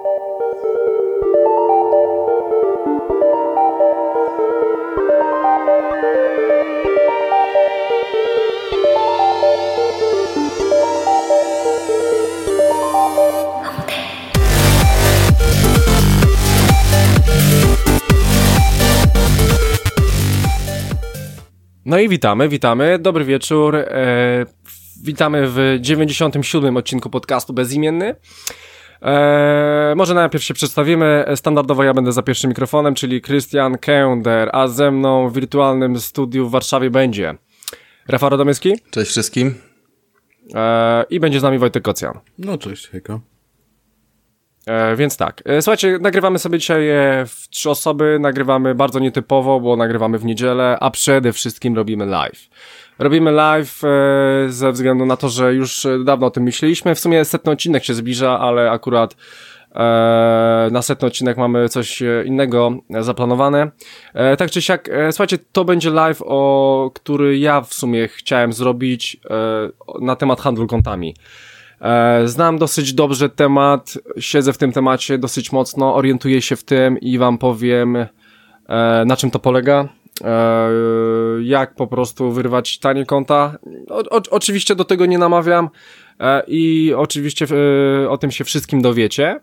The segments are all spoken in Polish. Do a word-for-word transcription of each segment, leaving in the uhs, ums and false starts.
No i witamy, witamy, dobry wieczór, e, witamy w dziewięćdziesiątym siódmym odcinku podcastu Bezimienny. E, może najpierw się przedstawimy, standardowo ja będę za pierwszym mikrofonem, czyli Krystian Kęder, a ze mną w wirtualnym studiu w Warszawie będzie Rafał Radomyski. Cześć wszystkim. E, I będzie z nami Wojtek Kocjan. No cześć, hejka. E, więc tak, e, słuchajcie, nagrywamy sobie dzisiaj e, w trzy osoby, nagrywamy bardzo nietypowo, bo nagrywamy w niedzielę, a przede wszystkim robimy live. Robimy live e, ze względu na to, że już dawno o tym myśleliśmy, w sumie setny odcinek się zbliża, ale akurat e, na setny odcinek mamy coś innego zaplanowane. E, tak czy siak, e, słuchajcie, to będzie live, o który ja w sumie chciałem zrobić e, na temat handlu kontami. Znam dosyć dobrze temat, siedzę w tym temacie dosyć mocno, orientuję się w tym i wam powiem, na czym to polega, jak po prostu wyrwać tanie konta. O, o, oczywiście do tego nie namawiam i oczywiście o tym się wszystkim dowiecie.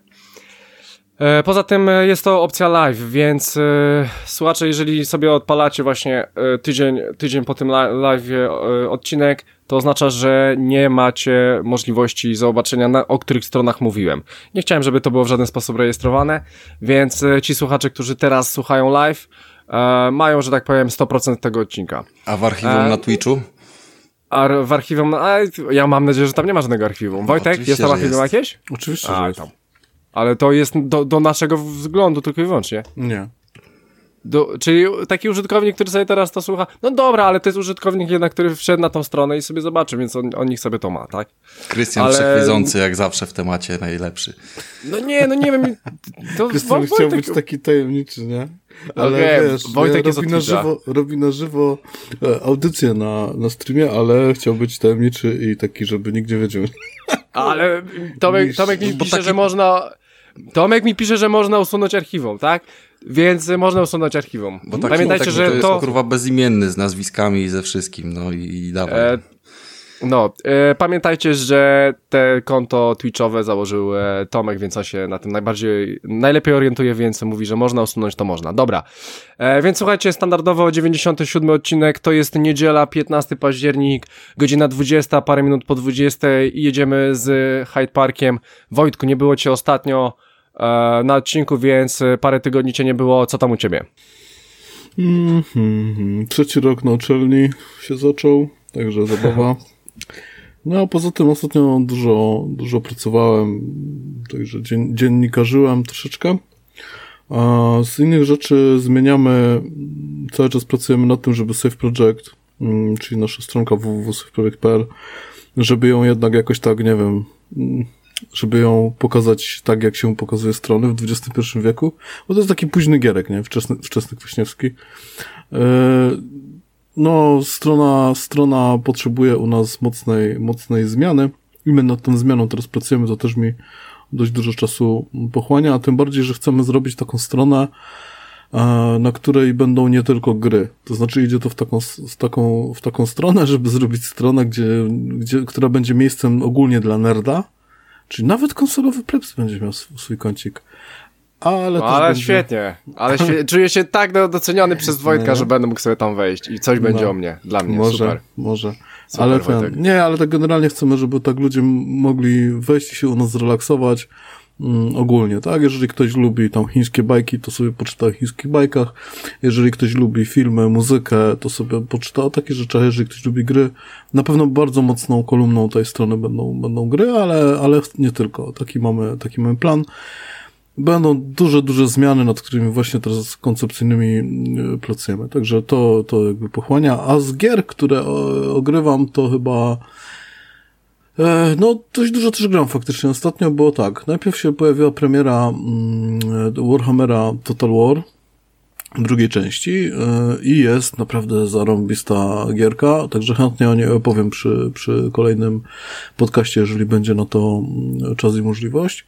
Poza tym jest to opcja live, więc słuchacze, jeżeli sobie odpalacie właśnie tydzień, tydzień po tym live odcinek, to oznacza, że nie macie możliwości zobaczenia, na, o których stronach mówiłem. Nie chciałem, żeby to było w żaden sposób rejestrowane, więc ci słuchacze, którzy teraz słuchają live, e, mają, że tak powiem, sto procent tego odcinka. A w archiwum e, na Twitchu? A w archiwum, a ja mam nadzieję, że tam nie ma żadnego archiwum. Wojtek, oczywiście, jest tam archiwum jest. jakieś? Oczywiście, a, że jest. Tam. Ale to jest do, do naszego względu tylko i wyłącznie. Nie. Do, czyli taki użytkownik, który sobie teraz to słucha, no dobra, ale to jest użytkownik jednak, który wszedł na tą stronę i sobie zobaczy, więc on, on niech sobie to ma, tak? Krystian ale... wszechwiedzący, jak zawsze w temacie, najlepszy. No nie, no nie wiem. To Krystian chciał Wojtek... być taki tajemniczy, nie? Ale okay, wiesz, Wojtek jest robi, na żywo, robi na żywo e, audycję na, na streamie, ale chciał być tajemniczy i taki, żeby nikt nie wiedział. Ale Tomek, Tomek mi pisze, taki... że można... Tomek mi pisze, że można usunąć archiwum, tak? Więc można usunąć archiwum. Bo taki, pamiętajcie, taki, że to jest to... kurwa bezimienny z nazwiskami i ze wszystkim, no i, i dawaj. E, no, e, pamiętajcie, że te konto twitchowe założył e, Tomek, więc on się na tym najbardziej, najlepiej orientuje, więc mówi, że można usunąć, to można. Dobra, e, więc słuchajcie, standardowo dziewięćdziesiąty siódmy odcinek, to jest niedziela, piętnastego października, godzina dwudziesta, parę minut po dwudziestej i jedziemy z Hyde Parkiem. Wojtku, nie było cię ostatnio na odcinku, więc parę tygodni cię nie było. Co tam u ciebie? Mm-hmm. Trzeci rok na uczelni się zaczął, także zabawa. No a poza tym ostatnio dużo, dużo pracowałem, także dzien- dziennikarzyłem troszeczkę. A z innych rzeczy zmieniamy, cały czas pracujemy nad tym, żeby Safe Project, czyli nasza stronka w w w kropka safe project kropka p l, żeby ją jednak jakoś tak, nie wiem... żeby ją pokazać tak, jak się pokazuje strony w dwudziestym pierwszym wieku, bo to jest taki późny gierek, nie? Wczesny, wczesny Kwaśniewski. Yy, no, strona, strona potrzebuje u nas mocnej, mocnej zmiany i my nad tą zmianą teraz pracujemy, to też mi dość dużo czasu pochłania, a tym bardziej, że chcemy zrobić taką stronę, na której będą nie tylko gry. To znaczy idzie to w taką, w taką, w taką stronę, żeby zrobić stronę, gdzie, gdzie, która będzie miejscem ogólnie dla nerda, czyli nawet konsolowy plebs będzie miał swój kącik. Ale, no, ale będzie... świetnie. Ale świe... czuję się tak doceniony przez Wojtka, nie? Że będę mógł sobie tam wejść i coś będzie no. o mnie, dla mnie. Może, super. może. Super, ale ten, nie, ale tak generalnie chcemy, żeby tak ludzie mogli wejść i się u nas zrelaksować. Mm, ogólnie, tak? Jeżeli ktoś lubi tam chińskie bajki, to sobie poczyta o chińskich bajkach. Jeżeli ktoś lubi filmy, muzykę, to sobie poczyta o takich rzeczach. Jeżeli ktoś lubi gry, na pewno bardzo mocną kolumną tej strony będą, będą gry, ale, ale nie tylko. Taki mamy, taki mamy plan. Będą duże, duże zmiany, nad którymi właśnie teraz koncepcyjnymi pracujemy. Także to, to jakby pochłania. A z gier, które ogrywam, to chyba no, dość dużo też gram faktycznie. Ostatnio było tak. Najpierw się pojawiła premiera mm, Warhammera Total War drugiej części yy, i jest naprawdę zarąbista gierka, także chętnie o niej opowiem przy, przy kolejnym podcaście, jeżeli będzie na to czas i możliwość.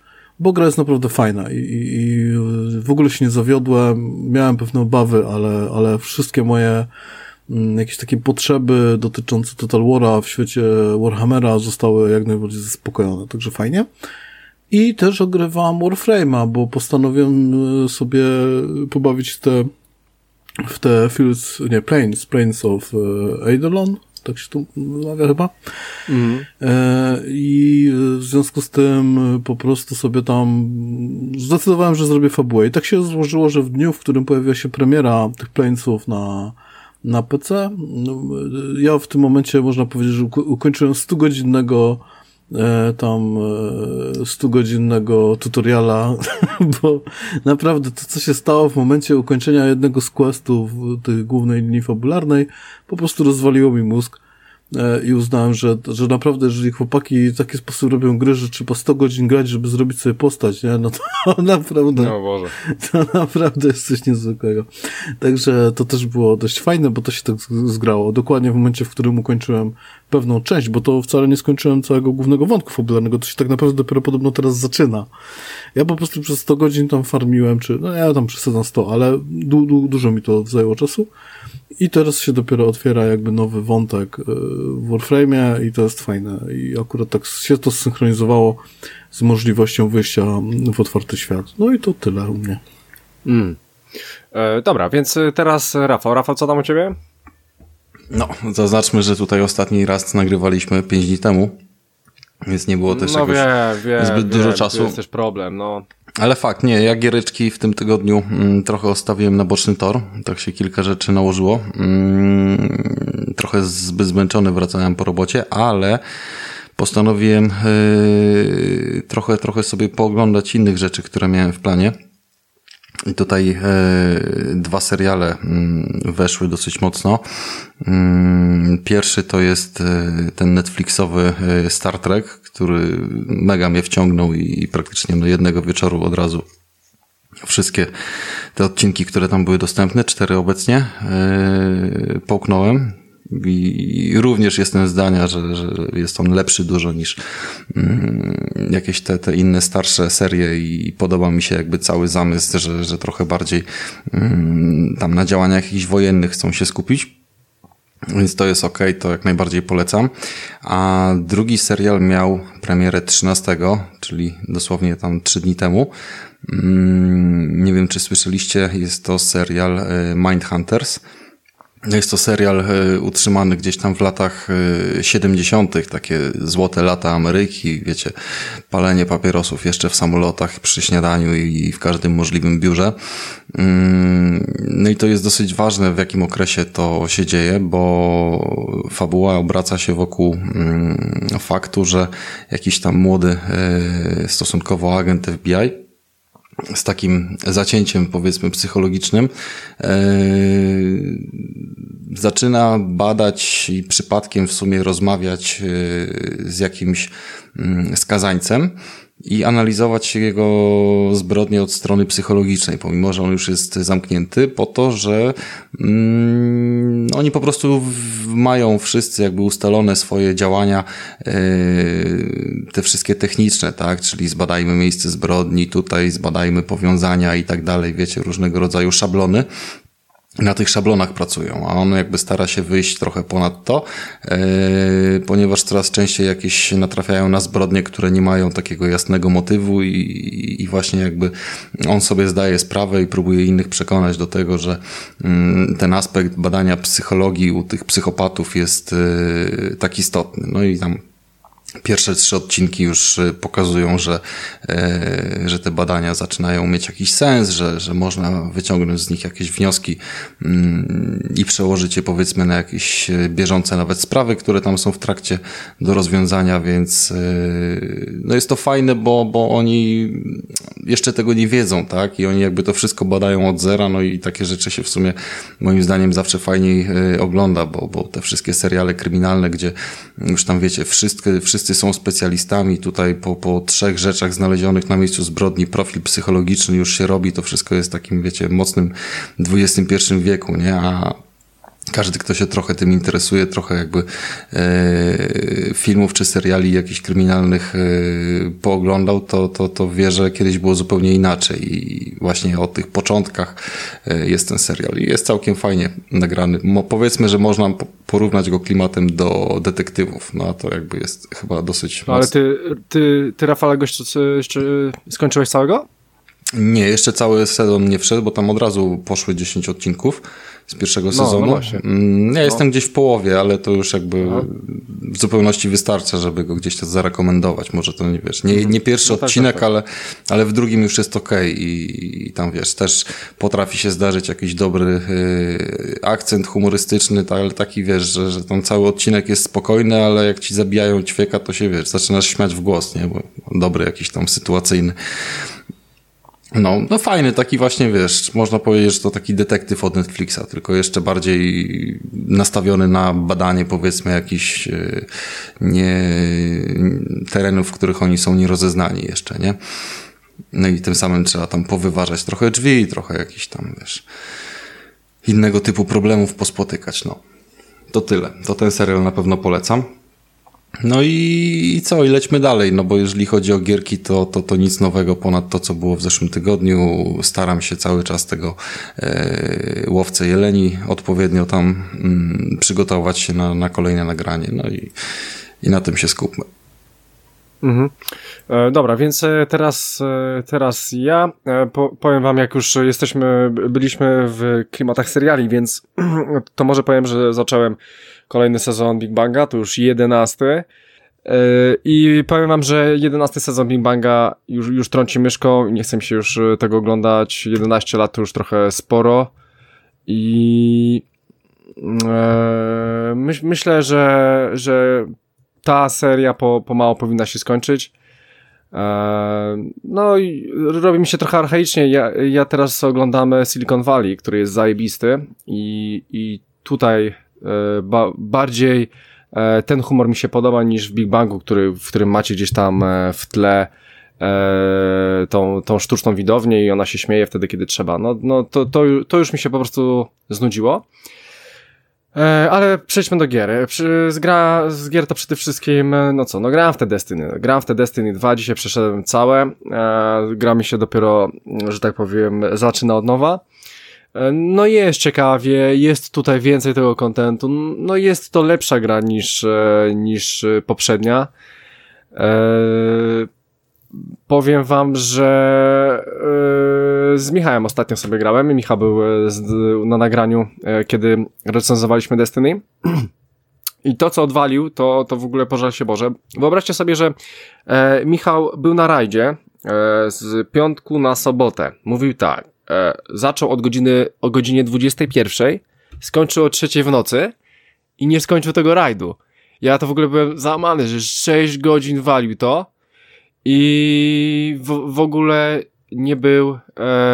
bo gra jest naprawdę fajna i, i, i w ogóle się nie zawiodłem. Miałem pewne obawy, ale, ale wszystkie moje mm, jakieś takie potrzeby dotyczące Total War'a w świecie Warhammera zostały jak najbardziej zaspokojone, także fajnie. I też ogrywam Warframe'a, bo postanowiłem sobie pobawić te w te Fields, nie, Plains, Plains of Eidolon, tak się tu mawia chyba. Mm. E, I w związku z tym po prostu sobie tam zdecydowałem, że zrobię fabułę. I tak się złożyło, że w dniu, w którym pojawiła się premiera tych Plainsów na, na P C, no, ja w tym momencie można powiedzieć, że ukończyłem stugodzinnego E, tam e, stugodzinnego tutoriala, bo naprawdę to, co się stało w momencie ukończenia jednego z questów tej głównej linii fabularnej, po prostu rozwaliło mi mózg e, i uznałem, że, że naprawdę, jeżeli chłopaki w taki sposób robią gry, że trzeba sto godzin grać, żeby zrobić sobie postać, nie? No to naprawdę, no Boże. To naprawdę jest coś niezwykłego. Także to też było dość fajne, bo to się tak zgrało. Dokładnie w momencie, w którym ukończyłem pewną część, bo to wcale nie skończyłem całego głównego wątku fabularnego, to się tak naprawdę dopiero podobno teraz zaczyna. Ja po prostu przez sto godzin tam farmiłem, czy, no ja tam przesadzam sto, ale du, du, dużo mi to zajęło czasu i teraz się dopiero otwiera jakby nowy wątek w Warframe'ie i to jest fajne i akurat tak się to zsynchronizowało z możliwością wyjścia w otwarty świat. No i to tyle u mnie. Mm. E, dobra, więc teraz Rafał. Rafał, co tam u ciebie? No, zaznaczmy, że tutaj ostatni raz nagrywaliśmy pięć dni temu, więc nie było też no jakoś wie, wie, zbyt wie, dużo czasu. To jest też problem, no. Ale fakt, nie, ja giereczki w tym tygodniu mm, trochę ostawiłem na boczny tor, tak się kilka rzeczy nałożyło. Mm, trochę zbyt zmęczony wracałem po robocie, ale postanowiłem yy, trochę, trochę sobie pooglądać innych rzeczy, które miałem w planie. I tutaj e, dwa seriale m, weszły dosyć mocno. Mm, pierwszy to jest e, ten Netflixowy e, Star Trek, który mega mnie wciągnął i, i praktycznie do jednego wieczoru od razu wszystkie te odcinki, które tam były dostępne, cztery obecnie, e, połknąłem. I również jestem zdania, że, że jest on lepszy dużo niż mm, jakieś te, te inne starsze serie i podoba mi się jakby cały zamysł, że, że trochę bardziej mm, tam na działaniach jakichś wojennych chcą się skupić. Więc to jest okej, to jak najbardziej polecam. A drugi serial miał premierę trzynastego, czyli dosłownie tam trzy dni temu. Mm, nie wiem, czy słyszeliście, jest to serial Mindhunters. Jest to serial y, utrzymany gdzieś tam w latach y, siedemdziesiątych, takie złote lata Ameryki, wiecie, palenie papierosów jeszcze w samolotach przy śniadaniu i, i w każdym możliwym biurze. Ym, no i to jest dosyć ważne, w jakim okresie to się dzieje, bo fabuła obraca się wokół ym, faktu, że jakiś tam młody y, stosunkowo agent F B I z takim zacięciem, powiedzmy, psychologicznym, yy, zaczyna badać i przypadkiem w sumie rozmawiać yy, z jakimś yy, skazańcem i analizować jego zbrodnie od strony psychologicznej, pomimo że on już jest zamknięty, po to, że mm, oni po prostu w, mają wszyscy jakby ustalone swoje działania, yy, te wszystkie techniczne, tak, czyli zbadajmy miejsce zbrodni, tutaj zbadajmy powiązania i tak dalej, wiecie, różnego rodzaju szablony. Na tych szablonach pracują, a on jakby stara się wyjść trochę ponad to, yy, ponieważ coraz częściej jakieś natrafiają na zbrodnie, które nie mają takiego jasnego motywu i, i właśnie jakby on sobie zdaje sprawę i próbuje innych przekonać do tego, że yy, ten aspekt badania psychologii u tych psychopatów jest yy, tak istotny. No i tam pierwsze trzy odcinki już pokazują, że, e, że te badania zaczynają mieć jakiś sens, że, że można wyciągnąć z nich jakieś wnioski mm, i przełożyć je powiedzmy na jakieś bieżące nawet sprawy, które tam są w trakcie do rozwiązania, więc e, no jest to fajne, bo, bo oni jeszcze tego nie wiedzą, tak? I oni jakby to wszystko badają od zera, no i takie rzeczy się w sumie moim zdaniem zawsze fajniej e, ogląda, bo, bo te wszystkie seriale kryminalne, gdzie już tam wiecie, wszystkie, wszyscy są specjalistami, tutaj po, po trzech rzeczach znalezionych na miejscu zbrodni profil psychologiczny już się robi, to wszystko jest takim, wiecie, mocnym dwudziestym pierwszym wieku, nie? A Każdy, kto się trochę tym interesuje, trochę jakby e, filmów czy seriali jakichś kryminalnych e, pooglądał, to, to, to wie, że kiedyś było zupełnie inaczej i właśnie o tych początkach e, jest ten serial i jest całkiem fajnie nagrany. Mo, powiedzmy, że można po, porównać go klimatem do detektywów, no a to jakby jest chyba dosyć no, ale ty, ty, ty Rafale, gościu, jeszcze skończyłeś całego? Nie, jeszcze cały sezon nie wszedł, bo tam od razu poszły dziesięć odcinków z pierwszego no, sezonu. No właśnie. Ja no. jestem gdzieś w połowie, ale to już jakby no. w zupełności wystarcza, żeby go gdzieś tam zarekomendować. Może to nie wiesz, nie, nie pierwszy no tak, odcinek, tak, tak. Ale, ale w drugim już jest okej okay. I, i tam wiesz, też potrafi się zdarzyć jakiś dobry yy, akcent humorystyczny, tak, ale taki wiesz, że, że tam cały odcinek jest spokojny, ale jak ci zabijają ćwieka, to się wiesz, zaczynasz śmiać w głos, nie? Bo dobry jakiś tam sytuacyjny. No, no fajny, taki właśnie, wiesz, można powiedzieć, że to taki detektyw od Netflixa, tylko jeszcze bardziej nastawiony na badanie, powiedzmy, jakichś nie, terenów, w których oni są nierozeznani jeszcze, nie? No i tym samym trzeba tam powyważać trochę drzwi, trochę jakiś tam, wiesz, innego typu problemów pospotykać, no. To tyle. To ten serial na pewno polecam. No i, i co? I lećmy dalej, no bo jeżeli chodzi o gierki, to, to, to nic nowego ponad to, co było w zeszłym tygodniu. Staram się cały czas tego e, Łowcę Jeleni odpowiednio tam mm, przygotować się na, na kolejne nagranie. No i, i na tym się skupmy. Mhm. E, dobra, więc teraz, teraz ja e, po, powiem wam, jak już jesteśmy, byliśmy w klimatach seriali, więc to może powiem, że zacząłem kolejny sezon Big Banga, to już jedenasty. Yy, I powiem wam, że jedenasty sezon Big Banga już, już trąci myszką i nie chcę mi się już tego oglądać. jedenaście lat to już trochę sporo. I yy, myś, myślę, że, że ta seria po, pomału powinna się skończyć. Yy, no i robi mi się trochę archaicznie. Ja, ja teraz oglądam Silicon Valley, który jest zajebisty i, i tutaj Ba- bardziej e, ten humor mi się podoba niż w Big Bangu, który, w którym macie gdzieś tam e, w tle e, tą, tą sztuczną widownię i ona się śmieje wtedy, kiedy trzeba. No, no to, to, to już mi się po prostu znudziło. E, ale przejdźmy do gier. Przy, z, gra, z gier to przede wszystkim, no co, no grałem w te Destiny. Grałem w te Destiny dwa, dzisiaj przeszedłem całe. E, gra mi się dopiero, że tak powiem, zaczyna od nowa. No jest ciekawie, jest tutaj więcej tego kontentu, no jest to lepsza gra niż, niż poprzednia. Eee, powiem wam, że e, z Michałem ostatnio sobie grałem, Michał był z, na nagraniu, e, kiedy recenzowaliśmy Destiny i to co odwalił, to, to w ogóle pożal się Boże. Wyobraźcie sobie, że e, Michał był na rajdzie e, z piątku na sobotę, mówił tak. E, zaczął od godziny, o godzinie dwudziestej pierwszej, skończył o trzeciej w nocy i nie skończył tego rajdu. Ja to w ogóle byłem załamany, że sześć godzin walił to i w, w ogóle nie był e,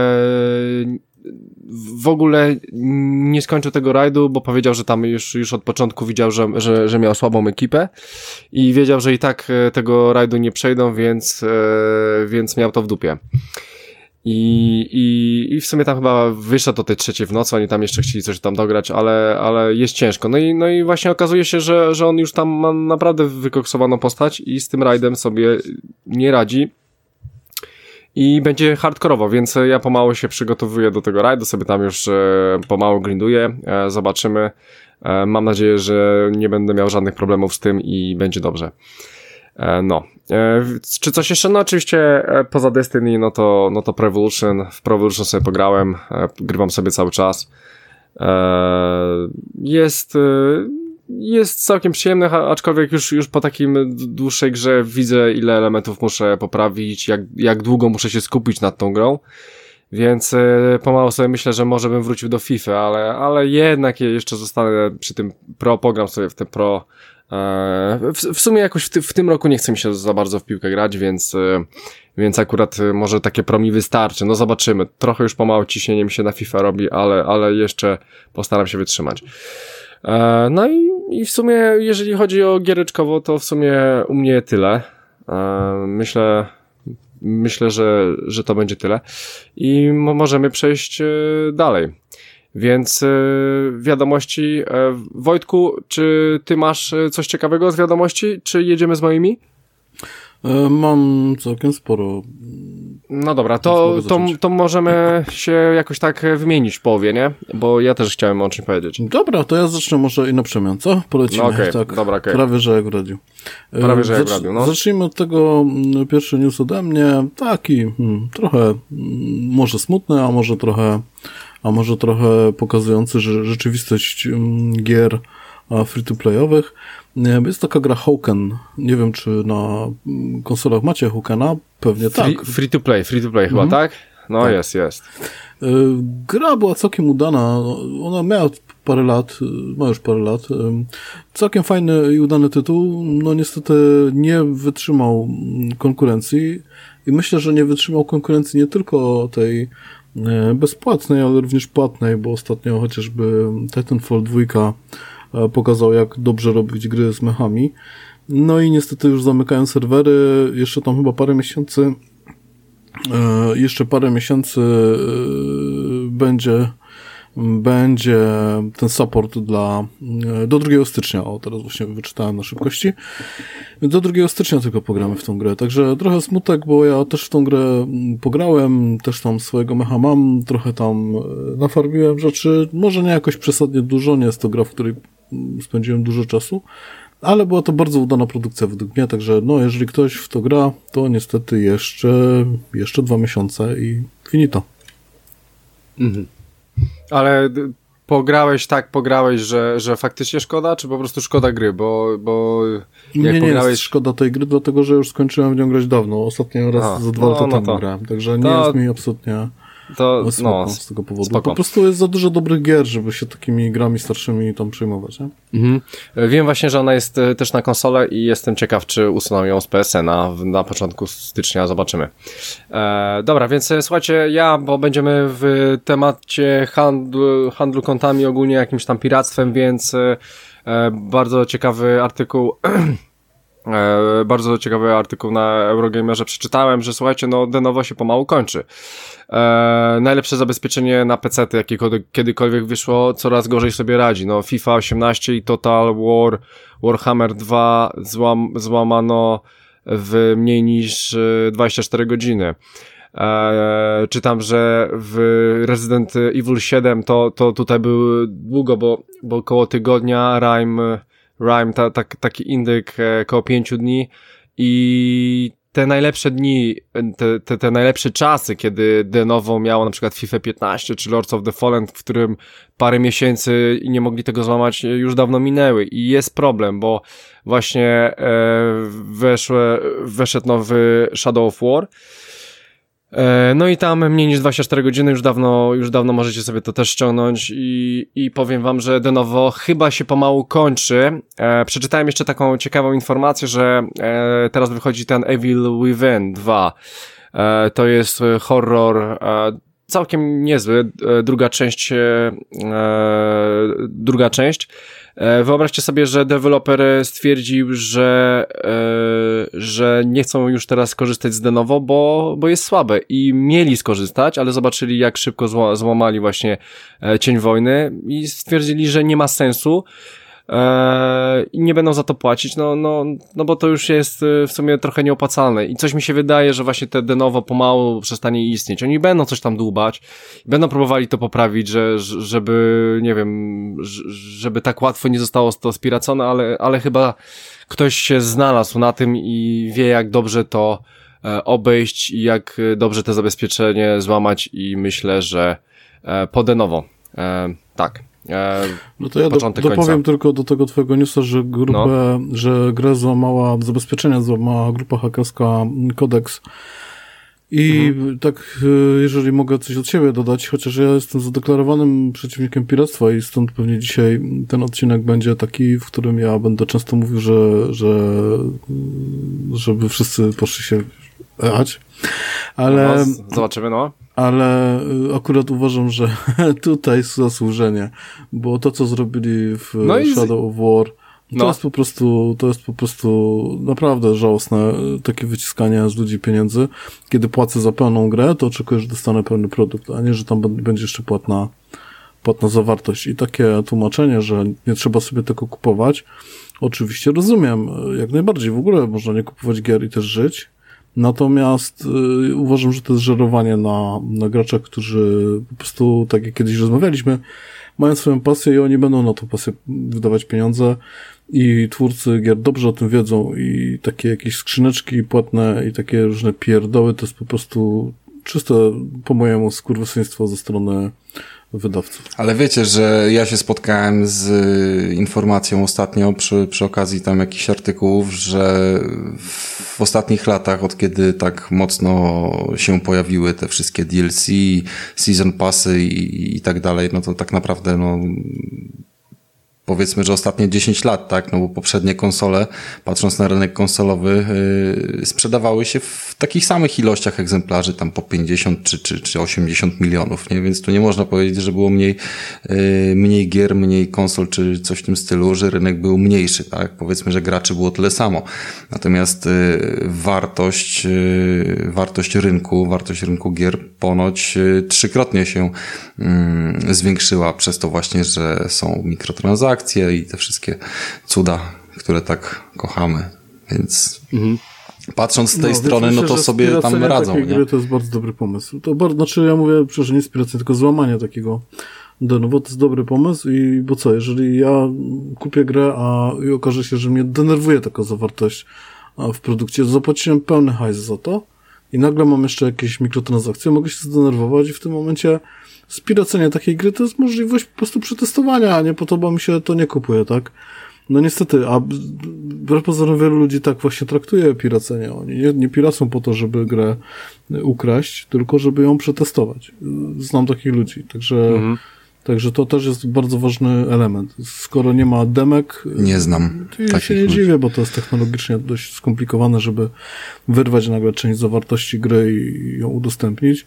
w ogóle nie skończył tego rajdu, bo powiedział, że tam już, już od początku widział, że, że, że miał słabą ekipę i wiedział, że i tak tego rajdu nie przejdą, więc, e, więc miał to w dupie. I, i, i w sumie tam chyba wyszedł o tej trzeciej w nocy, oni tam jeszcze chcieli coś tam dograć, ale, ale jest ciężko. No i, no i właśnie okazuje się, że, że on już tam ma naprawdę wykoksowaną postać i z tym rajdem sobie nie radzi i będzie hardkorowo, więc ja pomału się przygotowuję do tego rajdu, sobie tam już e, pomału grinduję, e, zobaczymy. E, mam nadzieję, że nie będę miał żadnych problemów z tym i będzie dobrze. No. Czy coś jeszcze? No oczywiście poza Destiny, no to, no to Pro Evolution. W Pro Evolution sobie pograłem, grywam sobie cały czas. Jest, jest całkiem przyjemny, aczkolwiek już, już po takim dłuższej grze widzę, ile elementów muszę poprawić, jak, jak długo muszę się skupić nad tą grą. Więc pomału sobie myślę, że może bym wrócił do FIFA, ale, ale jednak jeszcze zostanę przy tym Pro, pogram sobie w te Pro. W, w sumie jakoś w, ty, w tym roku nie chce mi się za bardzo w piłkę grać, więc, więc akurat może takie Pro mi wystarczy. No zobaczymy. Trochę już pomału ciśnienie mi się na FIFA robi, ale, ale jeszcze postaram się wytrzymać. No i, i w sumie jeżeli chodzi o giereczkowo, to w sumie u mnie tyle. Myślę, myślę, że, że to będzie tyle. I mo- możemy przejść dalej. Więc yy, wiadomości. Yy, Wojtku, czy ty masz coś ciekawego z wiadomości, czy jedziemy z moimi? Mam całkiem sporo. No dobra, to, to, to możemy się jakoś tak wymienić w połowie, nie? Bo ja też chciałem o czym powiedzieć. Dobra, to ja zacznę może i na przemian, co? Polecimy. No okay, tak, dobra, okay. Prawie, że jak w radiu. Prawie, że jak w radiu, no. Zacznijmy od tego, pierwszy news ode mnie, taki hmm, trochę hmm, może smutny, a może trochę a może trochę pokazujący, że rzeczywistość hmm, gier free-to-playowych. Jest taka gra Hawken. Nie wiem, czy na konsolach macie Hawkena? Pewnie free, tak. Free to play, free to play chyba, mhm. tak? No tak. jest, jest. Gra była całkiem udana. Ona miała parę lat, ma już parę lat. Całkiem fajny i udany tytuł. No niestety nie wytrzymał konkurencji i myślę, że nie wytrzymał konkurencji nie tylko tej bezpłatnej, ale również płatnej, bo ostatnio chociażby Titanfall dwa pokazał, jak dobrze robić gry z mechami. No i niestety już zamykają serwery. Jeszcze tam chyba parę miesięcy e, jeszcze parę miesięcy e, będzie będzie ten support dla e, do drugiego stycznia. O, teraz właśnie wyczytałem na szybkości. Do drugiego stycznia tylko pogramy w tą grę. Także trochę smutek, bo ja też w tą grę pograłem, też tam swojego mecha mam, trochę tam nafarmiłem rzeczy. Może nie jakoś przesadnie dużo, nie jest to gra, w której spędziłem dużo czasu, ale była to bardzo udana produkcja według mnie, także no, jeżeli ktoś w to gra, to niestety jeszcze jeszcze dwa miesiące i finito. Mhm. Ale pograłeś tak, pograłeś, że, że faktycznie szkoda, czy po prostu szkoda gry, bo, bo jak nie, nie pograłeś... jest szkoda tej gry, dlatego że już skończyłem w nią grać dawno, ostatnio raz A, za dwa no, lata no temu to, grałem, także nie to... jest mi absolutnie... To, smutno, no, z tego powodu. Spoko. Po prostu jest za dużo dobrych gier, żeby się takimi grami starszymi tam przejmować, nie? Mhm. Wiem właśnie, że ona jest też na konsolę i jestem ciekaw, czy usuną ją z P S N a na początku stycznia, zobaczymy. E, dobra, więc słuchajcie, ja, bo będziemy w temacie handlu, handlu kontami, ogólnie jakimś tam piractwem, więc e, bardzo ciekawy artykuł E, bardzo ciekawy artykuł na Eurogamerze przeczytałem, że słuchajcie, no Denuvo się pomału kończy. E, najlepsze zabezpieczenie na pecety, jakie kiedykolwiek wyszło, coraz gorzej sobie radzi. No FIFA osiemnaście i Total War, Warhammer dwa złam, złamano w mniej niż dwadzieścia cztery godziny. E, czytam, że w Resident Evil siedem to, to tutaj był długo, bo, bo około tygodnia Rime Rime, ta, ta, taki indyk e, koło pięciu dni i te najlepsze dni, te, te, te najlepsze czasy, kiedy Denuvo miało na przykład FIFA piętnaście czy Lords of the Fallen, w którym parę miesięcy i nie mogli tego złamać, już dawno minęły i jest problem, bo właśnie e, weszły, weszedł nowy Shadow of War. No i tam mniej niż dwadzieścia cztery godziny, już dawno, już dawno możecie sobie to też ściągnąć i, i powiem wam, że Denuvo chyba się pomału kończy. E, przeczytałem jeszcze taką ciekawą informację, że e, teraz wychodzi ten Evil Within dwa. E, to jest horror e, całkiem niezły, e, druga część, e, druga część. Wyobraźcie sobie, że deweloper stwierdził, że, e, że nie chcą już teraz korzystać z Denuvo, bo, bo jest słabe i mieli skorzystać, ale zobaczyli, jak szybko zła, złamali właśnie e, Cień Wojny i stwierdzili, że nie ma sensu e, i nie będą za to płacić, no, no, no bo to już jest w sumie trochę nieopłacalne i coś mi się wydaje, że właśnie te Denuvo pomału przestanie istnieć. Oni będą coś tam dłubać, będą próbowali to poprawić, że, żeby, nie wiem, żeby tak łatwo nie zostało to spiracone, ale, ale chyba ktoś się znalazł na tym i wie, jak dobrze to e, obejść i jak dobrze te zabezpieczenie złamać i myślę, że e, po Denuvo. E, tak. E, no to ja do, dopowiem końca. Tylko do tego twojego newsa, że grupę, no. że grę złamała, zabezpieczenia złamała grupa hakerska Codex. I mhm. tak, jeżeli mogę coś od siebie dodać, chociaż ja jestem zadeklarowanym przeciwnikiem piractwa i stąd pewnie dzisiaj ten odcinek będzie taki, w którym ja będę często mówił, że, że żeby wszyscy poszli się jechać. Ale no, zobaczymy, no. Ale akurat uważam, że tutaj jest zasłużenie, bo to, co zrobili w no i... Shadow of War, no. to jest po prostu, to jest po prostu naprawdę żałosne, takie wyciskanie z ludzi pieniędzy. Kiedy płacę za pełną grę, to oczekuję, że dostanę pełny produkt, a nie, że tam będzie jeszcze płatna, płatna zawartość. I takie tłumaczenie, że nie trzeba sobie tego kupować, oczywiście rozumiem, jak najbardziej. W ogóle można nie kupować gier i też żyć. Natomiast y, uważam, że to jest żerowanie na, na graczach, którzy po prostu, tak jak kiedyś rozmawialiśmy, mają swoją pasję i oni będą na tą pasję wydawać pieniądze i twórcy gier dobrze o tym wiedzą i takie jakieś skrzyneczki płatne i takie różne pierdoły to jest po prostu czyste po mojemu skurwysyństwo ze strony wydawców. Ale wiecie, że ja się spotkałem z informacją ostatnio przy, przy okazji tam jakichś artykułów, że w ostatnich latach, od kiedy tak mocno się pojawiły te wszystkie D L C, Season Passy i, i tak dalej, no to tak naprawdę no powiedzmy, że ostatnie dziesięć lat, tak, no bo poprzednie konsole, patrząc na rynek konsolowy, yy, sprzedawały się w takich samych ilościach egzemplarzy, tam po pięćdziesiąt czy, czy, czy osiemdziesiąt milionów, nie? Więc tu nie można powiedzieć, że było mniej, yy, mniej gier, mniej konsol, czy coś w tym stylu, że rynek był mniejszy, tak? Powiedzmy, że graczy było tyle samo. Natomiast yy, wartość, yy, wartość rynku, wartość rynku gier ponoć yy, trzykrotnie się yy, zwiększyła przez to właśnie, że są mikrotransakcje, i te wszystkie cuda, które tak kochamy. Więc mhm. patrząc z tej no, strony, myślę, no to sobie tam radzą. Nie? Gry to jest bardzo dobry pomysł. To bardzo, znaczy ja mówię, przecież nie inspiracja, tylko złamanie takiego no, to jest dobry pomysł i bo co, jeżeli ja kupię grę, a i okaże się, że mnie denerwuje taka zawartość w produkcie, zapłaciłem pełny hajs za to i nagle mam jeszcze jakieś mikrotransakcje, mogę się zdenerwować i w tym momencie spiracenie takiej gry to jest możliwość po prostu przetestowania, a nie podoba mi się, to nie kupuję, tak? No niestety, a wbrew pozorom wielu ludzi tak właśnie traktuje piracenie. Oni nie, nie piracą po to, żeby grę ukraść, tylko żeby ją przetestować. Znam takich ludzi, także, mhm. także to też jest bardzo ważny element. Skoro nie ma demek, nie znam. To ja się nie ludzi. dziwię, bo to jest technologicznie dość skomplikowane, żeby wyrwać nagle część zawartości gry i ją udostępnić.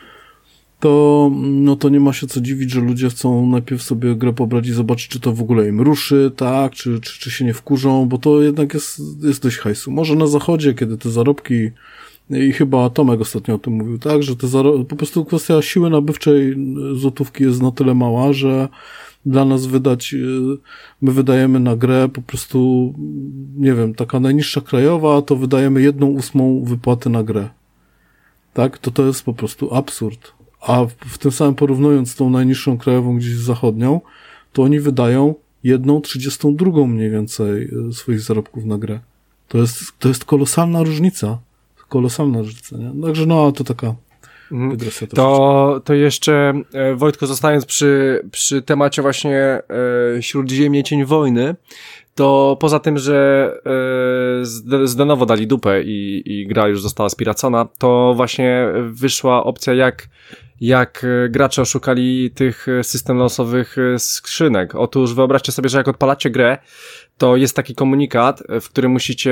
To, no to nie ma się co dziwić, że ludzie chcą najpierw sobie grę pobrać i zobaczyć, czy to w ogóle im ruszy, tak, czy, czy, czy się nie wkurzą, bo to jednak jest, jest dość hajsu. Może na zachodzie, kiedy te zarobki, i chyba Tomek ostatnio o tym mówił, tak, że te zaro- po prostu kwestia siły nabywczej złotówki jest na tyle mała, że dla nas wydać, my wydajemy na grę po prostu, nie wiem, taka najniższa krajowa, to wydajemy jedną ósmą wypłaty na grę. Tak, to to jest po prostu absurd. A w, w tym samym porównując z tą najniższą krajową gdzieś zachodnią, to oni wydają jedną trzydziestą drugą mniej więcej swoich zarobków na grę. To jest, to jest kolosalna różnica. Kolosalna różnica, nie? Także no, to taka dygresja. To, to jeszcze, Wojtko, zostając przy, przy temacie właśnie e, Śródziemie Cień Wojny, to poza tym, że e, Zdenowo dali dupę i, i gra już została spiracona, to właśnie wyszła opcja, jak jak gracze oszukali tych system losowych skrzynek. Otóż wyobraźcie sobie, że jak odpalacie grę, to jest taki komunikat, w którym musicie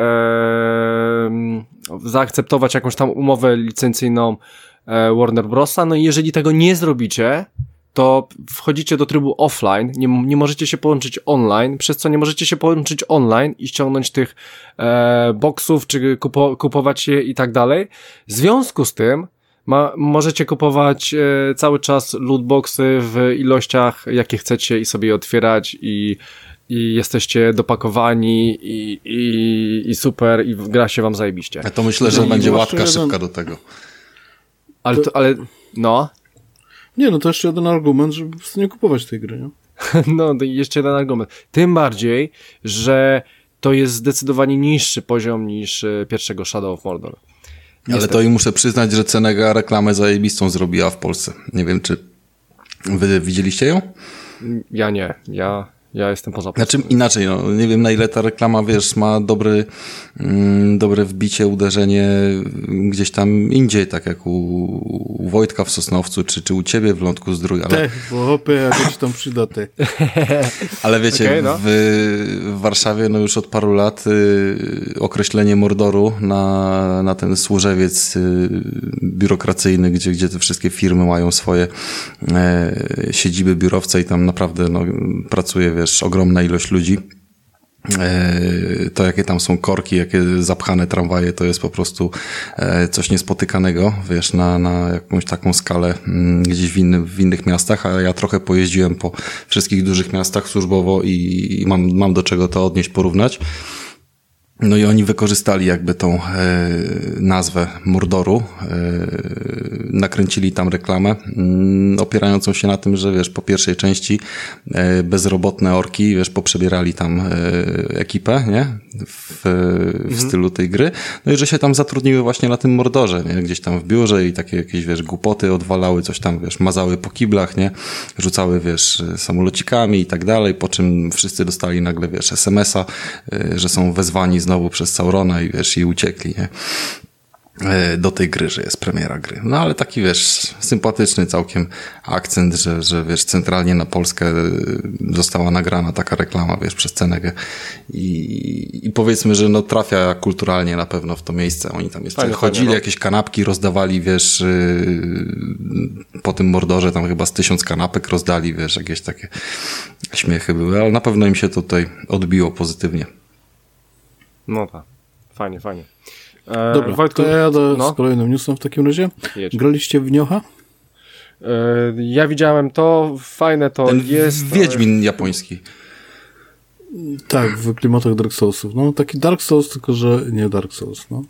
e, zaakceptować jakąś tam umowę licencyjną e, Warner Brosa, no i jeżeli tego nie zrobicie, to wchodzicie do trybu offline, nie, nie możecie się połączyć online, przez co nie możecie się połączyć online i ściągnąć tych e, boxów, czy kupo, kupować je i tak dalej. W związku z tym Ma, możecie kupować e, cały czas lootboxy w ilościach, jakie chcecie i sobie je otwierać i, i jesteście dopakowani i, i, i super i gra się wam zajebiście. Ja to myślę, że I będzie łatka jeden... szybka do tego. Ale, to, ale no. Nie, no to jeszcze jeden argument, żeby po prostu nie kupować tej gry, nie? No, to jeszcze jeden argument. Tym bardziej, że to jest zdecydowanie niższy poziom niż pierwszego Shadow of Mordor. Niestety. Ale to i muszę przyznać, że Cenega reklamę zajebistą zrobiła w Polsce. Nie wiem, czy wy widzieliście ją? Ja nie. Ja, ja jestem poza Polską. Znaczy inaczej, no, nie wiem na ile ta reklama, wiesz, ma dobry, mm, dobre wbicie, uderzenie gdzieś tam indziej, tak jak u, u Wojtka w Sosnowcu, czy, czy u ciebie w Lądku Zdrój. Ale... Te, bo hopie, jak tam przyda te. Ale wiecie, okay, no. w, w Warszawie no już od paru lat y, określenie Mordoru na, na ten służewiec y, biurokracyjny, gdzie, gdzie te wszystkie firmy mają swoje y, siedziby, biurowce i tam naprawdę no, pracuje, wiesz, ogromna ilość ludzi. To, jakie tam są korki, jakie zapchane tramwaje, to jest po prostu coś niespotykanego, wiesz, na, na jakąś taką skalę gdzieś w, innym, w innych miastach, a ja trochę pojeździłem po wszystkich dużych miastach służbowo i, i mam, mam do czego to odnieść, porównać. No i oni wykorzystali jakby tą e, nazwę Mordoru, e, nakręcili tam reklamę, m, opierającą się na tym, że wiesz, po pierwszej części e, bezrobotne orki, wiesz, poprzebierali tam e, ekipę, nie? W, w mhm. stylu tej gry. No i że się tam zatrudniły właśnie na tym Mordorze, nie? Gdzieś tam w biurze i takie jakieś, wiesz, głupoty odwalały, coś tam, wiesz, mazały po kiblach, nie? Rzucały, wiesz, samolocikami i tak dalej, po czym wszyscy dostali nagle, wiesz, es em es a, e, że są wezwani znowu przez Saurona i wiesz, i uciekli, nie? Do tej gry, że jest premiera gry. No ale taki, wiesz, sympatyczny całkiem akcent, że, że wiesz, centralnie na Polskę została nagrana taka reklama, wiesz, przez Cenegę i, i powiedzmy, że no trafia kulturalnie na pewno w to miejsce. Oni tam jeszcze fajnie, chodzili, fajnie, no. Jakieś kanapki rozdawali, wiesz, yy, po tym Mordorze tam chyba z tysiąc kanapek rozdali, wiesz, jakieś takie śmiechy były, ale na pewno im się tutaj odbiło pozytywnie. No tak, fajnie, fajnie. E, Dobra, Wojtku, to ja jadę no? z kolejnym newsem w takim razie. Jedź. Graliście w Nioha? E, ja widziałem to, fajne to Ten jest. Wiedźmin ale... japoński. Tak, w klimatach Dark Soulsów. No, taki Dark Souls, tylko że nie Dark Souls, no.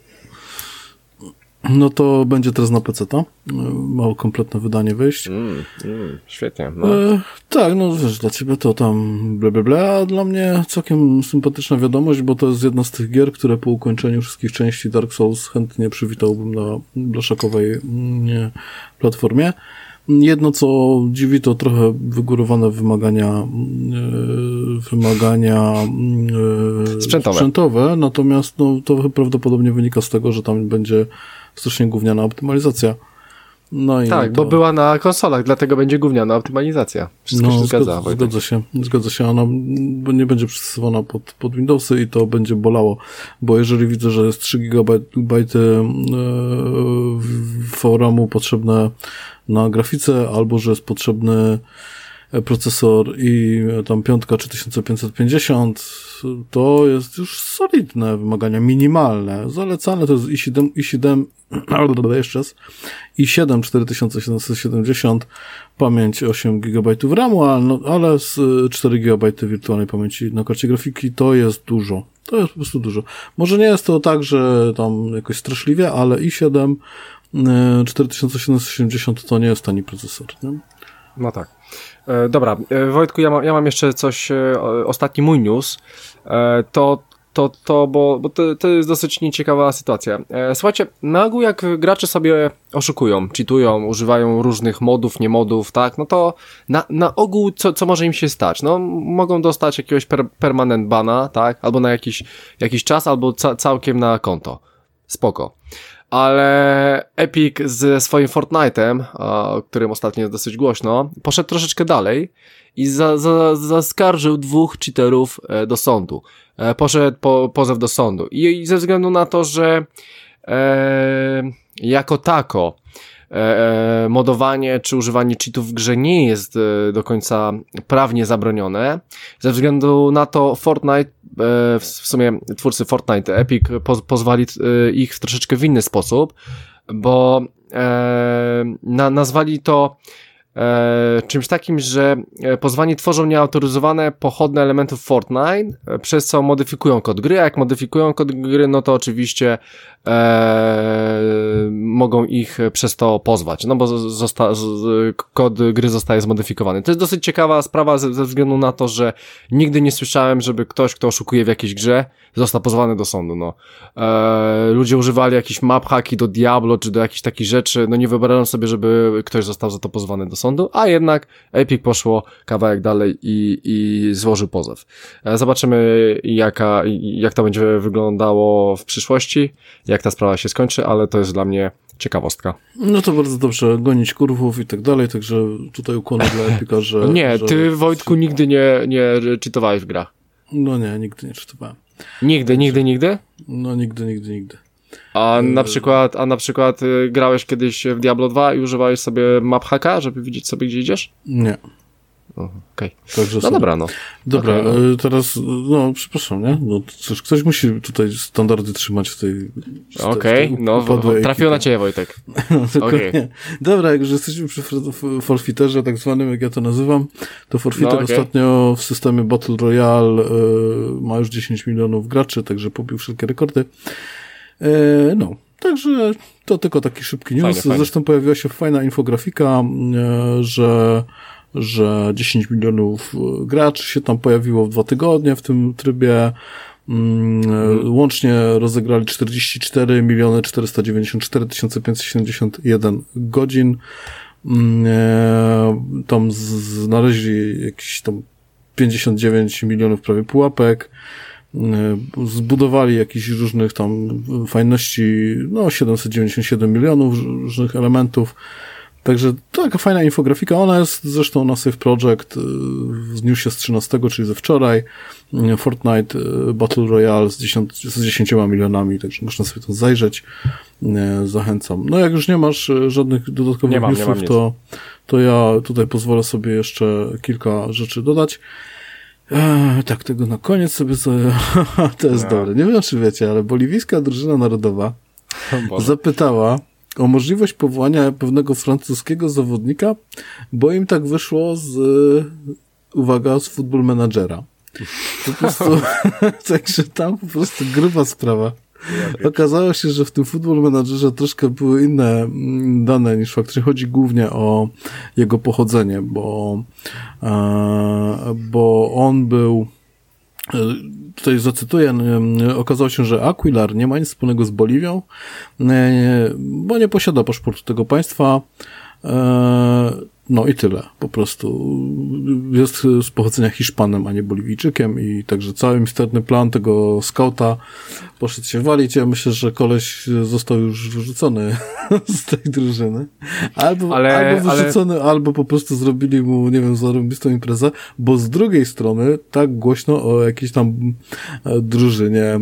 No to będzie teraz na peceta. Mało kompletne wydanie wyjść. Mm, mm, świetnie. No. E, tak, no wiesz, dla ciebie to tam ble, ble, ble, a dla mnie całkiem sympatyczna wiadomość, bo to jest jedna z tych gier, które po ukończeniu wszystkich części Dark Souls chętnie przywitałbym na blaszakowej nie, platformie. Jedno, co dziwi, to trochę wygórowane wymagania e, wymagania e, sprzętowe. sprzętowe, natomiast no, to prawdopodobnie wynika z tego, że tam będzie strasznie gówniana optymalizacja. No i tak, to... bo była na konsolach, dlatego będzie gówniana optymalizacja. Wszystko no, się zgadza. Zgadza, zgadza się, zgadza się. Ona nie będzie przystosowana pod, pod Windowsy i to będzie bolało, bo jeżeli widzę, że jest trzy gigabajty V RAMu potrzebne na grafice, albo że jest potrzebny procesor i tam piątka trzy tysiące pięćset pięćdziesiąt, to jest już solidne wymagania, minimalne. Zalecane to jest i siedem, i siedem, jeszcze raz, i siedem cztery tysiące siedemset siedemdziesiąt, pamięć osiem gigabajtów ramu, ale, no, ale z cztery gigabajty wirtualnej pamięci na karcie grafiki to jest dużo. To jest po prostu dużo. Może nie jest to tak, że tam jakoś straszliwie, ale i siedem cztery tysiące siedemset siedemdziesiąt to nie jest tani procesor, nie? No tak. E, dobra, e, Wojtku, ja, ma, ja mam jeszcze coś, e, ostatni mój news, e, to, to, to, bo, bo to, to jest dosyć nieciekawa sytuacja. E, słuchajcie, na ogół jak gracze sobie oszukują, cheatują, używają różnych modów, nie modów, tak, no to na, na ogół co, co może im się stać? No, mogą dostać jakiegoś per, permanent bana, tak, albo na jakiś, jakiś czas, albo ca, całkiem na konto. Spoko. Ale Epic ze swoim Fortnite'em, o którym ostatnio jest dosyć głośno, poszedł troszeczkę dalej i za, za, zaskarżył dwóch cheaterów do sądu. Poszedł po, pozew do sądu. I, i ze względu na to, że e, jako tako e, modowanie czy używanie cheatów w grze nie jest e, do końca prawnie zabronione, ze względu na to Fortnite, w sumie twórcy Fortnite, Epic poz, pozwali ich w troszeczkę w inny sposób, bo e, na, nazwali to e, czymś takim, że pozwani tworzą nieautoryzowane pochodne elementów Fortnite, przez co modyfikują kod gry, a jak modyfikują kod gry, no to oczywiście e, mogą ich przez to pozwać, no bo zosta, z, kod gry zostaje zmodyfikowany. To jest dosyć ciekawa sprawa ze, ze względu na to, że nigdy nie słyszałem, żeby ktoś, kto oszukuje w jakiejś grze, został pozwany do sądu, no. E, ludzie używali jakichś map hacki do Diablo, czy do jakichś takich rzeczy, no nie wyobrażam sobie, żeby ktoś został za to pozwany do sądu, a jednak Epic poszło kawałek dalej i, i złożył pozew. E, zobaczymy jaka, jak to będzie wyglądało w przyszłości, jak ta sprawa się skończy, ale to jest dla mnie ciekawostka. No to bardzo dobrze, gonić kurwów i tak dalej, także tutaj ukłony dla Epica, że... Nie, że... ty Wojtku nigdy nie, nie czytowałeś w grach. No nie, nigdy nie czytowałem. Nigdy, nigdy, nigdy? No nigdy, nigdy, nigdy. A na przykład, a na przykład grałeś kiedyś w Diablo dwa i używałeś sobie map hacka, żeby widzieć sobie, gdzie idziesz? Nie. Okej. Okay. Także no sobie. dobra, no. Dobra, okay, no. teraz, no przepraszam, nie? No cóż, ktoś musi tutaj standardy trzymać w tej... Okej, okay, no trafiło na ciebie, Wojtek. No, okay. Dobra, jak już jesteśmy przy forfiterze tak zwanym, jak ja to nazywam, to forfiter no, okay. ostatnio w systemie Battle Royale y, ma już dziesięć milionów graczy, także pobił wszelkie rekordy. Y, no, także to tylko taki szybki news. Fajnie, Zresztą fajnie. pojawiła się fajna infografika, y, że że dziesięć milionów graczy się tam pojawiło w dwa tygodnie w tym trybie. Hmm. Łącznie rozegrali czterdzieści cztery miliony czterysta dziewięćdziesiąt cztery tysiące pięćset siedemdziesiąt jeden godzin. Tam znaleźli jakieś tam pięćdziesiąt dziewięć milionów prawie pułapek. Zbudowali jakichś różnych tam fajności, no siedemset dziewięćdziesiąt siedem milionów różnych elementów. Także taka fajna infografika, ona jest zresztą na Safe Project w newsie z trzynastego, czyli ze wczoraj. Fortnite Battle Royale z, dziesięć, z dziesięcioma milionami, także można sobie to zajrzeć. Zachęcam. No jak już nie masz żadnych dodatkowych nie mam, newsów, nie mam to, to ja tutaj pozwolę sobie jeszcze kilka rzeczy dodać. Eee, tak, tego na koniec sobie sobie... to jest no. dobre. Nie wiem, czy wiecie, ale boliwijska drużyna narodowa zapytała o możliwość powołania pewnego francuskiego zawodnika, bo im tak wyszło z, uwaga, z Football Managera. Po prostu, także tam po prostu gruba sprawa. Okazało się, że w tym Football Managerze troszkę były inne dane niż faktycznie. Chodzi głównie o jego pochodzenie, bo, e, bo on był, tutaj zacytuję, okazało się, że Aguilar nie ma nic wspólnego z Boliwią, bo nie posiada paszportu tego państwa. No i tyle, po prostu. Jest z pochodzenia Hiszpanem, a nie Boliwijczykiem i także cały misterny plan tego skauta poszedł się walić. Ja myślę, że koleś został już wyrzucony z tej drużyny. Albo, ale, albo wyrzucony, ale... albo po prostu zrobili mu, nie wiem, zarobistą imprezę, bo z drugiej strony tak głośno o jakiejś tam drużynie e,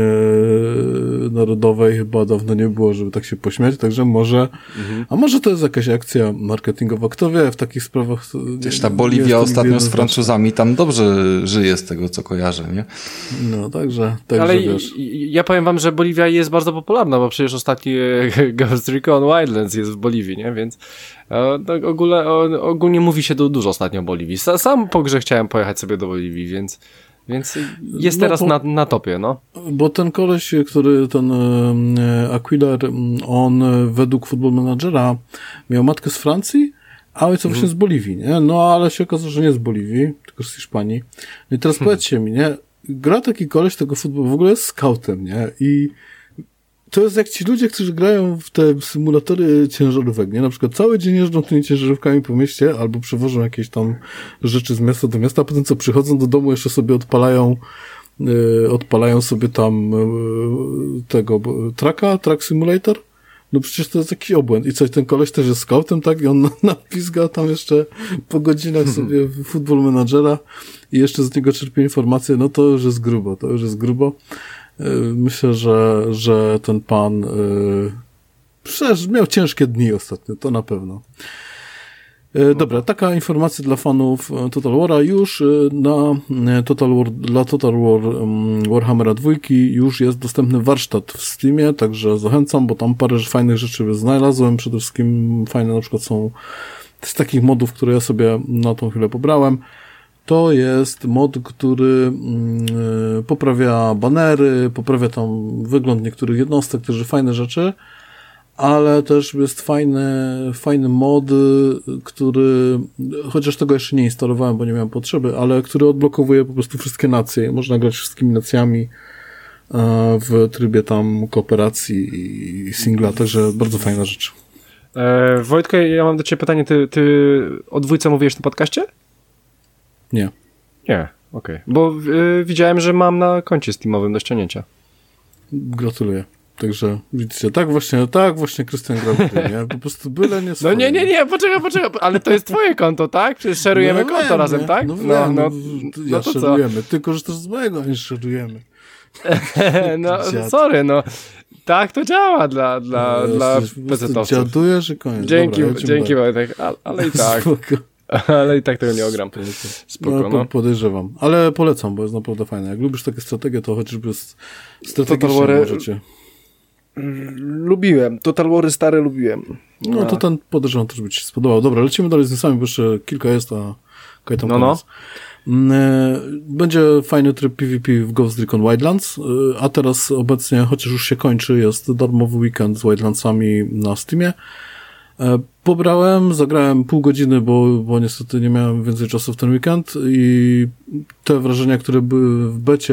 narodowej chyba dawno nie było, żeby tak się pośmiać, także może, mhm. a może to jest jakaś akcja marketingowa, kto wie, w takich sprawach... Gdzieś ta Boliwia ostatnio z Francuzami tam dobrze żyje z tego, co kojarzę, nie? No, także, także ale wiesz. Ja powiem wam, że Boliwia jest bardzo popularna, bo przecież ostatni Ghost Recon Wildlands jest w Boliwii, nie? Więc tak ogólnie, ogólnie mówi się dużo ostatnio o Boliwii. Sam po grze chciałem pojechać sobie do Boliwii, więc... Więc jest no, teraz bo, na, na topie, no. Bo ten koleś, który, ten e, Aguilar, on według Football Managera miał matkę z Francji, a ojca właśnie mm. z Boliwii, nie? No, ale się okazało, że nie z Boliwii, tylko z Hiszpanii. No i teraz hmm. powiedzcie mi, nie? Gra taki koleś tego futbolu, w ogóle jest skautem, nie? I to jest jak ci ludzie, którzy grają w te symulatory ciężarówek, nie? Na przykład cały dzień jeżdżą tymi ciężarówkami po mieście albo przewożą jakieś tam rzeczy z miasta do miasta, a potem co przychodzą do domu jeszcze sobie odpalają yy, odpalają sobie tam yy, tego traka, track simulator. No przecież to jest jakiś obłęd. I coś, ten koleś też jest scoutem, tak? I on napizga tam jeszcze po godzinach sobie Football Managera i jeszcze z niego czerpie informacje. No to już jest grubo, to już jest grubo. Myślę, że, że ten pan yy, przecież miał ciężkie dni ostatnio, to na pewno. Yy, dobra, taka informacja dla fanów Total War'a. Już na Total War, dla Total War um, Warhammera dwa już jest dostępny warsztat w Steamie, także zachęcam, bo tam parę fajnych rzeczy znalazłem. Przede wszystkim fajne na przykład są z takich modów, które ja sobie na tą chwilę pobrałem. To jest mod, który yy, poprawia banery, poprawia tam wygląd niektórych jednostek, też fajne rzeczy, ale też jest fajny, fajny mod, który, chociaż tego jeszcze nie instalowałem, bo nie miałem potrzeby, ale który odblokowuje po prostu wszystkie nacje. Można grać wszystkimi nacjami yy, w trybie tam kooperacji i singla, także bardzo fajna rzecz. E, Wojtko, ja mam do ciebie pytanie, ty, ty o dwójce mówiłeś na podcaście? Nie. Nie, okej. Okay. Bo y, widziałem, że mam na koncie Steamowym do ściągnięcia. Gratuluję. Także widzicie, tak właśnie, tak właśnie Krystian grał, nie? Po prostu byle nie swoje. No nie, nie, nie, poczekaj, poczekaj, ale to jest twoje konto, tak? Przecież szerujemy no, konto razem, tak? No, no, no, no, ja no to szerujemy. Ty korzystasz z mojego, niż szerujemy. No, sorry, no. Tak to działa dla, dla, no, dla pezetowców. Dziadujesz i koniec. Dzięki, Dobra, ja dzięki Wojtek, ale, ale i tak. Ale i tak tego nie ogram. Spoko, no, no. Podejrzewam. Ale polecam, bo jest naprawdę fajne. Jak lubisz takie strategie, to chociażby strategicznie War... możecie. Lubiłem. Total Wary stare lubiłem. No, no to ten podejrzewam też by ci się spodobał. Dobra, lecimy dalej z newsami, bo jeszcze kilka jest, a Kajtam no, no. Będzie fajny tryb PvP w Ghost Recon Wildlands, a teraz obecnie, chociaż już się kończy, jest darmowy weekend z Wildlandsami na Steamie. Pobrałem, zagrałem pół godziny, bo, bo niestety nie miałem więcej czasu w ten weekend i te wrażenia, które były w becie,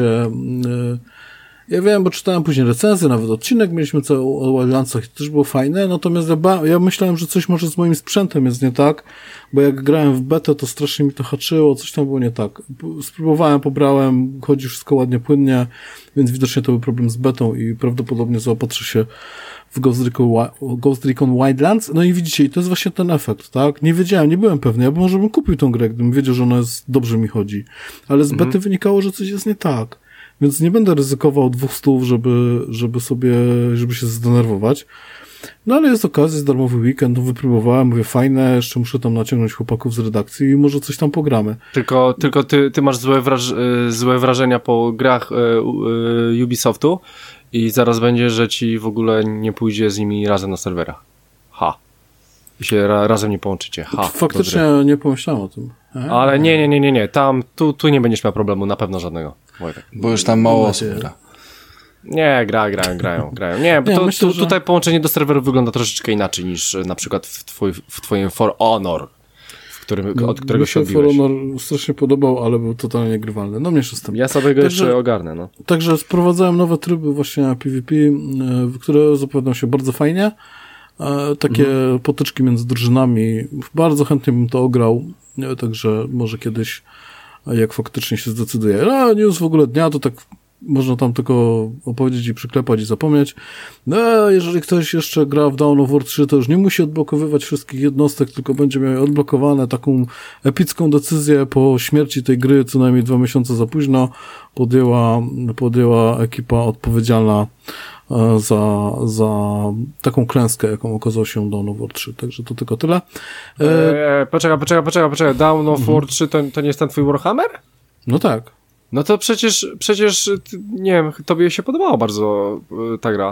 ja wiem, bo czytałem później recenzję, nawet odcinek mieliśmy cały o Wildlandsach i to też było fajne, natomiast ja, ba- ja myślałem, że coś może z moim sprzętem jest nie tak, bo jak grałem w betę, to strasznie mi to haczyło, coś tam było nie tak. Spróbowałem, pobrałem, chodzi wszystko ładnie, płynnie, więc widocznie to był problem z betą i prawdopodobnie zaopatrzę się w Ghost Recon, Ghost Recon Wildlands. No i widzicie, i to jest właśnie ten efekt, tak? Nie wiedziałem, nie byłem pewny, ja bym może bym kupił tą grę, gdybym wiedział, że ona jest, dobrze mi chodzi. Ale z bety mhm. wynikało, że coś jest nie tak. Więc nie będę ryzykował dwóch stów, żeby, żeby sobie, żeby się zdenerwować. No ale jest okazja, jest darmowy weekend, no wypróbowałem, mówię fajne, jeszcze muszę tam naciągnąć chłopaków z redakcji i może coś tam pogramy. Tylko, tylko ty, ty masz złe, wraż- złe wrażenia po grach y, y, Ubisoftu i zaraz będzie, że ci w ogóle nie pójdzie z nimi razem na serwerach. Ha. I się ra- razem nie połączycie. Ha. Faktycznie nie pomyślałem o tym. E? Ale nie, nie, nie, nie, nie. Tam, tu, tu nie będziesz miał problemu, na pewno żadnego. Wojtek. Bo już tam mało osób gra. Nie, gra, grają, grają, grają. Nie, bo nie, to, myślę, tu, że... tutaj połączenie do serwerów wygląda troszeczkę inaczej niż na przykład w, twój, w twoim For Honor, w którym, no, od którego się odbiłeś. For Honor strasznie podobał, ale był totalnie niegrywalny. No mniejsza z tym. Ja sobie go także, jeszcze ogarnę, no. Także sprowadzałem nowe tryby właśnie na PvP, które zapowiadają się bardzo fajnie. Takie mhm. potyczki między drużynami. Bardzo chętnie bym to ograł, także może kiedyś, jak faktycznie się zdecyduje. A news w ogóle dnia, to tak można tam tylko opowiedzieć i przyklepać i zapomnieć. No, jeżeli ktoś jeszcze gra w Dawn of War trzy, to już nie musi odblokowywać wszystkich jednostek, tylko będzie miał odblokowane. Taką epicką decyzję po śmierci tej gry, co najmniej dwa miesiące za późno, podjęła, podjęła ekipa odpowiedzialna za, za taką klęskę, jaką okazał się Dawn of War trzy. Także to tylko tyle. E... Poczekaj, poczekaj, poczekaj, poczekaj. Dawn of War trzy to, to nie jest ten twój Warhammer? No tak. No to przecież, przecież, nie wiem, tobie się podobała bardzo ta gra.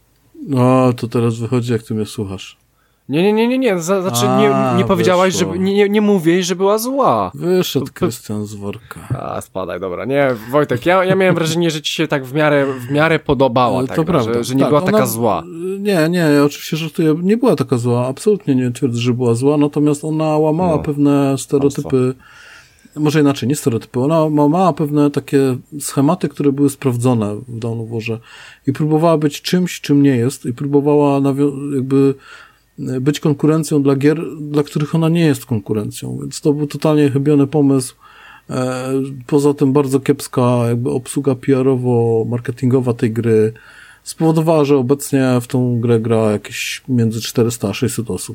No, to teraz wychodzi, jak ty mnie słuchasz. Nie, nie, nie, nie, nie, znaczy A, nie, nie powiedziałaś, że, nie, nie mówię, że była zła. Wyszedł Krystian z worka. A, spadaj, dobra. Nie, Wojtek, ja, ja miałem wrażenie, że ci się tak w miarę, w miarę podobała ta to gra, prawda. że, że nie tak, była ona, taka zła. Nie, nie, ja oczywiście żartuję, nie była taka zła, absolutnie nie twierdzę, że była zła, natomiast ona łamała no, pewne stereotypy, państwo. Może inaczej, nie stereotypy, ona łamała pewne takie schematy, które były sprawdzone w Dawn of Warze i próbowała być czymś, czym nie jest i próbowała nawią- jakby być konkurencją dla gier, dla których ona nie jest konkurencją, więc to był totalnie chybiony pomysł. E, poza tym bardzo kiepska jakby obsługa P R owo-marketingowa tej gry spowodowała, że obecnie w tą grę gra jakieś między czterysta a sześćset osób.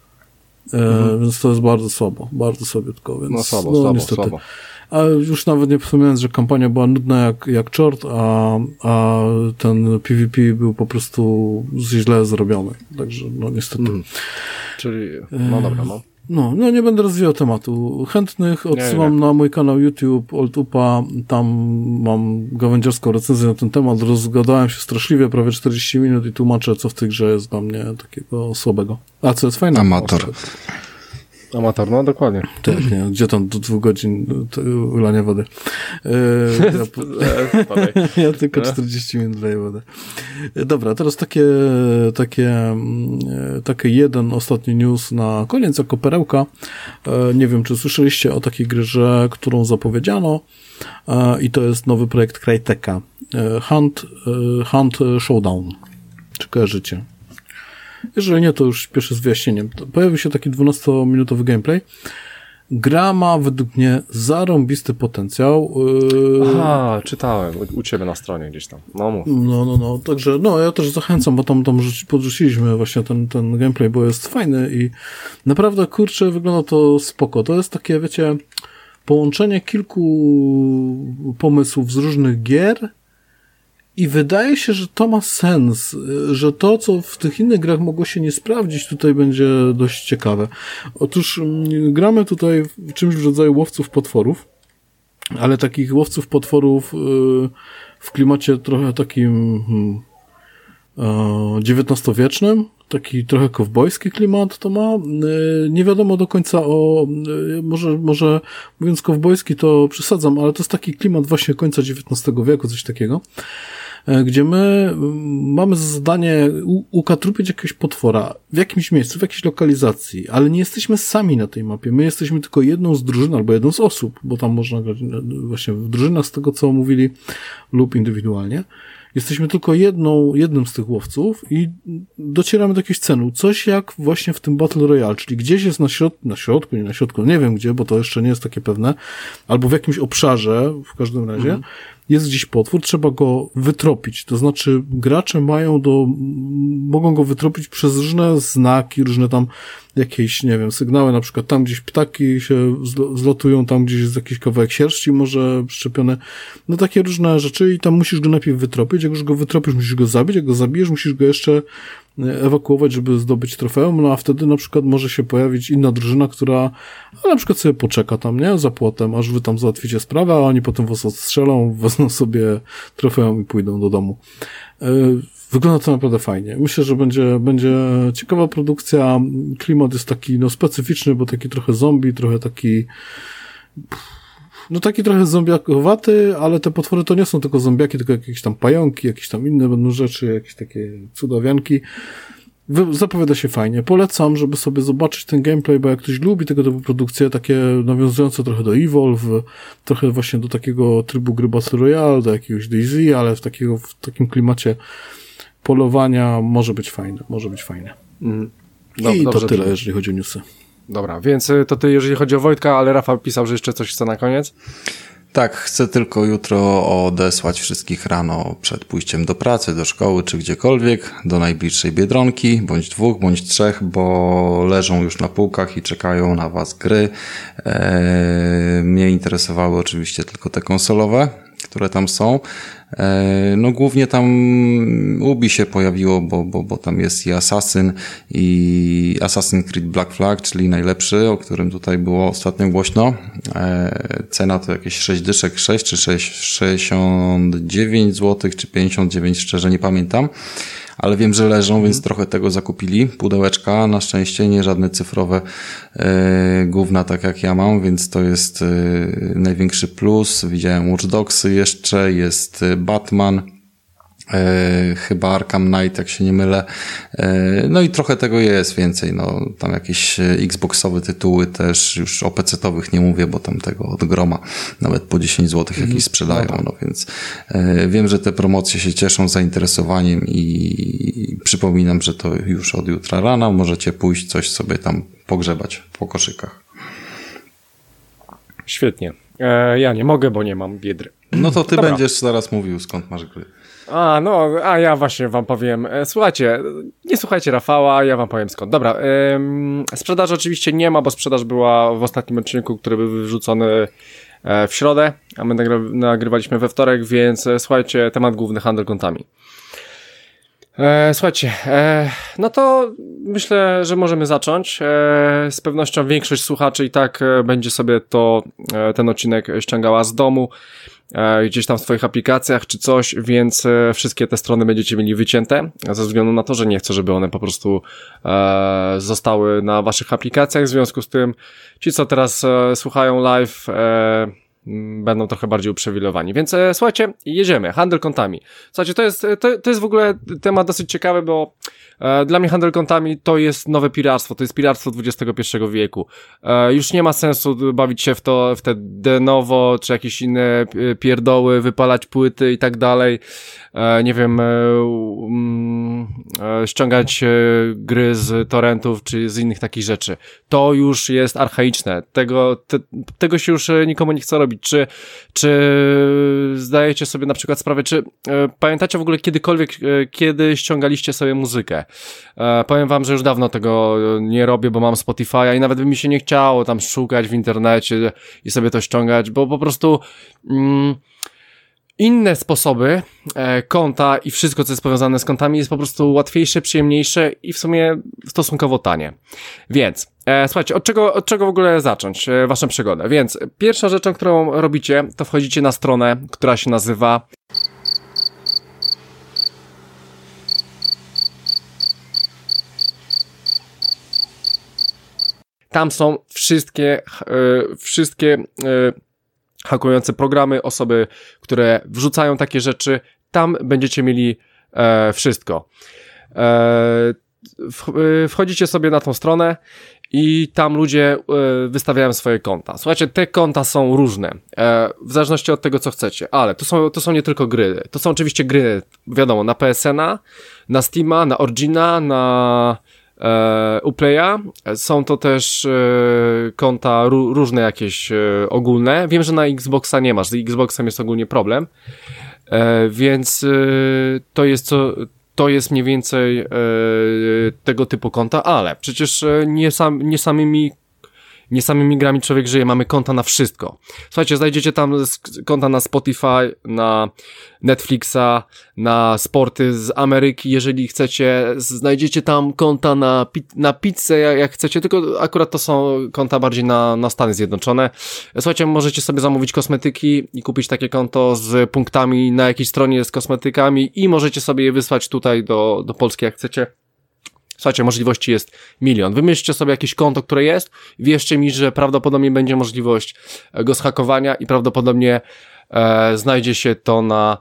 E, mhm. Więc to jest bardzo słabo, bardzo słabiutko, więc no słabo, no, słabo, niestety. słabo. A już nawet nie wspominając, że kampania była nudna jak, jak czort, a, a ten PvP był po prostu źle zrobiony. Także, no niestety. Mm. Czyli, no dobra, no. No, no nie będę rozwijał tematu. Chętnych odsyłam nie, nie. na mój kanał YouTube, Oltupa, tam mam gawędziarską recenzję na ten temat. Rozgadałem się straszliwie, prawie czterdzieści minut i tłumaczę, co w tej grze jest dla mnie takiego słabego. A co jest fajne? Amator. Amator, no dokładnie. Tak, nie, gdzie tam do dwóch godzin ulania wody. Ja, ja tylko czterdzieści minut leję wodę. Dobra, teraz takie, takie, takie jeden ostatni news na koniec, jako perełka. Nie wiem, czy słyszeliście o takiej grze, którą zapowiedziano i to jest nowy projekt Crytek'a. Hunt, Hunt Showdown. Czy kojarzycie? Jeżeli nie, to już spieszę z wyjaśnieniem. Pojawił się taki dwunastominutowy gameplay. Gra ma według mnie zarąbisty potencjał. Aha, czytałem u, u ciebie na stronie gdzieś tam. No mów. No, no, no. Także, no, ja też zachęcam, bo tam, tam podrzuciliśmy właśnie ten, ten gameplay, bo jest fajny i naprawdę, kurczę, wygląda to spoko. To jest takie, wiecie, połączenie kilku pomysłów z różnych gier I wydaje się, że to ma sens, że to, co w tych innych grach mogło się nie sprawdzić, tutaj będzie dość ciekawe. Otóż gramy tutaj w czymś w rodzaju łowców potworów, ale takich łowców potworów w klimacie trochę takim dziewiętnastowiecznym, taki trochę kowbojski klimat to ma. Nie wiadomo do końca o, może, może mówiąc kowbojski to przesadzam, ale to jest taki klimat właśnie końca dziewiętnastego wieku, coś takiego, gdzie my mamy za zadanie ukatrupić jakiegoś potwora w jakimś miejscu, w jakiejś lokalizacji, ale nie jesteśmy sami na tej mapie. My jesteśmy tylko jedną z drużyn albo jedną z osób, bo tam można grać właśnie w drużynach z tego, co mówili, lub indywidualnie. Jesteśmy tylko jedną, jednym z tych łowców i docieramy do jakiegoś celu. Coś jak właśnie w tym Battle Royale, czyli gdzieś jest na środku, na środku, nie na środku, nie wiem gdzie, bo to jeszcze nie jest takie pewne, albo w jakimś obszarze, w każdym razie, mhm. jest gdzieś potwór, trzeba go wytropić. To znaczy gracze mają do, mogą go wytropić przez różne znaki, różne tam jakieś, nie wiem, sygnały, na przykład tam gdzieś ptaki się zlotują, tam gdzieś jest jakiś kawałek sierści może przyczepiony, no takie różne rzeczy i tam musisz go najpierw wytropić, jak już go wytropisz, musisz go zabić, jak go zabijesz, musisz go jeszcze ewakuować, żeby zdobyć trofeum, no a wtedy na przykład może się pojawić inna drużyna, która na przykład sobie poczeka tam, nie, za płotem, aż wy tam załatwicie sprawę, a oni potem was odstrzelą, wezmą sobie trofeum i pójdą do domu. Wygląda to naprawdę fajnie. Myślę, że będzie, będzie ciekawa produkcja. Klimat jest taki, no, specyficzny, bo taki trochę zombie, trochę taki, no taki trochę zombiakowaty, ale te potwory to nie są tylko zombiaki, tylko jakieś tam pająki, jakieś tam inne będą rzeczy, jakieś takie cudawianki. Zapowiada się fajnie. Polecam, żeby sobie zobaczyć ten gameplay, bo jak ktoś lubi tego typu produkcje, takie nawiązujące trochę do Evolve, trochę właśnie do takiego trybu gry Battle Royale, do jakiegoś DayZ, ale w, takiego, w takim klimacie polowania może być fajne, może być fajne. Mm. Dob- I dobrze, to tyle, dobrze. Jeżeli chodzi o newsy. Dobra, więc to ty, jeżeli chodzi o Wojtka, ale Rafał pisał, że jeszcze coś chce na koniec? Tak, chcę tylko jutro odesłać wszystkich rano przed pójściem do pracy, do szkoły czy gdziekolwiek, do najbliższej Biedronki, bądź dwóch, bądź trzech, bo leżą już na półkach i czekają na was gry. Eee, mnie interesowały oczywiście tylko te konsolowe, które tam są. No głównie tam Ubi się pojawiło, bo, bo, bo tam jest i Assassin i Assassin's Creed Black Flag, czyli najlepszy, o którym tutaj było ostatnio głośno. Cena to jakieś sześć dyszek, sześć czy sześćdziesiąt dziewięć złotych, czy pięćdziesiąt dziewięć, szczerze nie pamiętam. Ale wiem, że leżą, mm. więc trochę tego zakupili. Pudełeczka, na szczęście nie żadne cyfrowe e, gówna, tak jak ja mam, więc to jest e, największy plus. Widziałem Watch Dogsy jeszcze, jest Batman, e, chyba Arkham Knight, jak się nie mylę. E, no i trochę tego jest więcej. No, tam jakieś Xboxowe tytuły też, już o pecetowych nie mówię, bo tam tego od groma nawet po dziesięć złotych mm. jakieś sprzedają. No, no więc e, wiem, że te promocje się cieszą zainteresowaniem i przypominam, że to już od jutra rana możecie pójść coś sobie tam pogrzebać po koszykach. Świetnie. E, ja nie mogę, bo nie mam biedry. No to ty Dobra. będziesz zaraz mówił, skąd masz gry. A, no, a ja właśnie wam powiem. E, słuchajcie, nie słuchajcie Rafała, ja wam powiem skąd. Dobra, ym, sprzedaży oczywiście nie ma, bo sprzedaż była w ostatnim odcinku, który był wyrzucony e, w środę, a my nagry- nagrywaliśmy we wtorek, więc e, słuchajcie, temat główny, handel kontami. E, słuchajcie, e, no to myślę, że możemy zacząć. E, z pewnością większość słuchaczy i tak e, będzie sobie to, e, ten odcinek ściągała z domu, e, gdzieś tam w swoich aplikacjach czy coś, więc e, wszystkie te strony będziecie mieli wycięte, ze względu na to, że nie chcę, żeby one po prostu e, zostały na waszych aplikacjach. W związku z tym ci, co teraz e, słuchają live, e, będą trochę bardziej uprzywilejowani. Więc e, słuchajcie, jedziemy. Handel kontami. Słuchajcie, to jest, to, to jest w ogóle temat dosyć ciekawy, bo e, dla mnie handel kontami to jest nowe piractwo, to jest piractwo dwudziestego pierwszego wieku. E, już nie ma sensu bawić się w to, w te de novo, czy jakieś inne pierdoły, wypalać płyty i tak dalej. E, nie wiem, e, um, e, ściągać e, gry z torrentów, czy z innych takich rzeczy. To już jest archaiczne. Tego, te, tego się już nikomu nie chce robić. Czy, czy zdajecie sobie na przykład sprawę, czy e, pamiętacie w ogóle kiedykolwiek, e, kiedy ściągaliście sobie muzykę? E, powiem wam, że już dawno tego nie robię, bo mam Spotify'a i nawet by mi się nie chciało tam szukać w internecie i sobie to ściągać, bo po prostu mm, inne sposoby e, konta i wszystko, co jest powiązane z kontami jest po prostu łatwiejsze, przyjemniejsze i w sumie stosunkowo tanie. Więc, e, słuchajcie, od czego, od czego w ogóle zacząć e, waszą przygodę? Więc pierwsza rzeczą, którą robicie, to wchodzicie na stronę, która się nazywa tam są wszystkie, e, wszystkie e, hakujące programy, osoby, które wrzucają takie rzeczy, tam będziecie mieli e, wszystko. E, wchodzicie sobie na tą stronę i tam ludzie e, wystawiają swoje konta. Słuchajcie, te konta są różne, e, w zależności od tego, co chcecie, ale to są, to są nie tylko gry. To są oczywiście gry, wiadomo, na P S N a, na Steama, na Origina, na E, Uplaya. Są to też e, konta ró- różne jakieś e, ogólne. Wiem, że na Xboxa nie masz, z Xboxem jest ogólnie problem, e, więc e, to jest co, to jest mniej więcej e, tego typu konta, ale przecież e, nie, sam, nie samymi Nie samymi grami człowiek żyje, mamy konta na wszystko. Słuchajcie, znajdziecie tam konta na Spotify, na Netflixa, na sporty z Ameryki, jeżeli chcecie. Znajdziecie tam konta na, na pizzę, jak chcecie, tylko akurat to są konta bardziej na, na Stany Zjednoczone. Słuchajcie, możecie sobie zamówić kosmetyki i kupić takie konto z punktami na jakiejś stronie z kosmetykami i możecie sobie je wysłać tutaj do, do Polski, jak chcecie. Słuchajcie, możliwości jest milion. Wymyślcie sobie jakieś konto, które jest. Wierzcie mi, że prawdopodobnie będzie możliwość go zhakowania i prawdopodobnie e, znajdzie się to na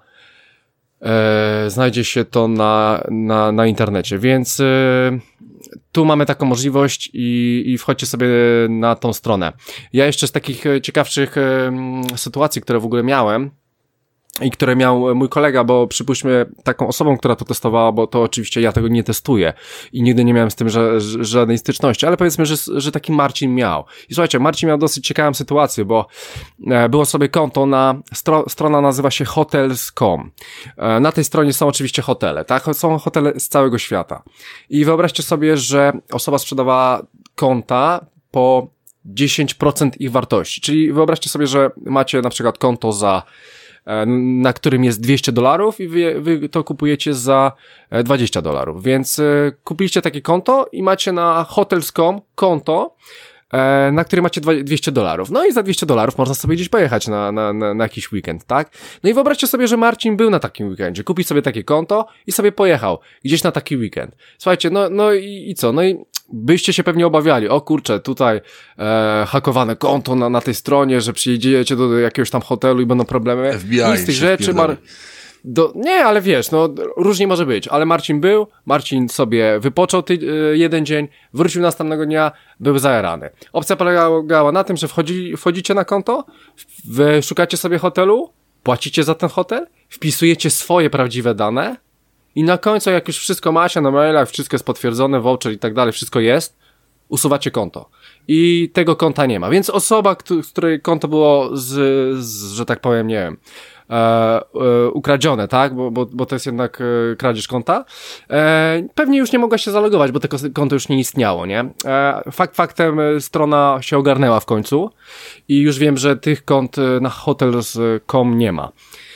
e, znajdzie się to na, na, na internecie. Więc e, tu mamy taką możliwość i, i wchodźcie sobie na tą stronę. Ja jeszcze z takich ciekawszych e, sytuacji, które w ogóle miałem, i które miał mój kolega, bo przypuśćmy taką osobą, która to testowała, bo to oczywiście ja tego nie testuję i nigdy nie miałem z tym ża- żadnej styczności, ale powiedzmy, że, że taki Marcin miał. I słuchajcie, Marcin miał dosyć ciekawą sytuację, bo e, było sobie konto na, stro, strona nazywa się hotels kropka com. E, na tej stronie są oczywiście hotele, tak? Są hotele z całego świata. I wyobraźcie sobie, że osoba sprzedawała konta po dziesięć procent ich wartości, czyli wyobraźcie sobie, że macie na przykład konto za na którym jest dwieście dolarów i wy, wy to kupujecie za dwadzieścia dolarów, więc y, kupiliście takie konto i macie na hotels kropka com konto, e, na którym macie dwieście dolarów. No i za dwieście dolarów można sobie gdzieś pojechać na, na, na, na jakiś weekend, tak? No i wyobraźcie sobie, że Marcin był na takim weekendzie, kupił sobie takie konto i sobie pojechał gdzieś na taki weekend. Słuchajcie, no, no i, i co? No i byście się pewnie obawiali, o kurczę, tutaj e, hakowane konto na, na tej stronie, że przyjedziecie do jakiegoś tam hotelu i będą problemy. F B I Nic z tych rzeczy. Mar- do, nie, ale wiesz, no różnie może być, ale Marcin był, Marcin sobie wypoczął ty, y, jeden dzień, wrócił następnego dnia, był zajarany. Opcja polegała na tym, że wchodzi, wchodzicie na konto, w, szukacie sobie hotelu, płacicie za ten hotel, wpisujecie swoje prawdziwe dane i na końcu, jak już wszystko macie na mailach, wszystko jest potwierdzone, voucher i tak dalej, wszystko jest, usuwacie konto. I tego konta nie ma. Więc osoba, z której konto było z, z że tak powiem, nie wiem, e, e, ukradzione, tak? Bo, bo, bo to jest jednak e, kradzież konta. E, pewnie już nie mogła się zalogować, bo to konto już nie istniało, nie? E, fakt faktem strona się ogarnęła w końcu i już wiem, że tych kont na hotels kropka com nie ma.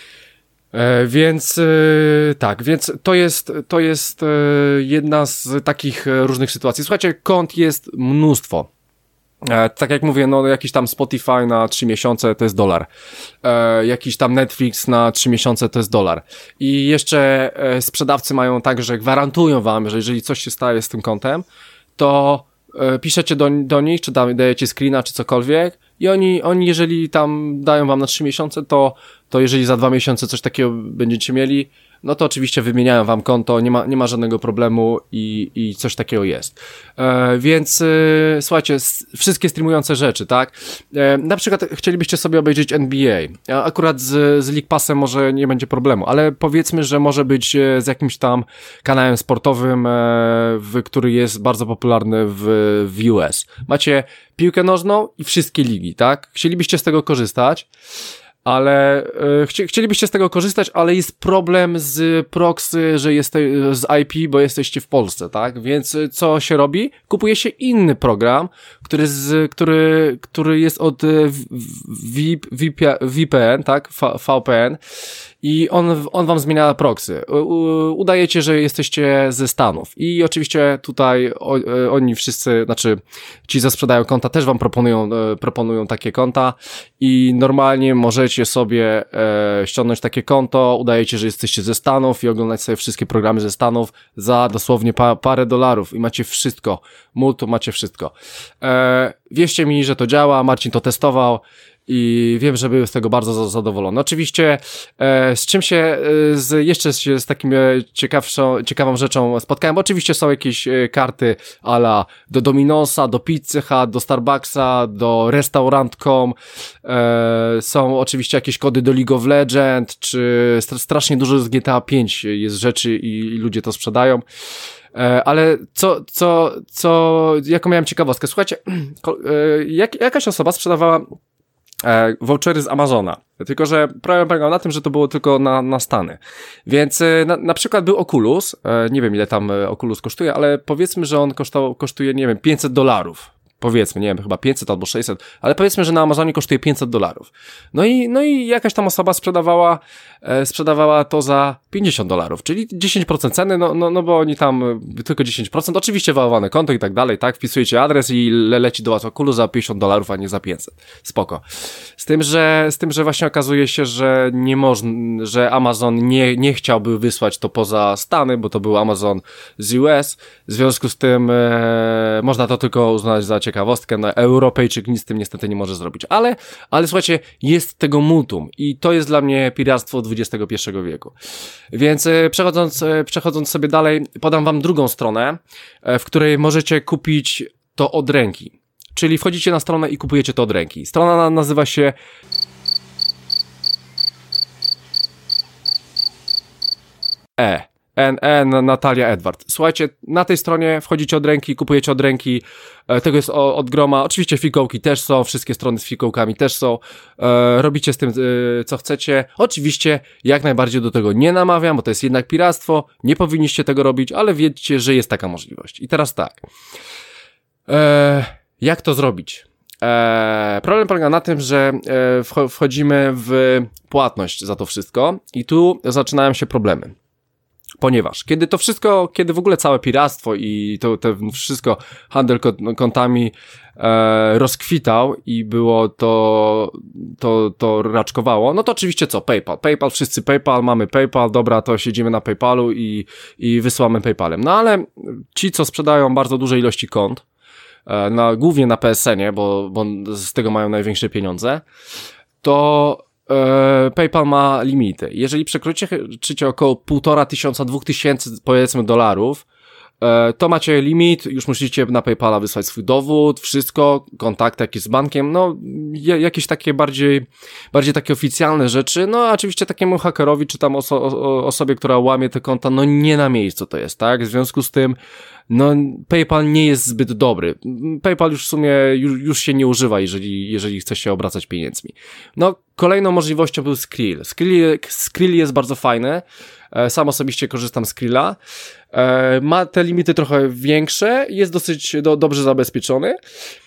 E, więc e, tak, więc to jest, to jest e, jedna z takich e, różnych sytuacji. Słuchajcie, kont jest mnóstwo. E, tak jak mówię, no jakiś tam Spotify na trzy miesiące to jest dolar. E, jakiś tam Netflix na trzy miesiące to jest dolar. I jeszcze e, sprzedawcy mają tak, że gwarantują wam, że jeżeli coś się staje z tym kontem, to e, piszecie do, do nich, czy da, dajecie screena, czy cokolwiek i oni, oni jeżeli tam dają wam na trzy miesiące, to, to jeżeli za dwa miesiące coś takiego będziecie mieli, no to oczywiście wymieniają wam konto, nie ma, nie ma żadnego problemu i, i coś takiego jest. E, więc e, słuchajcie, s, wszystkie streamujące rzeczy, tak? E, na przykład chcielibyście sobie obejrzeć N B A. Akurat z, z League Passem może nie będzie problemu, ale powiedzmy, że może być z jakimś tam kanałem sportowym, e, w, który jest bardzo popularny w, w U S. Macie piłkę nożną i wszystkie ligi, tak? Chcielibyście z tego korzystać. ale e, chci, chcielibyście z tego korzystać, ale jest problem z proxy, że jeste, z I P, bo jesteście w Polsce, tak? Więc co się robi? Kupuje się inny program, który, z, który, który jest od V P N, tak? V P N i on, on wam zmienia proxy. U, udajecie, że jesteście ze Stanów i oczywiście tutaj o, oni wszyscy, znaczy ci, co sprzedają konta, też wam proponują, proponują takie konta i normalnie możecie sobie e, ściągnąć takie konto, udajecie, że jesteście ze Stanów i oglądać sobie wszystkie programy ze Stanów za dosłownie pa, parę dolarów i macie wszystko. Multum, macie wszystko. E, wierzcie mi, że to działa, Marcin to testował i wiem, że był z tego bardzo zadowolony. Oczywiście e, z czym się e, z, jeszcze się z takim e, ciekawszą, ciekawą rzeczą spotkałem, bo oczywiście są jakieś e, karty a la do Dominosa, do Pizzy Hut, do Starbucksa, do Restaurant kropka com, e, są oczywiście jakieś kody do League of Legends, czy strasznie dużo z G T A pięć jest rzeczy i, i ludzie to sprzedają. Ale co, co, co, jaką miałem ciekawostkę? Słuchajcie, jak, jakaś osoba sprzedawała e, vouchery z Amazona, tylko że problem polegał na tym, że to było tylko na, na Stany. Więc na, na przykład był Oculus, e, nie wiem ile tam Oculus kosztuje, ale powiedzmy, że on kosztował, kosztuje, nie wiem, pięćset dolarów. Powiedzmy, nie wiem, chyba pięćset albo sześćset, ale powiedzmy, że na Amazonie kosztuje pięćset dolarów. No i, no i jakaś tam osoba sprzedawała, e, sprzedawała to za pięćdziesiąt dolarów, czyli dziesięć procent ceny, no, no, no bo oni tam e, tylko dziesięć procent, oczywiście wyładowane konto i tak dalej, tak, wpisujecie adres i le, leci do was Oculus za pięćdziesiąt dolarów, a nie za pięćset. Spoko. Z tym, że, z tym, że właśnie okazuje się, że nie można, że Amazon nie, nie chciałby wysłać to poza Stany, bo to był Amazon z U S, w związku z tym e, można to tylko uznać za ciekawostkę, no Europejczyk nic z tym niestety nie może zrobić, ale, ale słuchajcie, jest tego multum i to jest dla mnie piractwo dwudziestego pierwszego wieku. Więc e, przechodząc, e, przechodząc sobie dalej, podam wam drugą stronę, e, w której możecie kupić to od ręki, czyli wchodzicie na stronę i kupujecie to od ręki. Strona nazywa się E. N N Natalia Edward. Słuchajcie, na tej stronie wchodzicie od ręki, kupujecie od ręki, e, tego jest o, od groma, oczywiście fikołki też są, wszystkie strony z fikołkami też są, e, robicie z tym e, co chcecie, oczywiście jak najbardziej do tego nie namawiam, bo to jest jednak piractwo, nie powinniście tego robić, ale wiedzcie, że jest taka możliwość. I teraz tak, e, jak to zrobić? E, problem polega na tym, że e, wchodzimy w płatność za to wszystko i tu zaczynają się problemy. Ponieważ kiedy to wszystko, kiedy w ogóle całe piractwo i to, to wszystko, handel kontami e, rozkwitał i było to, to, to raczkowało, no to oczywiście co? PayPal. PayPal, wszyscy PayPal, mamy PayPal, dobra, to siedzimy na PayPalu i, i wysyłamy PayPalem. No ale ci, co sprzedają bardzo duże ilości kont, e, na, głównie na P S N ie, bo, bo z tego mają największe pieniądze, to PayPal ma limity. Jeżeli przekroczycie około półtora tysiąca, dwóch tysięcy powiedzmy dolarów, to macie limit, już musicie na PayPala wysłać swój dowód, wszystko, kontakt jakiś z bankiem, no jakieś takie bardziej, bardziej takie oficjalne rzeczy, no oczywiście takiemu hakerowi, czy tam oso- o- osobie, która łamie te konta, no nie na miejscu to jest, tak? W związku z tym, no PayPal nie jest zbyt dobry. PayPal już w sumie, już, już się nie używa, jeżeli, jeżeli chce się obracać pieniędzmi. No, kolejną możliwością był Skrill. Skrill, Skrill jest bardzo fajny, sam osobiście korzystam z Skrilla. Ma te limity trochę większe, jest dosyć do, dobrze zabezpieczony.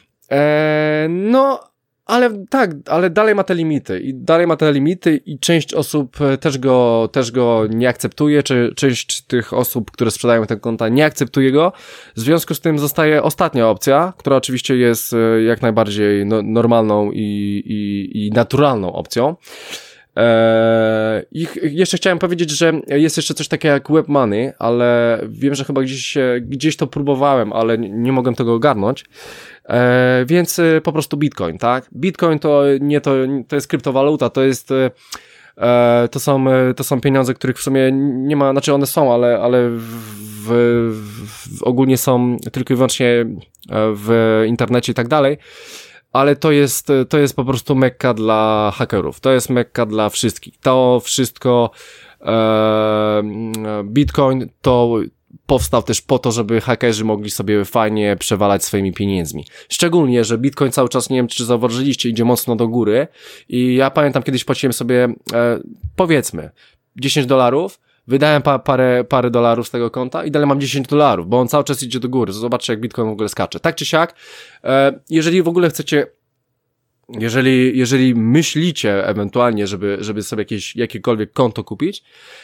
No, ale tak, ale dalej ma te limity i dalej ma te limity i część osób też go, też go nie akceptuje, czy część tych osób, które sprzedają te konta, nie akceptuje go. W związku z tym zostaje ostatnia opcja, która oczywiście jest jak najbardziej no, normalną i, i, i naturalną opcją. Eee, I jeszcze chciałem powiedzieć, że jest jeszcze coś takiego jak Web Money, ale wiem, że chyba gdzieś, gdzieś to próbowałem, ale nie, nie mogłem tego ogarnąć, eee, więc po prostu Bitcoin, tak? Bitcoin to nie to, to jest kryptowaluta, to jest eee, to są, to są pieniądze, których w sumie nie ma, znaczy one są, ale, ale w, w, w ogólnie są tylko i wyłącznie w internecie i tak dalej. Ale to jest, to jest po prostu mekka dla hakerów, to jest mekka dla wszystkich, to wszystko, e, Bitcoin to powstał też po to, żeby hakerzy mogli sobie fajnie przewalać swoimi pieniędzmi. Szczególnie, że Bitcoin cały czas, nie wiem czy zauważyliście, idzie mocno do góry i ja pamiętam kiedyś płaciłem sobie, e, powiedzmy, dziesięć dolarów, wydałem pa, parę, parę dolarów z tego konta i dalej mam dziesięć dolarów, bo on cały czas idzie do góry. Zobaczcie, jak Bitcoin w ogóle skacze. Tak czy siak, e, jeżeli w ogóle chcecie, jeżeli, jeżeli myślicie ewentualnie, żeby, żeby sobie jakieś, jakiekolwiek konto kupić,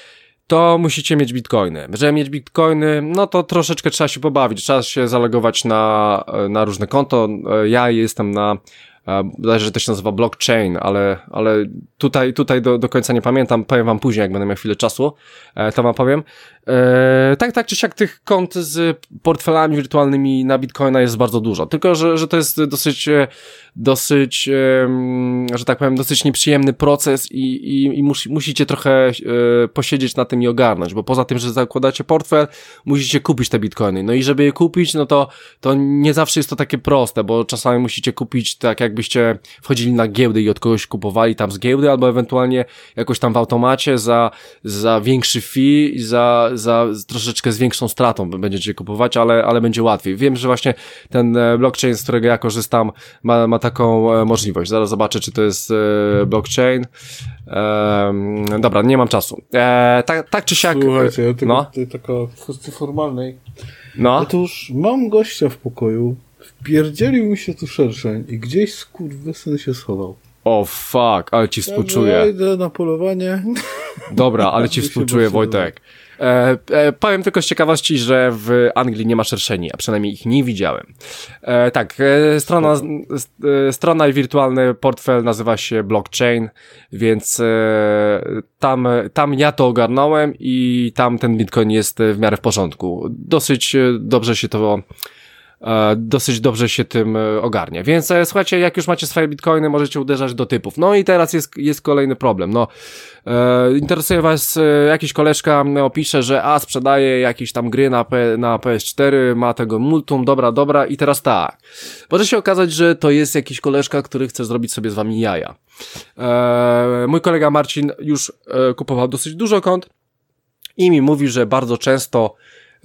to musicie mieć bitcoiny. Żeby mieć bitcoiny, no to troszeczkę trzeba się pobawić, trzeba się zalogować na, na różne konto. Ja jestem na, bodajże to się nazywa blockchain, ale, ale tutaj, tutaj do, do końca nie pamiętam, powiem wam później, jak będę miał chwilę czasu, to wam powiem. Eee, tak, tak czy siak tych kont z portfelami wirtualnymi na Bitcoina jest bardzo dużo, tylko że, że to jest dosyć, dosyć, e, że tak powiem, dosyć nieprzyjemny proces i, i, i mus, musicie trochę e, posiedzieć na tym i ogarnąć, bo poza tym, że zakładacie portfel, musicie kupić te Bitcoiny, no i żeby je kupić, no to, to nie zawsze jest to takie proste, bo czasami musicie kupić tak jakbyście wchodzili na giełdę i od kogoś kupowali tam z giełdy, albo ewentualnie jakoś tam w automacie za, za większy fee i za za troszeczkę z większą stratą będziecie kupować, ale, ale będzie łatwiej. Wiem, że właśnie ten blockchain, z którego ja korzystam, ma, ma taką możliwość. Zaraz zobaczę, czy to jest blockchain. Ehm, dobra, nie mam czasu. Ehm, tak, tak czy siak... Słuchajcie, ja tylko no? tutaj taka kwestia formalnej. No? Otóż mam gościa w pokoju, wpierdzielił mi się tu szerszeń i gdzieś skurwysyn się schował. O oh, fuck, ale ci współczuję. Ja idę na polowanie. Dobra, ale ci współczuję, Wojtek. E, e, powiem tylko z ciekawości, że w Anglii nie ma szerszeni, a przynajmniej ich nie widziałem. E, tak, e, strona, e, strona i wirtualny portfel nazywa się blockchain, więc e, tam, tam ja to ogarnąłem i tam ten Bitcoin jest w miarę w porządku. Dosyć dobrze się to dosyć dobrze się tym ogarnia. Więc słuchajcie, jak już macie swoje bitcoiny, możecie uderzać do typów. No i teraz jest, jest kolejny problem. No, e, interesuje was e, jakiś koleżka opisze, że a, sprzedaje jakieś tam gry na, P, na P S cztery, ma tego multum, dobra, dobra i teraz tak. Może się okazać, że to jest jakiś koleżka, który chce zrobić sobie z wami jaja. E, mój kolega Marcin już e, kupował dosyć dużo kont i mi mówi, że bardzo często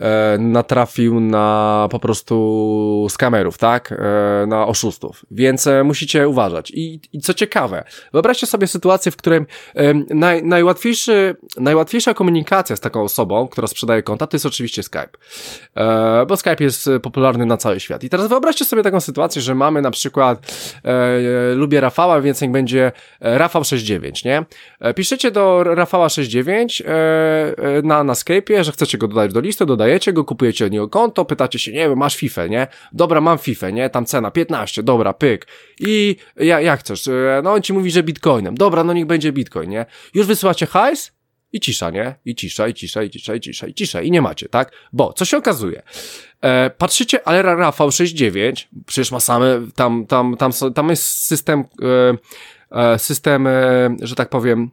natrafił na po prostu skamerów, tak? Na oszustów. Więc musicie uważać. I, i co ciekawe, wyobraźcie sobie sytuację, w której naj, najłatwiejszy, najłatwiejsza komunikacja z taką osobą, która sprzedaje konta, to jest oczywiście Skype. Bo Skype jest popularny na cały świat. I teraz wyobraźcie sobie taką sytuację, że mamy na przykład e, lubię Rafała, więc niech będzie Rafał sześćdziesiąt dziewięć, nie? Piszecie do Rafała sześćdziesiąt dziewięć e, na, na Skype'ie, że chcecie go dodać do listy, dodajecie go, kupujecie od niego konto, pytacie się, nie wiem, masz fifę, nie? Dobra, mam fifę, nie? Tam cena piętnaście, dobra, pyk. I ja, jak chcesz? No on ci mówi, że bitcoinem. Dobra, no niech będzie bitcoin, nie? Już wysyłacie hajs? I cisza, nie? I cisza, i cisza, i cisza, i cisza, i cisza. I nie macie, tak? Bo, co się okazuje? E, patrzycie, ale Rafał sześćdziesiąt dziewięć, przecież ma same, tam, tam, tam, tam jest system, e, system, e, że tak powiem,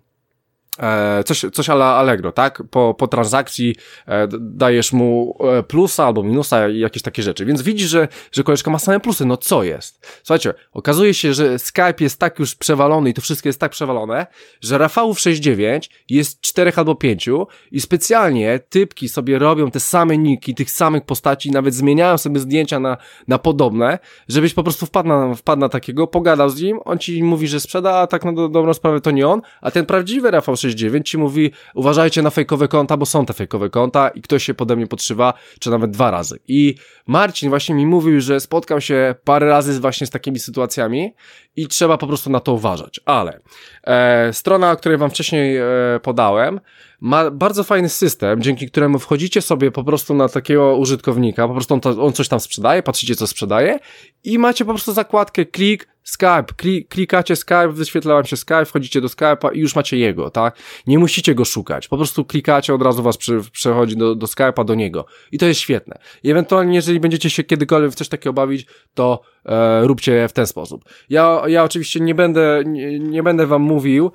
E, coś, coś ala Allegro, tak? Po, po transakcji e, dajesz mu e, plusa albo minusa i jakieś takie rzeczy. Więc widzisz, że, że koleżka ma same plusy. No co jest? Słuchajcie, okazuje się, że Skype jest tak już przewalony i to wszystko jest tak przewalone, że Rafałów sześćdziesiąt dziewięć jest czterech albo pięciu i specjalnie typki sobie robią te same niki, tych samych postaci, nawet zmieniają sobie zdjęcia na, na podobne, żebyś po prostu wpadł na, wpadł na takiego, pogadał z nim, on ci mówi, że sprzeda, a tak na do, dobrą sprawę to nie on, a ten prawdziwy Rafał sześćdziesiąt dziewięć ci mówi, uważajcie na fejkowe konta, bo są te fejkowe konta i ktoś się pode mnie podszywa, czy nawet dwa razy. I Marcin właśnie mi mówił, że spotkał się parę razy właśnie z takimi sytuacjami i trzeba po prostu na to uważać. Ale e, strona, o której wam wcześniej e, podałem, ma bardzo fajny system, dzięki któremu wchodzicie sobie po prostu na takiego użytkownika, po prostu on, to, on coś tam sprzedaje, patrzycie co sprzedaje i macie po prostu zakładkę klik, Skype, klik, klikacie Skype, wyświetla wam się Skype, wchodzicie do Skype'a i już macie jego, tak? Nie musicie go szukać, po prostu klikacie, od razu was przy, przechodzi do, do Skype'a, do niego. I to jest świetne. I ewentualnie, jeżeli będziecie się kiedykolwiek w coś takiego bawić, to e, róbcie w ten sposób. Ja, ja oczywiście nie będę, nie, nie będę wam mówił,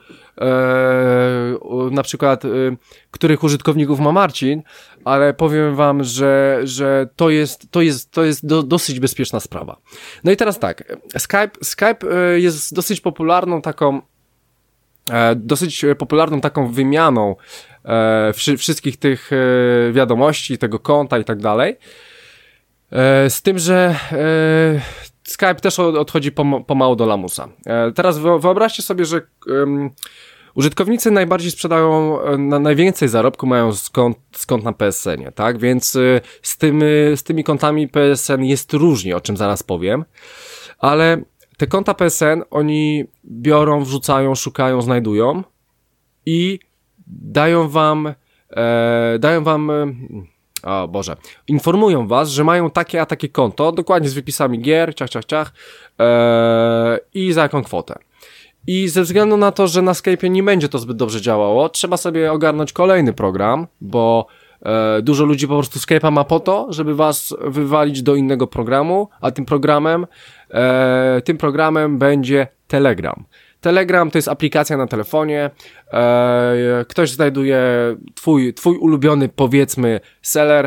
e, na przykład, e, których użytkowników ma Marcin, ale powiem wam, że, że to jest, to jest, to jest do, dosyć bezpieczna sprawa. No i teraz tak, Skype, Skype jest dosyć popularną taką e, dosyć popularną taką wymianą e, wszy, wszystkich tych e, wiadomości, tego konta i tak dalej. E, z tym, że e, Skype też odchodzi pom- pomału do lamusa. E, teraz wyobraźcie sobie, że um, użytkownicy najbardziej sprzedają, na najwięcej zarobku mają z kont, z kont na P S N ie, tak? Więc y, z, tym, y, z tymi kontami P S N jest różnie, o czym zaraz powiem, ale te konta P S N oni biorą, wrzucają, szukają, znajdują i dają wam, e, dają wam, e, o Boże, informują was, że mają takie a takie konto, dokładnie z wypisami gier, ciach, ciach, ciach e, i za jaką kwotę. I ze względu na to, że na Skype'ie nie będzie to zbyt dobrze działało, trzeba sobie ogarnąć kolejny program, bo e, dużo ludzi po prostu Skype'a ma po to, żeby was wywalić do innego programu, a tym programem, e, tym programem będzie Telegram. Telegram to jest aplikacja na telefonie, e, ktoś znajduje twój, twój ulubiony, powiedzmy, seller,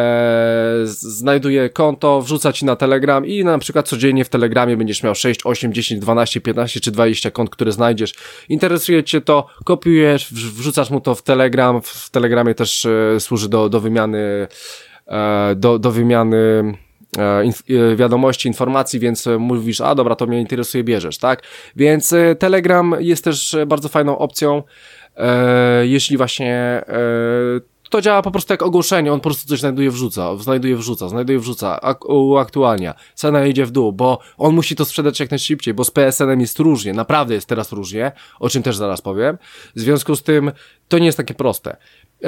e, znajduje konto, wrzuca ci na Telegram i na przykład codziennie w Telegramie będziesz miał sześć, osiem, dziesięć, dwanaście, piętnaście czy dwadzieścia kont, które znajdziesz. Interesuje cię to, kopiujesz, wrzucasz mu to w Telegram, w Telegramie też e, służy do, do wymiany, e, do, do wymiany Inf- wiadomości, informacji, więc mówisz, a dobra, to mnie interesuje, bierzesz, tak? Więc Telegram jest też bardzo fajną opcją, e, jeśli właśnie e, to działa po prostu jak ogłoszenie, on po prostu coś znajduje, wrzuca, znajduje, wrzuca, znajduje, wrzuca, ak- uaktualnia, cena idzie w dół, bo on musi to sprzedać jak najszybciej, bo z P S N em jest różnie, naprawdę jest teraz różnie, o czym też zaraz powiem, w związku z tym to nie jest takie proste.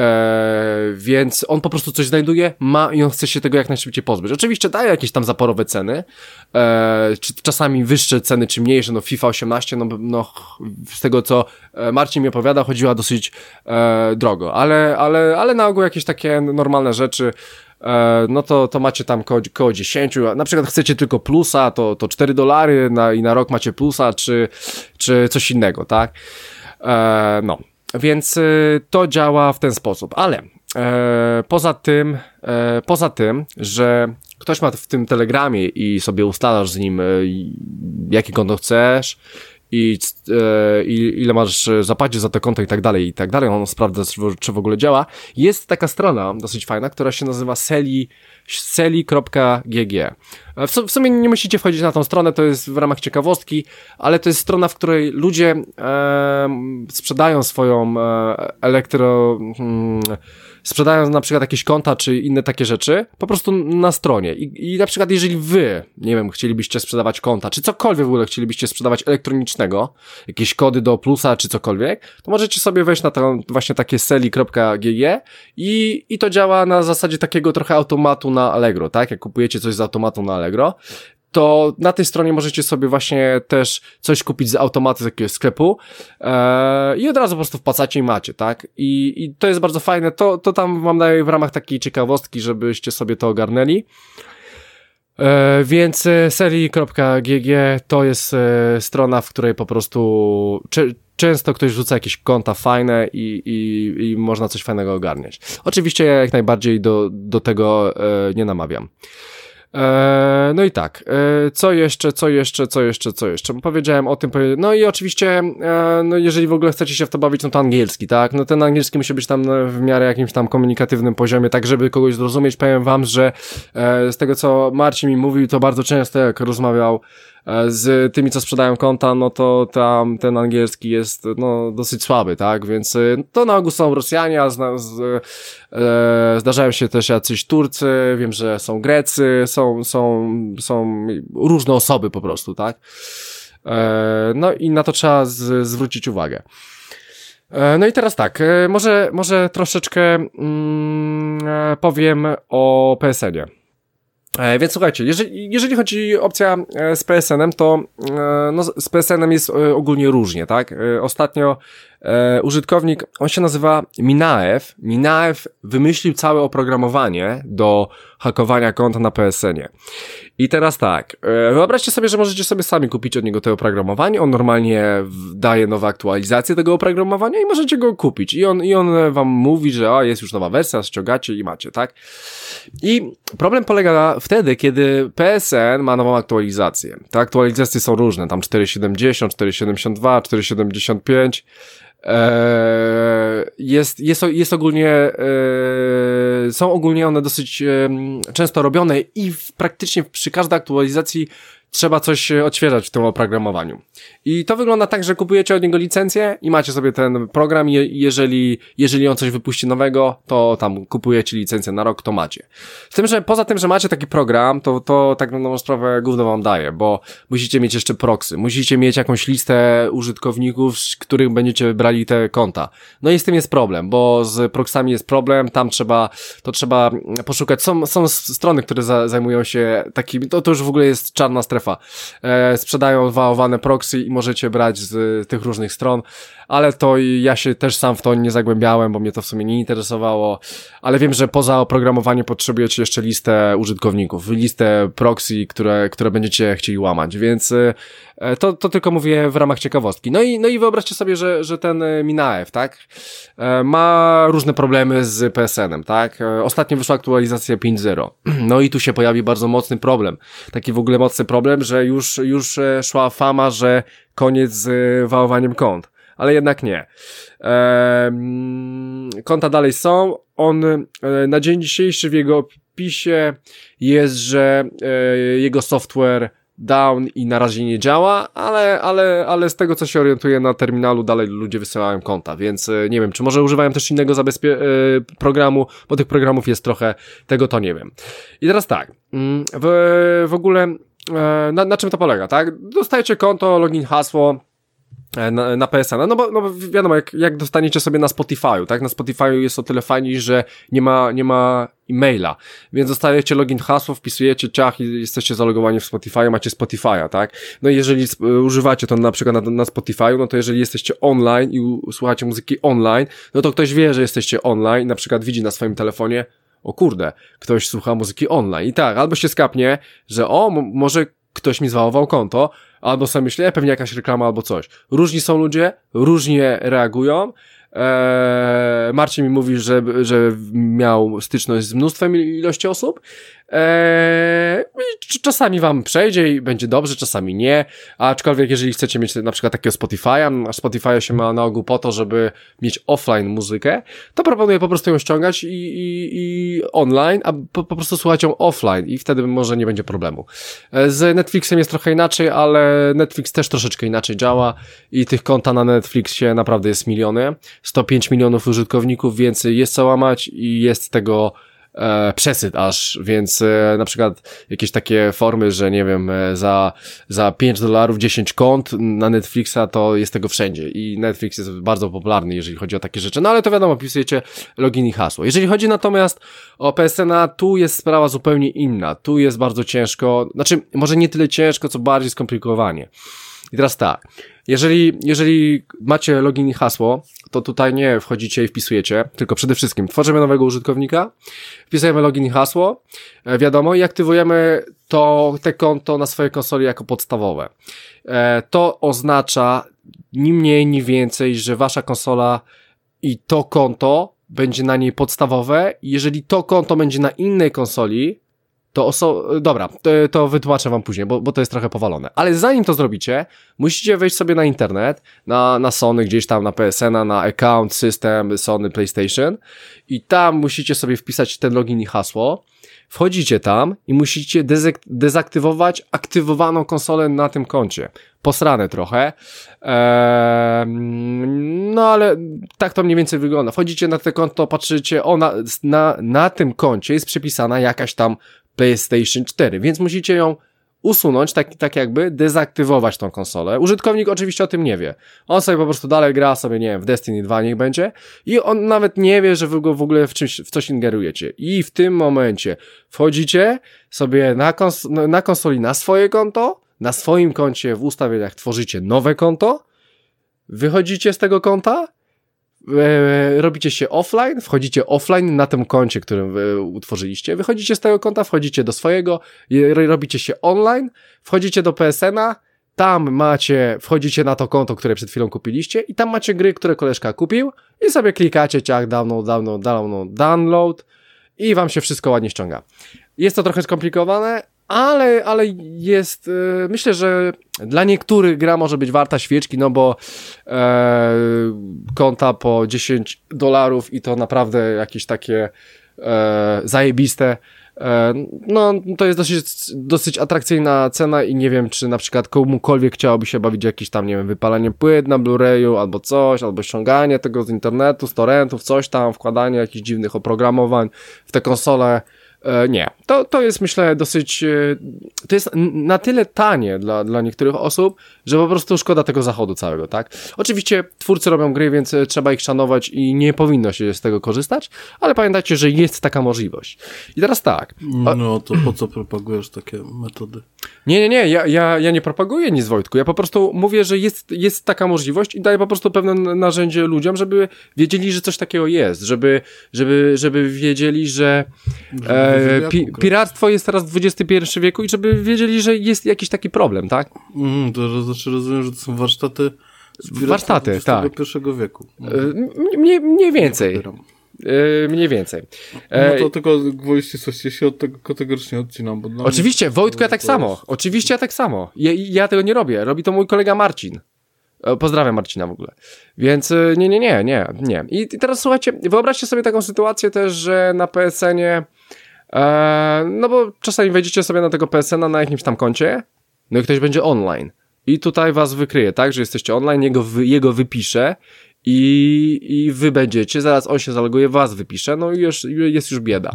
Eee, więc on po prostu coś znajduje, ma i on chce się tego jak najszybciej pozbyć. Oczywiście daje jakieś tam zaporowe ceny, eee, czy czasami wyższe ceny, czy mniejsze, no FIFA osiemnaście, no, no z tego co Marcin mi opowiada, chodziła dosyć e, drogo, ale, ale, ale na ogół jakieś takie normalne rzeczy, e, no to, to macie tam koło, koło dziesięć, na przykład chcecie tylko plusa, to, to cztery dolary na, i na rok macie plusa, czy, czy coś innego, tak? E, no. Więc y, to działa w ten sposób, ale e, poza tym, e, poza tym, że ktoś ma w tym Telegramie i sobie ustalasz z nim, e, jakie konto chcesz i e, ile masz zapłacić za to konto i tak dalej, i tak dalej, on sprawdza, czy w ogóle działa. Jest taka strona dosyć fajna, która się nazywa seli, seli kropka g g. W sumie nie musicie wchodzić na tą stronę, to jest w ramach ciekawostki, ale to jest strona, w której ludzie e, sprzedają swoją e, elektro... Hmm, sprzedają na przykład jakieś konta, czy inne takie rzeczy, po prostu na stronie. I, i na przykład jeżeli wy, nie wiem, chcielibyście sprzedawać konta, czy cokolwiek w ogóle chcielibyście sprzedawać elektronicznego, jakieś kody do plusa, czy cokolwiek, to możecie sobie wejść na to właśnie takie seli kropka g g i, i to działa na zasadzie takiego trochę automatu na Allegro, tak? Jak kupujecie coś z automatu na Allegro, to na tej stronie możecie sobie właśnie też coś kupić z automatu z jakiegoś sklepu ee, i od razu po prostu wpłacacie i macie, tak? I, i to jest bardzo fajne, to, to tam wam daję w ramach takiej ciekawostki, żebyście sobie to ogarnęli. E, więc seli kropka g g to jest e, strona, w której po prostu czy, często ktoś rzuca jakieś konta fajne i, i, i można coś fajnego ogarniać. Oczywiście ja jak najbardziej do, do tego e, nie namawiam. Eee, no i tak, eee, co jeszcze, co jeszcze, co jeszcze, co jeszcze, powiedziałem o tym, no i oczywiście, eee, no jeżeli w ogóle chcecie się w to bawić, no to angielski, tak, no ten angielski musi być tam w miarę jakimś tam komunikatywnym poziomie, tak żeby kogoś zrozumieć. Powiem wam, że eee, z tego co Marcin mi mówił, to bardzo często jak rozmawiał z tymi, co sprzedają konta, no to tam ten angielski jest, no, dosyć słaby, tak, więc to na ogół są Rosjanie, a zna, z, e, zdarzają się też jacyś Turcy, wiem, że są Grecy, są, są, są różne osoby po prostu, tak, e, no i na to trzeba z, zwrócić uwagę. E, no i teraz tak, e, może, może troszeczkę mm, e, powiem o P S N ie. E, więc słuchajcie, jeżeli, jeżeli chodzi o opcja e, z P S N em, to e, no, z P S N em jest e, ogólnie różnie, tak? E, ostatnio e, użytkownik, on się nazywa Minaev. Minaev wymyślił całe oprogramowanie do hakowania konta na P S N ie. I teraz tak, e, wyobraźcie sobie, że możecie sobie sami kupić od niego to oprogramowanie, on normalnie daje nowe aktualizacje tego oprogramowania i możecie go kupić. I on, i on wam mówi, że o, jest już nowa wersja, ściągacie i macie, tak? I problem polega na, wtedy, kiedy P S N ma nową aktualizację. Te aktualizacje są różne, tam cztery siedemdziesiąt, cztery siedemdziesiąt dwa, cztery siedemdziesiąt pięć. Eee, jest, jest, jest ogólnie, eee, są ogólnie one dosyć e, często robione i w, praktycznie przy każdej aktualizacji trzeba coś odświeżać w tym oprogramowaniu. I to wygląda tak, że kupujecie od niego licencję i macie sobie ten program i jeżeli, jeżeli on coś wypuści nowego, to tam kupujecie licencję na rok, to macie. Z tym, że poza tym, że macie taki program, to, to tak na sprawę gówno wam daje, bo musicie mieć jeszcze proxy, musicie mieć jakąś listę użytkowników, z których będziecie brali te konta. No i z tym jest problem, bo z proxami jest problem, tam trzeba, to trzeba poszukać, są, są strony, które za, zajmują się takimi, to, to już w ogóle jest czarna strefa. E, sprzedają wałowane proxy i możecie brać z tych różnych stron, ale to ja się też sam w to nie zagłębiałem, bo mnie to w sumie nie interesowało, ale wiem, że poza oprogramowaniem potrzebujecie jeszcze listę użytkowników, listę proxy, które, które będziecie chcieli łamać, więc e, to, to tylko mówię w ramach ciekawostki. No i, no i wyobraźcie sobie, że, że ten Minaev, tak, e, ma różne problemy z P S N em, tak, e, ostatnio wyszła aktualizacja pięć zero, no i tu się pojawi bardzo mocny problem, taki w ogóle mocny problem, że już, już szła fama, że koniec z wałowaniem kont, ale jednak nie. Eee, konta dalej są, on e, na dzień dzisiejszy w jego opisie jest, że e, jego software down i na razie nie działa, ale, ale, ale z tego co się orientuję na terminalu dalej ludzie wysyłają konta, więc e, nie wiem, czy może używają też innego zabezpie- e, programu, bo tych programów jest trochę, tego to nie wiem. I teraz tak, w, w ogóle Na, na czym to polega, tak? Dostajecie konto, login, hasło na, na P S N, no bo, no bo wiadomo, jak, jak dostaniecie sobie na Spotify'u, tak? Na Spotify'u jest o tyle fajniej, że nie ma, nie ma e-maila, więc dostajecie login, hasło, wpisujecie ciach i jesteście zalogowani w Spotify'u, macie Spotify'a, tak? No i jeżeli używacie to na przykład na, na Spotify'u, no to jeżeli jesteście online i u, słuchacie muzyki online, no to ktoś wie, że jesteście online, na przykład widzi na swoim telefonie, o kurde, ktoś słucha muzyki online. I tak, albo się skapnie, że o, m- może ktoś mi zwałował konto, albo sobie myślę, e, pewnie jakaś reklama albo coś. Różni są ludzie, różnie reagują. Eee, Marcin mi mówi, że, że miał styczność z mnóstwem ilości osób. Eee, czasami wam przejdzie i będzie dobrze, czasami nie, aczkolwiek jeżeli chcecie mieć na przykład takiego Spotify'a, a Spotify się ma na ogół po to, żeby mieć offline muzykę, to proponuję po prostu ją ściągać i, i, i online, a po, po prostu słuchać ją offline i wtedy może nie będzie problemu. Z Netflixem jest trochę inaczej, ale Netflix też troszeczkę inaczej działa i tych konta na Netflixie naprawdę jest miliony, sto pięć milionów użytkowników, więc jest co łamać i jest tego E, przesyt aż, więc e, na przykład jakieś takie formy, że nie wiem, e, za, za pięć dolarów dziesięć kont na Netflixa to jest tego wszędzie i Netflix jest bardzo popularny, jeżeli chodzi o takie rzeczy, no ale to wiadomo, wpisujecie login i hasło. Jeżeli chodzi natomiast o P S N a, tu jest sprawa zupełnie inna, tu jest bardzo ciężko, znaczy może nie tyle ciężko, co bardziej skomplikowanie. I teraz tak, jeżeli, jeżeli macie login i hasło, to tutaj nie wchodzicie i wpisujecie, tylko przede wszystkim tworzymy nowego użytkownika, wpisujemy login i hasło, e, wiadomo, i aktywujemy to, te konto na swojej konsoli jako podstawowe. E, to oznacza ni mniej, ni więcej, że wasza konsola i to konto będzie na niej podstawowe, i jeżeli to konto będzie na innej konsoli, to oso... Dobra, to, to wytłumaczę wam później, bo, bo to jest trochę powalone. Ale zanim to zrobicie, musicie wejść sobie na internet, na, na Sony, gdzieś tam na P S N a, na account, system, Sony, PlayStation i tam musicie sobie wpisać ten login i hasło. Wchodzicie tam i musicie dezak- dezaktywować aktywowaną konsolę na tym koncie. Posrane trochę. Eee, no ale tak to mniej więcej wygląda. Wchodzicie na to konto, patrzycie, ona na, na tym koncie jest przypisana jakaś tam PlayStation cztery, więc musicie ją usunąć, tak, tak jakby dezaktywować tą konsolę. Użytkownik oczywiście o tym nie wie. On sobie po prostu dalej gra sobie, nie wiem, w Destiny dwa niech będzie i on nawet nie wie, że wy go w ogóle w, czymś, w coś ingerujecie. I w tym momencie wchodzicie sobie na, kons- na konsoli na swoje konto, na swoim koncie w ustawieniach tworzycie nowe konto, wychodzicie z tego konta, e, robicie się offline, wchodzicie offline na tym koncie, którym wy utworzyliście, wychodzicie z tego konta, wchodzicie do swojego, robicie się online, wchodzicie do P S N a, tam macie, wchodzicie na to konto, które przed chwilą kupiliście i tam macie gry, które koleżka kupił i sobie klikacie ciach, download, download, download, download i wam się wszystko ładnie ściąga. Jest to trochę skomplikowane, ale, ale jest, yy, myślę, że dla niektórych gra może być warta świeczki, no bo e, konta po dziesięć dolarów i to naprawdę jakieś takie e, zajebiste. No, to jest dosyć, dosyć atrakcyjna cena i nie wiem, czy na przykład komukolwiek chciałoby się bawić jakieś tam, nie wiem, wypalanie płyt na Blu-rayu albo coś, albo ściąganie tego z internetu, z torrentów, coś tam, wkładanie jakichś dziwnych oprogramowań w te konsole. E, nie, to, to jest myślę dosyć, e, to jest na tyle tanie dla, dla niektórych osób, że po prostu szkoda tego zachodu całego, tak? Oczywiście twórcy robią gry, więc trzeba ich szanować i nie powinno się z tego korzystać, ale pamiętajcie, że jest taka możliwość. I teraz tak. O... No to po co propagujesz takie metody? Nie, nie, nie, ja, ja, ja nie propaguję nic, Wojtku, ja po prostu mówię, że jest, jest taka możliwość i daję po prostu pewne narzędzie ludziom, żeby wiedzieli, że coś takiego jest, żeby, żeby, żeby wiedzieli, że e, pi, piractwo jest teraz w dwudziestym pierwszym wieku i żeby wiedzieli, że jest jakiś taki problem, tak? Mm, to znaczy rozumiem, że to są warsztaty warsztaty, tak. dwudziestego pierwszego wieku. E, mniej, mniej więcej. Yy, mniej więcej. E... No to tylko gwoli ścisłości się od tego kategorycznie odcinam. Bo oczywiście, mnie... Wojtku, ja tak samo. Jest... Oczywiście ja tak samo. Ja, ja tego nie robię. Robi to mój kolega Marcin. Pozdrawiam Marcina w ogóle. Więc nie, nie, nie, nie, nie. I teraz słuchajcie, wyobraźcie sobie taką sytuację też, że na P S N ie e, no bo czasami wejdziecie sobie na tego P S N a na jakimś tam koncie, no i ktoś będzie online. I tutaj was wykryje, tak, że jesteście online, jego, wy, jego wypisze i, i wy będziecie, zaraz on się zaloguje, was wypisze, no i już, jest już bieda.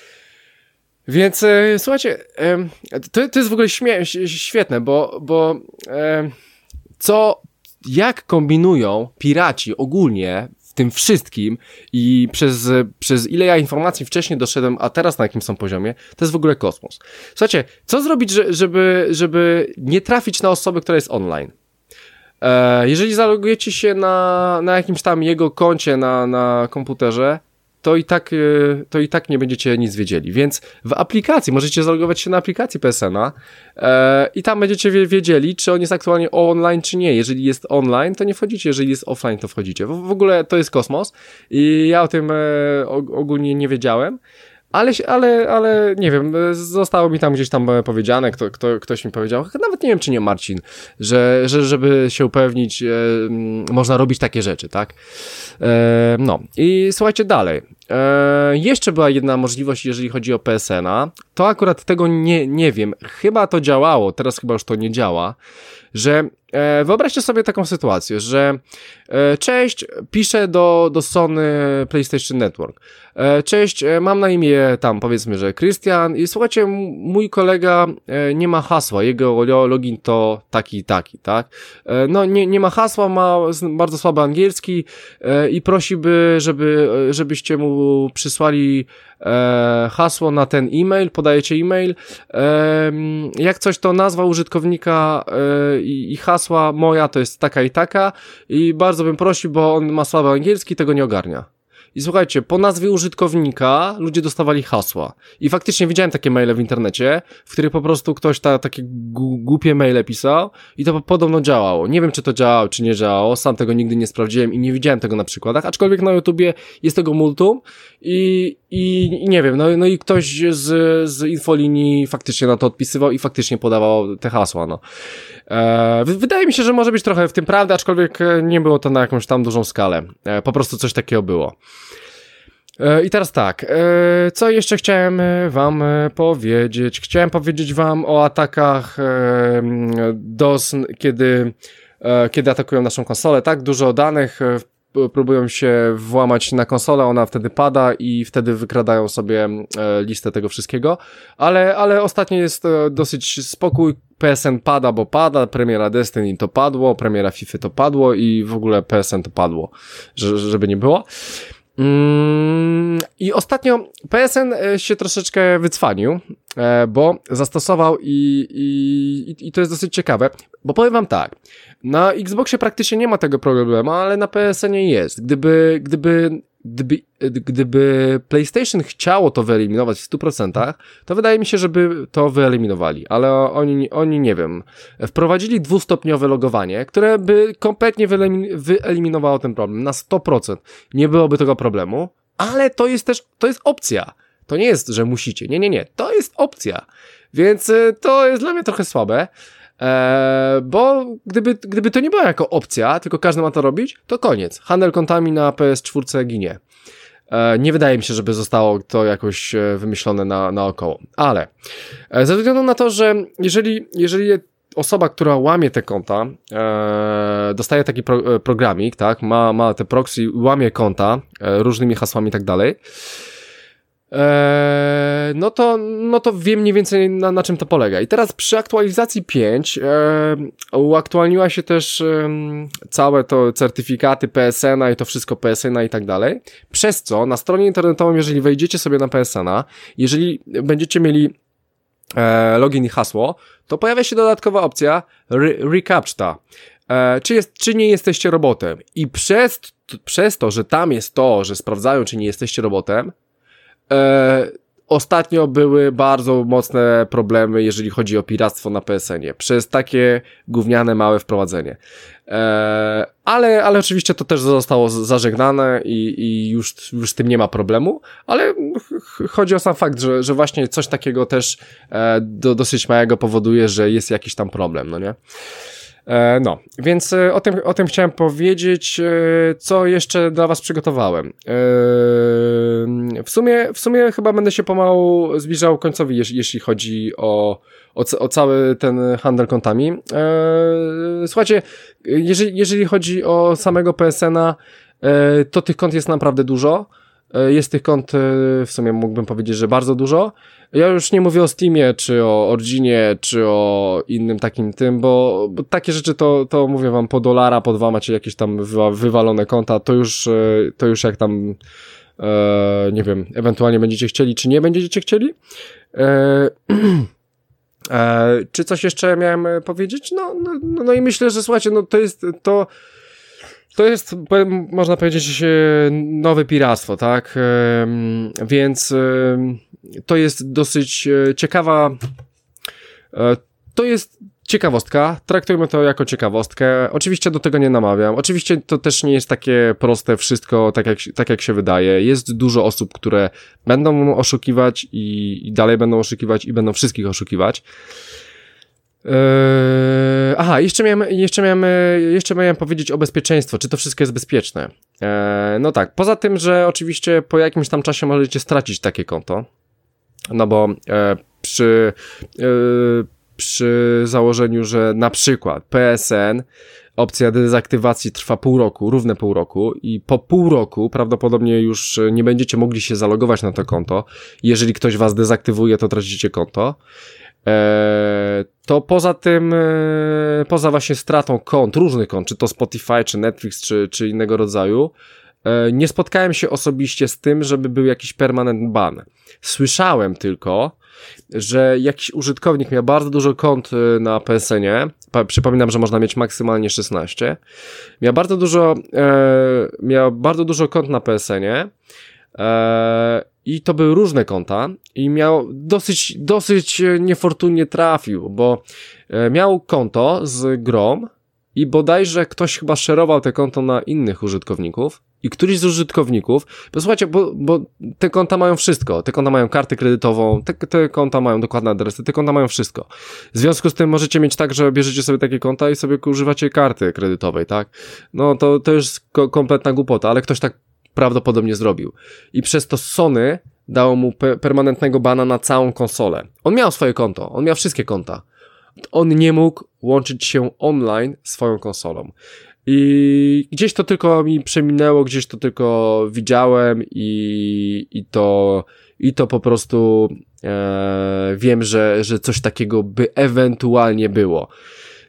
Więc e, słuchajcie, e, to, to jest w ogóle śmie- świetne, bo, bo e, co, jak kombinują piraci ogólnie w tym wszystkim i przez, przez ile ja informacji wcześniej doszedłem, a teraz na jakim są poziomie, to jest w ogóle kosmos. Słuchajcie, co zrobić, żeby, żeby nie trafić na osobę, która jest online? E, jeżeli zalogujecie się na, na jakimś tam jego koncie na, na komputerze, to i tak, to i tak nie będziecie nic wiedzieli. Więc w aplikacji, możecie zalogować się na aplikacji P S N a e, i tam będziecie wiedzieli, czy on jest aktualnie online, czy nie. Jeżeli jest online, to nie wchodzicie, jeżeli jest offline, to wchodzicie. W, w ogóle to jest kosmos i ja o tym e, ogólnie nie wiedziałem. Ale, ale, ale nie wiem, zostało mi tam gdzieś tam powiedziane, kto, kto, ktoś mi powiedział, nawet nie wiem, czy nie Marcin, że, że żeby się upewnić, e, można robić takie rzeczy, tak? E, no i słuchajcie dalej. E, jeszcze była jedna możliwość, jeżeli chodzi o P S N a, to akurat tego nie, nie wiem, chyba to działało, teraz chyba już to nie działa, że e, wyobraźcie sobie taką sytuację, że e, cześć, piszę do, do Sony PlayStation Network. E, cześć, e, mam na imię tam powiedzmy, że Krystian i słuchajcie, m- mój kolega e, nie ma hasła, jego login to taki i taki, tak? E, no nie, nie ma hasła, ma bardzo słaby angielski e, i prosiłby, żeby, żebyście mu przysłali e, hasło na ten e-mail, podajecie e-mail, e, jak coś to nazwa użytkownika e, i, i hasła moja to jest taka i taka i bardzo bym prosił, bo on ma słaby angielski, tego nie ogarnia. I słuchajcie, po nazwie użytkownika ludzie dostawali hasła. I faktycznie widziałem takie maile w internecie, w których po prostu ktoś ta, takie gu, głupie maile pisał i to podobno działało. Nie wiem, czy to działało, czy nie działało, sam tego nigdy nie sprawdziłem i nie widziałem tego na przykładach, aczkolwiek na YouTubie jest tego multum i, i, i nie wiem, no, no i ktoś z, z infolinii faktycznie na to odpisywał i faktycznie podawał te hasła, no. E, wydaje mi się, że może być trochę w tym prawdy, aczkolwiek nie było to na jakąś tam dużą skalę. E, po prostu coś takiego było. I teraz tak, co jeszcze chciałem wam powiedzieć? Chciałem powiedzieć wam o atakach DOS, kiedy, kiedy atakują naszą konsolę, tak? Dużo danych próbują się włamać na konsolę, ona wtedy pada i wtedy wykradają sobie listę tego wszystkiego, ale, ale ostatnio jest dosyć spokój, P S N pada, bo pada, premiera Destiny to padło, premiera FIFA to padło i w ogóle P S N to padło, żeby nie było. Mm, I ostatnio P S N się troszeczkę wycwanił, bo zastosował i, i, i to jest dosyć ciekawe, bo powiem wam tak, na Xboxie praktycznie nie ma tego problemu, ale na P S N-ie jest. Gdyby, gdyby, gdyby, gdyby PlayStation chciało to wyeliminować w stu procentach, to wydaje mi się, żeby to wyeliminowali, ale oni, oni nie wiem, wprowadzili dwustopniowe logowanie, które by kompletnie wyeliminowało ten problem na sto procent. Nie byłoby tego problemu, ale to jest też, to jest opcja. To nie jest, że musicie. Nie, nie, nie. To jest opcja. Więc to jest dla mnie trochę słabe. Eee, bo gdyby, gdyby to nie była jako opcja, tylko każdy ma to robić, to koniec. Handel kontami na P S cztery ginie. Eee, nie wydaje mi się, żeby zostało to jakoś wymyślone na, naokoło. Ale e, ze względu na to, że jeżeli, jeżeli osoba, która łamie te konta, e, dostaje taki pro, programik, tak, ma, ma te proxy, łamie konta e, różnymi hasłami i tak dalej, Eee, no to, no to wiem mniej więcej na, na czym to polega. I teraz przy aktualizacji pięć e, uaktualniła się też e, całe to certyfikaty P S N-a i to wszystko P S N-a i tak dalej. Przez co na stronie internetowej, jeżeli wejdziecie sobie na P S N-a, jeżeli będziecie mieli e, login i hasło, to pojawia się dodatkowa opcja re, recaptcha. E, czy, jest, czy nie jesteście robotem. I przez, przez to, że tam jest to, że sprawdzają, czy nie jesteście robotem, E, ostatnio były bardzo mocne problemy, jeżeli chodzi o piractwo na P S N-ie, przez takie gówniane małe wprowadzenie. E, ale, ale oczywiście to też zostało zażegnane i, i już, już z tym nie ma problemu, ale ch- chodzi o sam fakt, że, że właśnie coś takiego też e, do, dosyć małego powoduje, że jest jakiś tam problem, no nie? E, no, więc e, o tym, o tym chciałem powiedzieć, e, co jeszcze dla was przygotowałem. E, w sumie, w sumie chyba będę się pomału zbliżał końcowi, jeśli, jeśli chodzi o, o, o cały ten handel kontami. E, słuchajcie, jeżeli, jeżeli chodzi o samego P S N-a, e, to tych kont jest naprawdę dużo. E, jest tych kont, e, w sumie mógłbym powiedzieć, że bardzo dużo. Ja już nie mówię o Steamie, czy o Originie, czy o innym takim tym, bo, bo takie rzeczy to, to mówię wam po dolara, po dwa macie jakieś tam wywa- wywalone konta, to już, to już jak tam, e, nie wiem, ewentualnie będziecie chcieli, czy nie będziecie chcieli. E, e, czy coś jeszcze miałem powiedzieć? No, no, no i myślę, że słuchajcie, no to jest, to, to jest, można powiedzieć, nowe piractwo, tak? E, więc e, to jest dosyć ciekawa, to jest ciekawostka, traktujmy to jako ciekawostkę, oczywiście do tego nie namawiam, oczywiście to też nie jest takie proste wszystko, tak jak, tak jak się wydaje, jest dużo osób, które będą oszukiwać i, i dalej będą oszukiwać i będą wszystkich oszukiwać. Eee, aha, jeszcze miałem, jeszcze miałem, jeszcze miałem powiedzieć o bezpieczeństwo, czy to wszystko jest bezpieczne. Eee, no tak, poza tym, że oczywiście po jakimś tam czasie możecie stracić takie konto, no bo e, przy, e, przy założeniu, że na przykład P S N, opcja dezaktywacji trwa pół roku, równe pół roku i po pół roku prawdopodobnie już nie będziecie mogli się zalogować na to konto. Jeżeli ktoś was dezaktywuje, to tracicie konto. E, to poza tym, e, poza właśnie stratą kont, różnych kont, czy to Spotify, czy Netflix, czy, czy innego rodzaju, e, nie spotkałem się osobiście z tym, żeby był jakiś permanent ban. Słyszałem tylko, że jakiś użytkownik miał bardzo dużo kont na P S N-ie, pa, przypominam, że można mieć maksymalnie szesnaście, miał bardzo dużo, e, miał bardzo dużo kont na P S N-ie, e, i to były różne konta i miał dosyć, dosyć niefortunnie trafił, bo miał konto z grą i bodajże ktoś chyba szerował te konto na innych użytkowników i któryś z użytkowników, bo słuchajcie, bo, bo te konta mają wszystko, te konta mają kartę kredytową, te, te konta mają dokładne adresy, te konta mają wszystko. W związku z tym możecie mieć tak, że bierzecie sobie takie konta i sobie używacie karty kredytowej, tak? No to, to już ko- kompletna głupota, ale ktoś tak prawdopodobnie zrobił. I przez to Sony dało mu pe- permanentnego bana na całą konsolę. On miał swoje konto, on miał wszystkie konta. On nie mógł łączyć się online swoją konsolą. I gdzieś to tylko mi przeminęło, gdzieś to tylko widziałem i, i to i to po prostu e, wiem, że, że coś takiego by ewentualnie było.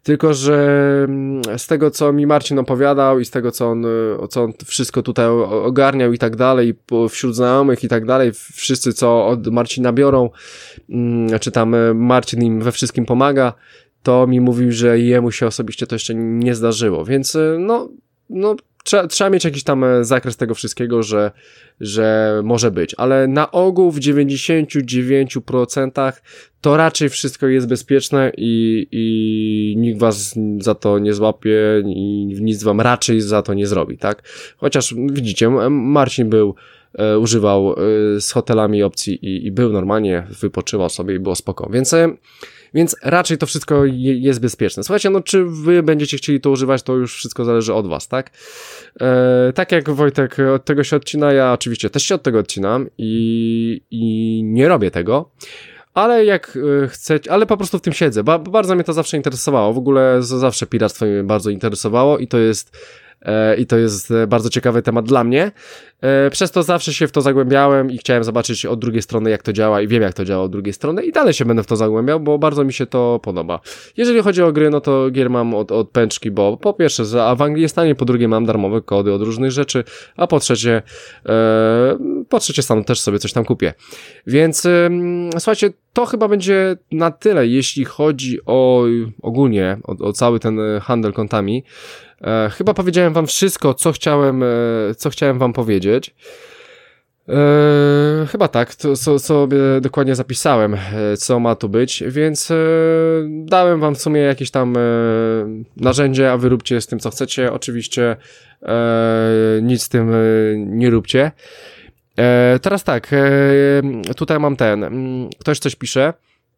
tylko że z tego, co mi Marcin opowiadał i z tego, co on, co on wszystko tutaj ogarniał i tak dalej, wśród znajomych i tak dalej, wszyscy, co od Marcina biorą, czy tam Marcin im we wszystkim pomaga, to mi mówił, że jemu się osobiście to jeszcze nie zdarzyło, więc no, no trzeba, trzeba mieć jakiś tam zakres tego wszystkiego, że, że może być, ale na ogół w dziewięćdziesiąt dziewięć procent to raczej wszystko jest bezpieczne i, i nikt was za to nie złapie i nic wam raczej za to nie zrobi, tak? Chociaż widzicie, Marcin był, e, używał e, z hotelami opcji i, i był normalnie, wypoczywał sobie i było spoko, więc e, Więc raczej to wszystko je, jest bezpieczne. Słuchajcie, no czy wy będziecie chcieli to używać, to już wszystko zależy od was, tak? E, tak jak Wojtek od tego się odcina, ja oczywiście też się od tego odcinam i, i nie robię tego, ale jak chcecie, ale po prostu w tym siedzę, ba, bardzo mnie to zawsze interesowało, w ogóle zawsze piractwo mnie bardzo interesowało i to jest i to jest bardzo ciekawy temat dla mnie. Przez to zawsze się w to zagłębiałem i chciałem zobaczyć od drugiej strony, jak to działa i wiem, jak to działa od drugiej strony i dalej się będę w to zagłębiał, bo bardzo mi się to podoba. Jeżeli chodzi o gry, no to gier mam od, od pęczki, bo po pierwsze, a w Anglii jest taniej, po drugie mam darmowe kody od różnych rzeczy, a po trzecie e, po trzecie sam też sobie coś tam kupię. Więc e, słuchajcie, to chyba będzie na tyle, jeśli chodzi o ogólnie, o, o cały ten handel kontami. E, chyba powiedziałem wam wszystko, co chciałem, e, co chciałem wam powiedzieć. E, chyba tak, to so, sobie dokładnie zapisałem, e, co ma tu być, więc e, dałem wam w sumie jakieś tam e, narzędzie, a wy róbcie z tym, co chcecie. Oczywiście e, nic z tym e, nie róbcie. E, teraz tak, e, tutaj mam ten, ktoś coś pisze.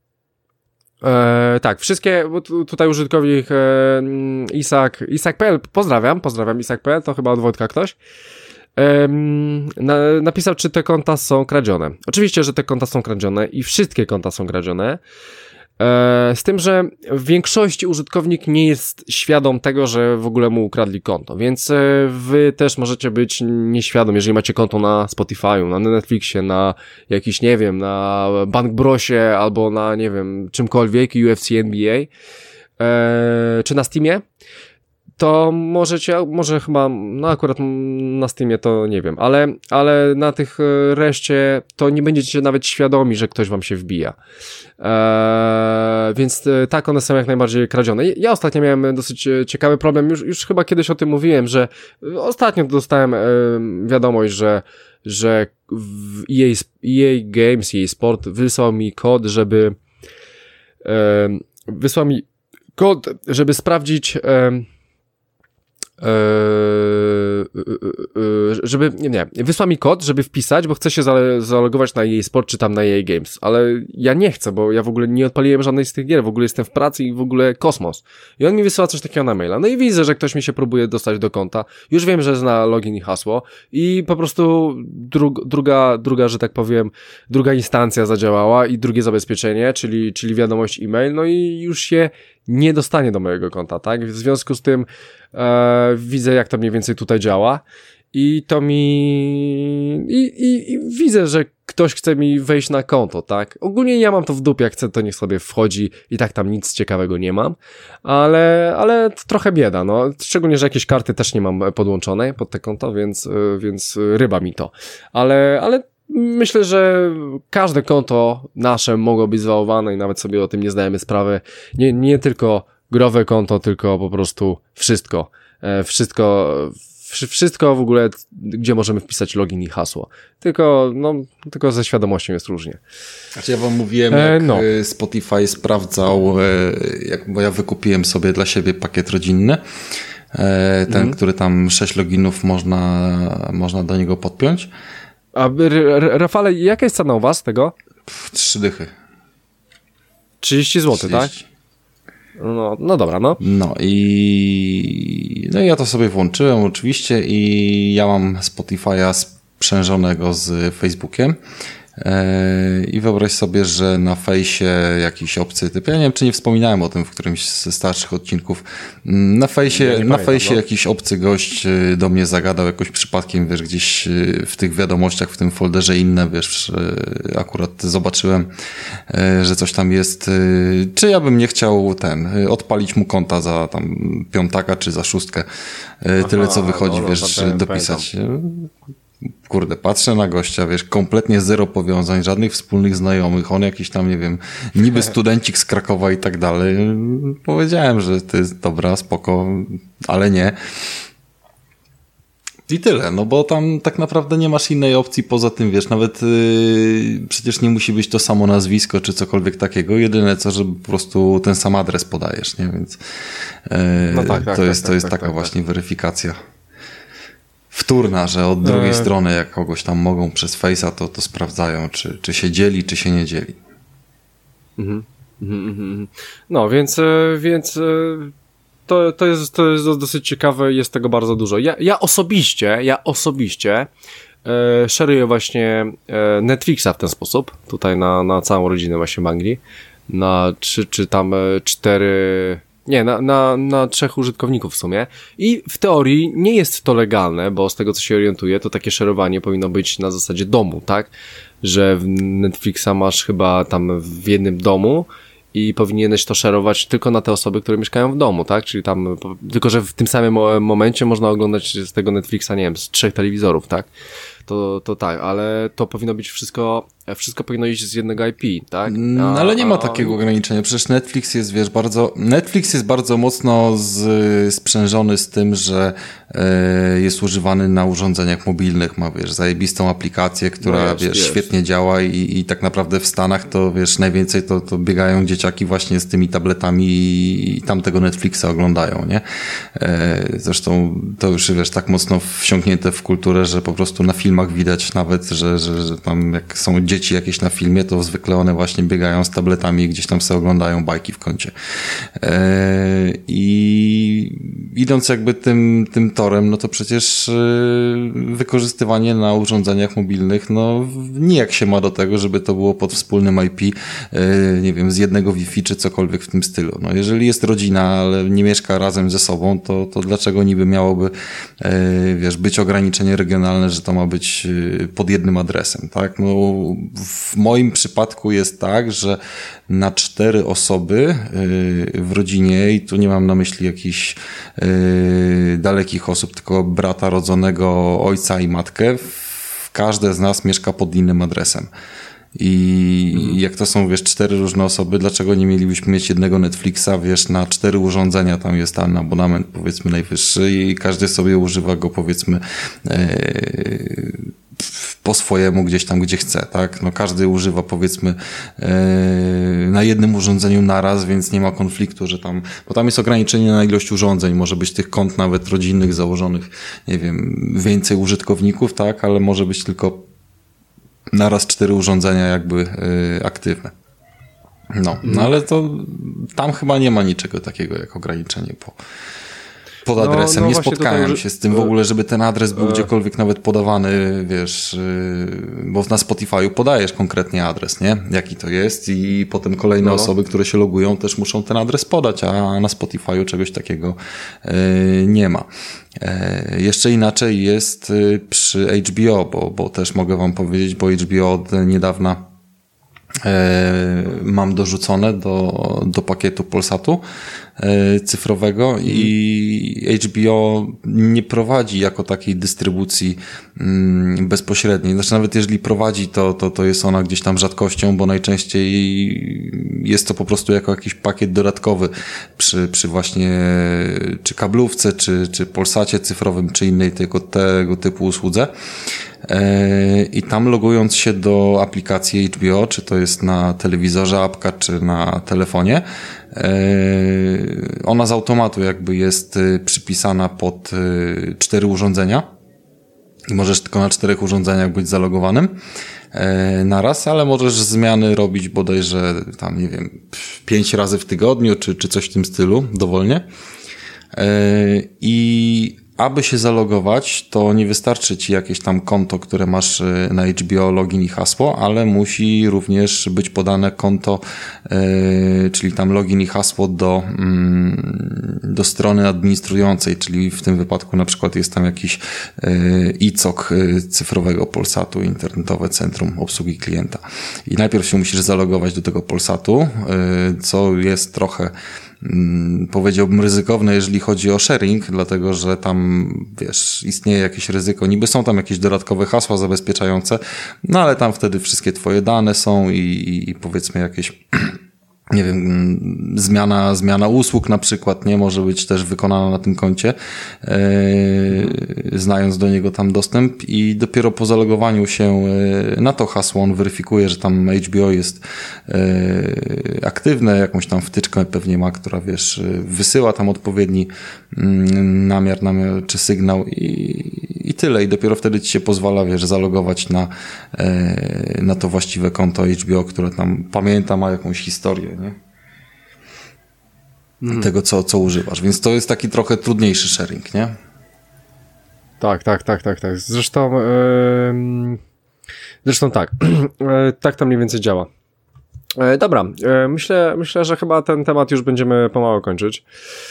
E, tak, wszystkie, bo tutaj użytkownik e, Isak, Isak.pl, pozdrawiam, pozdrawiam Isak.pl, to chyba od Wojtka ktoś, e, na, napisał, czy te konta są kradzione. Oczywiście, że te konta są kradzione i wszystkie konta są kradzione, e, z tym, że w większości użytkownik nie jest świadom tego, że w ogóle mu ukradli konto, więc e, wy też możecie być nieświadom, jeżeli macie konto na Spotify'u, na Netflixie, na jakiś, nie wiem, na Bank Brosie albo na, nie wiem, czymkolwiek, U F C, N B A, e, czy na Steamie, to możecie, może chyba, no akurat na Steamie to nie wiem, ale, ale na tych reszcie to nie będziecie nawet świadomi, że ktoś wam się wbija. Eee, więc tak, one są jak najbardziej kradzione. Ja ostatnio miałem dosyć ciekawy problem, już, już chyba kiedyś o tym mówiłem, że ostatnio dostałem e, wiadomość, że, że w E A, E A Games, E A Sport wysłał mi kod, żeby e, wysłał mi kod, żeby sprawdzić e, żeby, nie, nie, wysłał mi kod, żeby wpisać, bo chcę się zalogować na E A Sport czy tam na E A Games, ale ja nie chcę, bo ja w ogóle nie odpaliłem żadnej z tych gier, w ogóle jestem w pracy i w ogóle kosmos. I on mi wysyła coś takiego na maila, no i widzę, że ktoś mi się próbuje dostać do konta, już wiem, że zna login i hasło i po prostu dru- druga, druga, że tak powiem, druga instancja zadziałała i drugie zabezpieczenie, czyli, czyli wiadomość e-mail, no i już się nie dostanie do mojego konta, tak? W związku z tym e, widzę, jak to mniej więcej tutaj działa i to mi... I, i, i widzę, że ktoś chce mi wejść na konto, tak? Ogólnie ja mam to w dupie, jak chcę, to niech sobie wchodzi i tak tam nic ciekawego nie mam, ale, ale trochę bieda, no. Szczególnie, że jakieś karty też nie mam podłączone pod te konto, więc, więc ryba mi to. Ale, ale myślę, że każde konto nasze mogło być zwałowane i nawet sobie o tym nie zdajemy sprawy. Nie, nie tylko growe konto, tylko po prostu wszystko. Wszystko, wszystko w ogóle, gdzie możemy wpisać login i hasło. Tylko, no, tylko ze świadomością jest różnie. Znaczy ja wam mówiłem, jak e, no. Spotify sprawdzał, jak, bo ja wykupiłem sobie dla siebie pakiet rodzinny, ten, mm. który tam sześć loginów można, można do niego podpiąć. A Rafale, jaka jest cena u was tego? Trzy dychy. trzydzieści złotych, tak? No, no dobra, no. No i no i ja to sobie włączyłem oczywiście i ja mam Spotify'a sprzężonego z Facebookiem. I wyobraź sobie, że na fejsie jakiś obcy typ, ja nie wiem, czy nie wspominałem o tym w którymś ze starszych odcinków, na fejsie, ja na fejsie no. jakiś obcy gość do mnie zagadał jakoś przypadkiem, wiesz, gdzieś w tych wiadomościach, w tym folderze inne, wiesz, akurat zobaczyłem, że coś tam jest, czy ja bym nie chciał ten, odpalić mu konta za tam piątaka, czy za szóstkę, Aha, tyle co wychodzi, no, wiesz, no, dopisać. Pamiętam. Kurde, patrzę na gościa, wiesz, kompletnie zero powiązań, żadnych wspólnych znajomych, on jakiś tam, nie wiem, niby studencik z Krakowa i tak dalej. Powiedziałem, że to jest dobra, spoko, ale nie. I tyle, no bo tam tak naprawdę nie masz innej opcji poza tym, wiesz, nawet yy, przecież nie musi być to samo nazwisko czy cokolwiek takiego, jedyne co, że po prostu ten sam adres podajesz, nie, więc yy, no tak, tak, to jest, tak, to jest tak, taka tak, właśnie tak. weryfikacja. Wtórna, że od drugiej e... strony jak kogoś tam mogą przez Face'a, to, to sprawdzają, czy, czy się dzieli, czy się nie dzieli. Mhm. Mhm. No, więc, więc to, to, jest, to jest dosyć ciekawe, jest tego bardzo dużo. Ja, ja osobiście, ja osobiście e, szeruję właśnie e, Netflixa w ten sposób, tutaj na, na całą rodzinę właśnie w Anglii, na trzy czy tam cztery... Nie, na, na, na trzech użytkowników w sumie. I w teorii nie jest to legalne, bo z tego co się orientuję, to takie szerowanie powinno być na zasadzie domu, tak? Że w Netflixa masz chyba tam w jednym domu i powinieneś to szerować tylko na te osoby, które mieszkają w domu, tak? Czyli tam, tylko że w tym samym momencie można oglądać z tego Netflixa, nie wiem, z trzech telewizorów, tak? To, to tak, ale to powinno być wszystko, wszystko powinno iść z jednego I P, tak? A, ale nie ma takiego a... ograniczenia. Przecież Netflix jest, wiesz, bardzo, Netflix jest bardzo mocno z, sprzężony z tym, że e, jest używany na urządzeniach mobilnych. Ma, wiesz, zajebistą aplikację, która, no jest, wiesz, jest. świetnie działa i, i tak naprawdę w Stanach to, wiesz, najwięcej to, to biegają dzieciaki właśnie z tymi tabletami i, i tam tego Netflixa oglądają, nie? E, zresztą to już, wiesz, tak mocno wsiąknięte w kulturę, że po prostu na filmach widać nawet, że, że, że tam jak są dzieci jakieś na filmie, to zwykle one właśnie biegają z tabletami i gdzieś tam sobie oglądają bajki w kącie. Eee, I idąc jakby tym, tym torem, no to przecież yy, wykorzystywanie na urządzeniach mobilnych, no nijak się ma do tego, żeby to było pod wspólnym I P, yy, nie wiem, z jednego Wi-Fi czy cokolwiek w tym stylu. No jeżeli jest rodzina, ale nie mieszka razem ze sobą, to, to dlaczego niby miałoby, yy, wiesz, być ograniczenie regionalne, że to ma być pod jednym adresem, tak? No, w moim przypadku jest tak, że na cztery osoby w rodzinie, i tu nie mam na myśli jakichś dalekich osób, tylko brata rodzonego, ojca i matkę, każde z nas mieszka pod innym adresem. I jak to są, wiesz, cztery różne osoby, dlaczego nie mielibyśmy mieć jednego Netflixa, wiesz, na cztery urządzenia, tam jest ten abonament, powiedzmy, najwyższy i każdy sobie używa go, powiedzmy, yy, po swojemu gdzieś tam, gdzie chce, tak? No każdy używa, powiedzmy, yy, na jednym urządzeniu naraz, więc nie ma konfliktu, że tam, bo tam jest ograniczenie na ilość urządzeń, może być tych kont nawet rodzinnych założonych, nie wiem, więcej użytkowników, tak? Ale może być tylko naraz cztery urządzenia jakby yy, aktywne. No, no ale to tam chyba nie ma niczego takiego jak ograniczenie po, pod adresem. No, no nie spotkałem tutaj, się z tym w ogóle, żeby ten adres był e... gdziekolwiek nawet podawany, wiesz, yy, bo na Spotify'u podajesz konkretnie adres, nie? Jaki to jest i potem kolejne no. osoby, które się logują, też muszą ten adres podać, a na Spotify'u czegoś takiego yy, nie ma. E, jeszcze inaczej jest przy H B O, bo, bo też mogę wam powiedzieć, bo H B O od niedawna e, mam dorzucone do, do pakietu Polsatu e, cyfrowego i H B O nie prowadzi jako takiej dystrybucji mm, bezpośredniej. Znaczy nawet jeżeli prowadzi, to, to, to jest ona gdzieś tam rzadkością, bo najczęściej jest to po prostu jako jakiś pakiet dodatkowy przy, przy właśnie czy kablówce, czy, czy Polsacie cyfrowym, czy innej tego, tego typu usłudze. I tam logując się do aplikacji H B O, czy to jest na telewizorze apka, czy na telefonie, ona z automatu jakby jest przypisana pod cztery urządzenia i możesz tylko na czterech urządzeniach być zalogowanym naraz, ale możesz zmiany robić bodajże tam, nie wiem, pięć razy w tygodniu, czy, czy coś w tym stylu, dowolnie. I aby się zalogować, to nie wystarczy ci jakieś tam konto, które masz na H B O, login i hasło, ale musi również być podane konto, yy, czyli tam login i hasło do, yy, do strony administrującej, czyli w tym wypadku na przykład jest tam jakiś yy, I C O K yy, cyfrowego Polsatu, Internetowe Centrum Obsługi Klienta. I najpierw się musisz zalogować do tego Polsatu, yy, co jest trochę powiedziałbym ryzykowne, jeżeli chodzi o sharing, dlatego, że tam, wiesz, istnieje jakieś ryzyko. Niby są tam jakieś dodatkowe hasła zabezpieczające, no ale tam wtedy wszystkie twoje dane są i, i, i powiedzmy jakieś nie wiem, zmiana, zmiana usług na przykład, nie, może być też wykonana na tym koncie, yy, znając do niego tam dostęp i dopiero po zalogowaniu się yy, na to hasło on weryfikuje, że tam H B O jest yy, aktywne, jakąś tam wtyczkę pewnie ma, która, wiesz, wysyła tam odpowiedni yy, namiar, namiar czy sygnał i, i tyle. I dopiero wtedy ci się pozwala, wiesz, zalogować na, yy, na to właściwe konto H B O, które tam pamięta, ma jakąś historię, nie? Hmm. Tego, co, co używasz. Więc to jest taki trochę trudniejszy sharing, nie? Tak, tak, tak, tak, tak. Zresztą yy, zresztą tak. yy, tak to mniej więcej działa. Yy, dobra, yy, myślę, myślę, że chyba ten temat już będziemy pomału kończyć.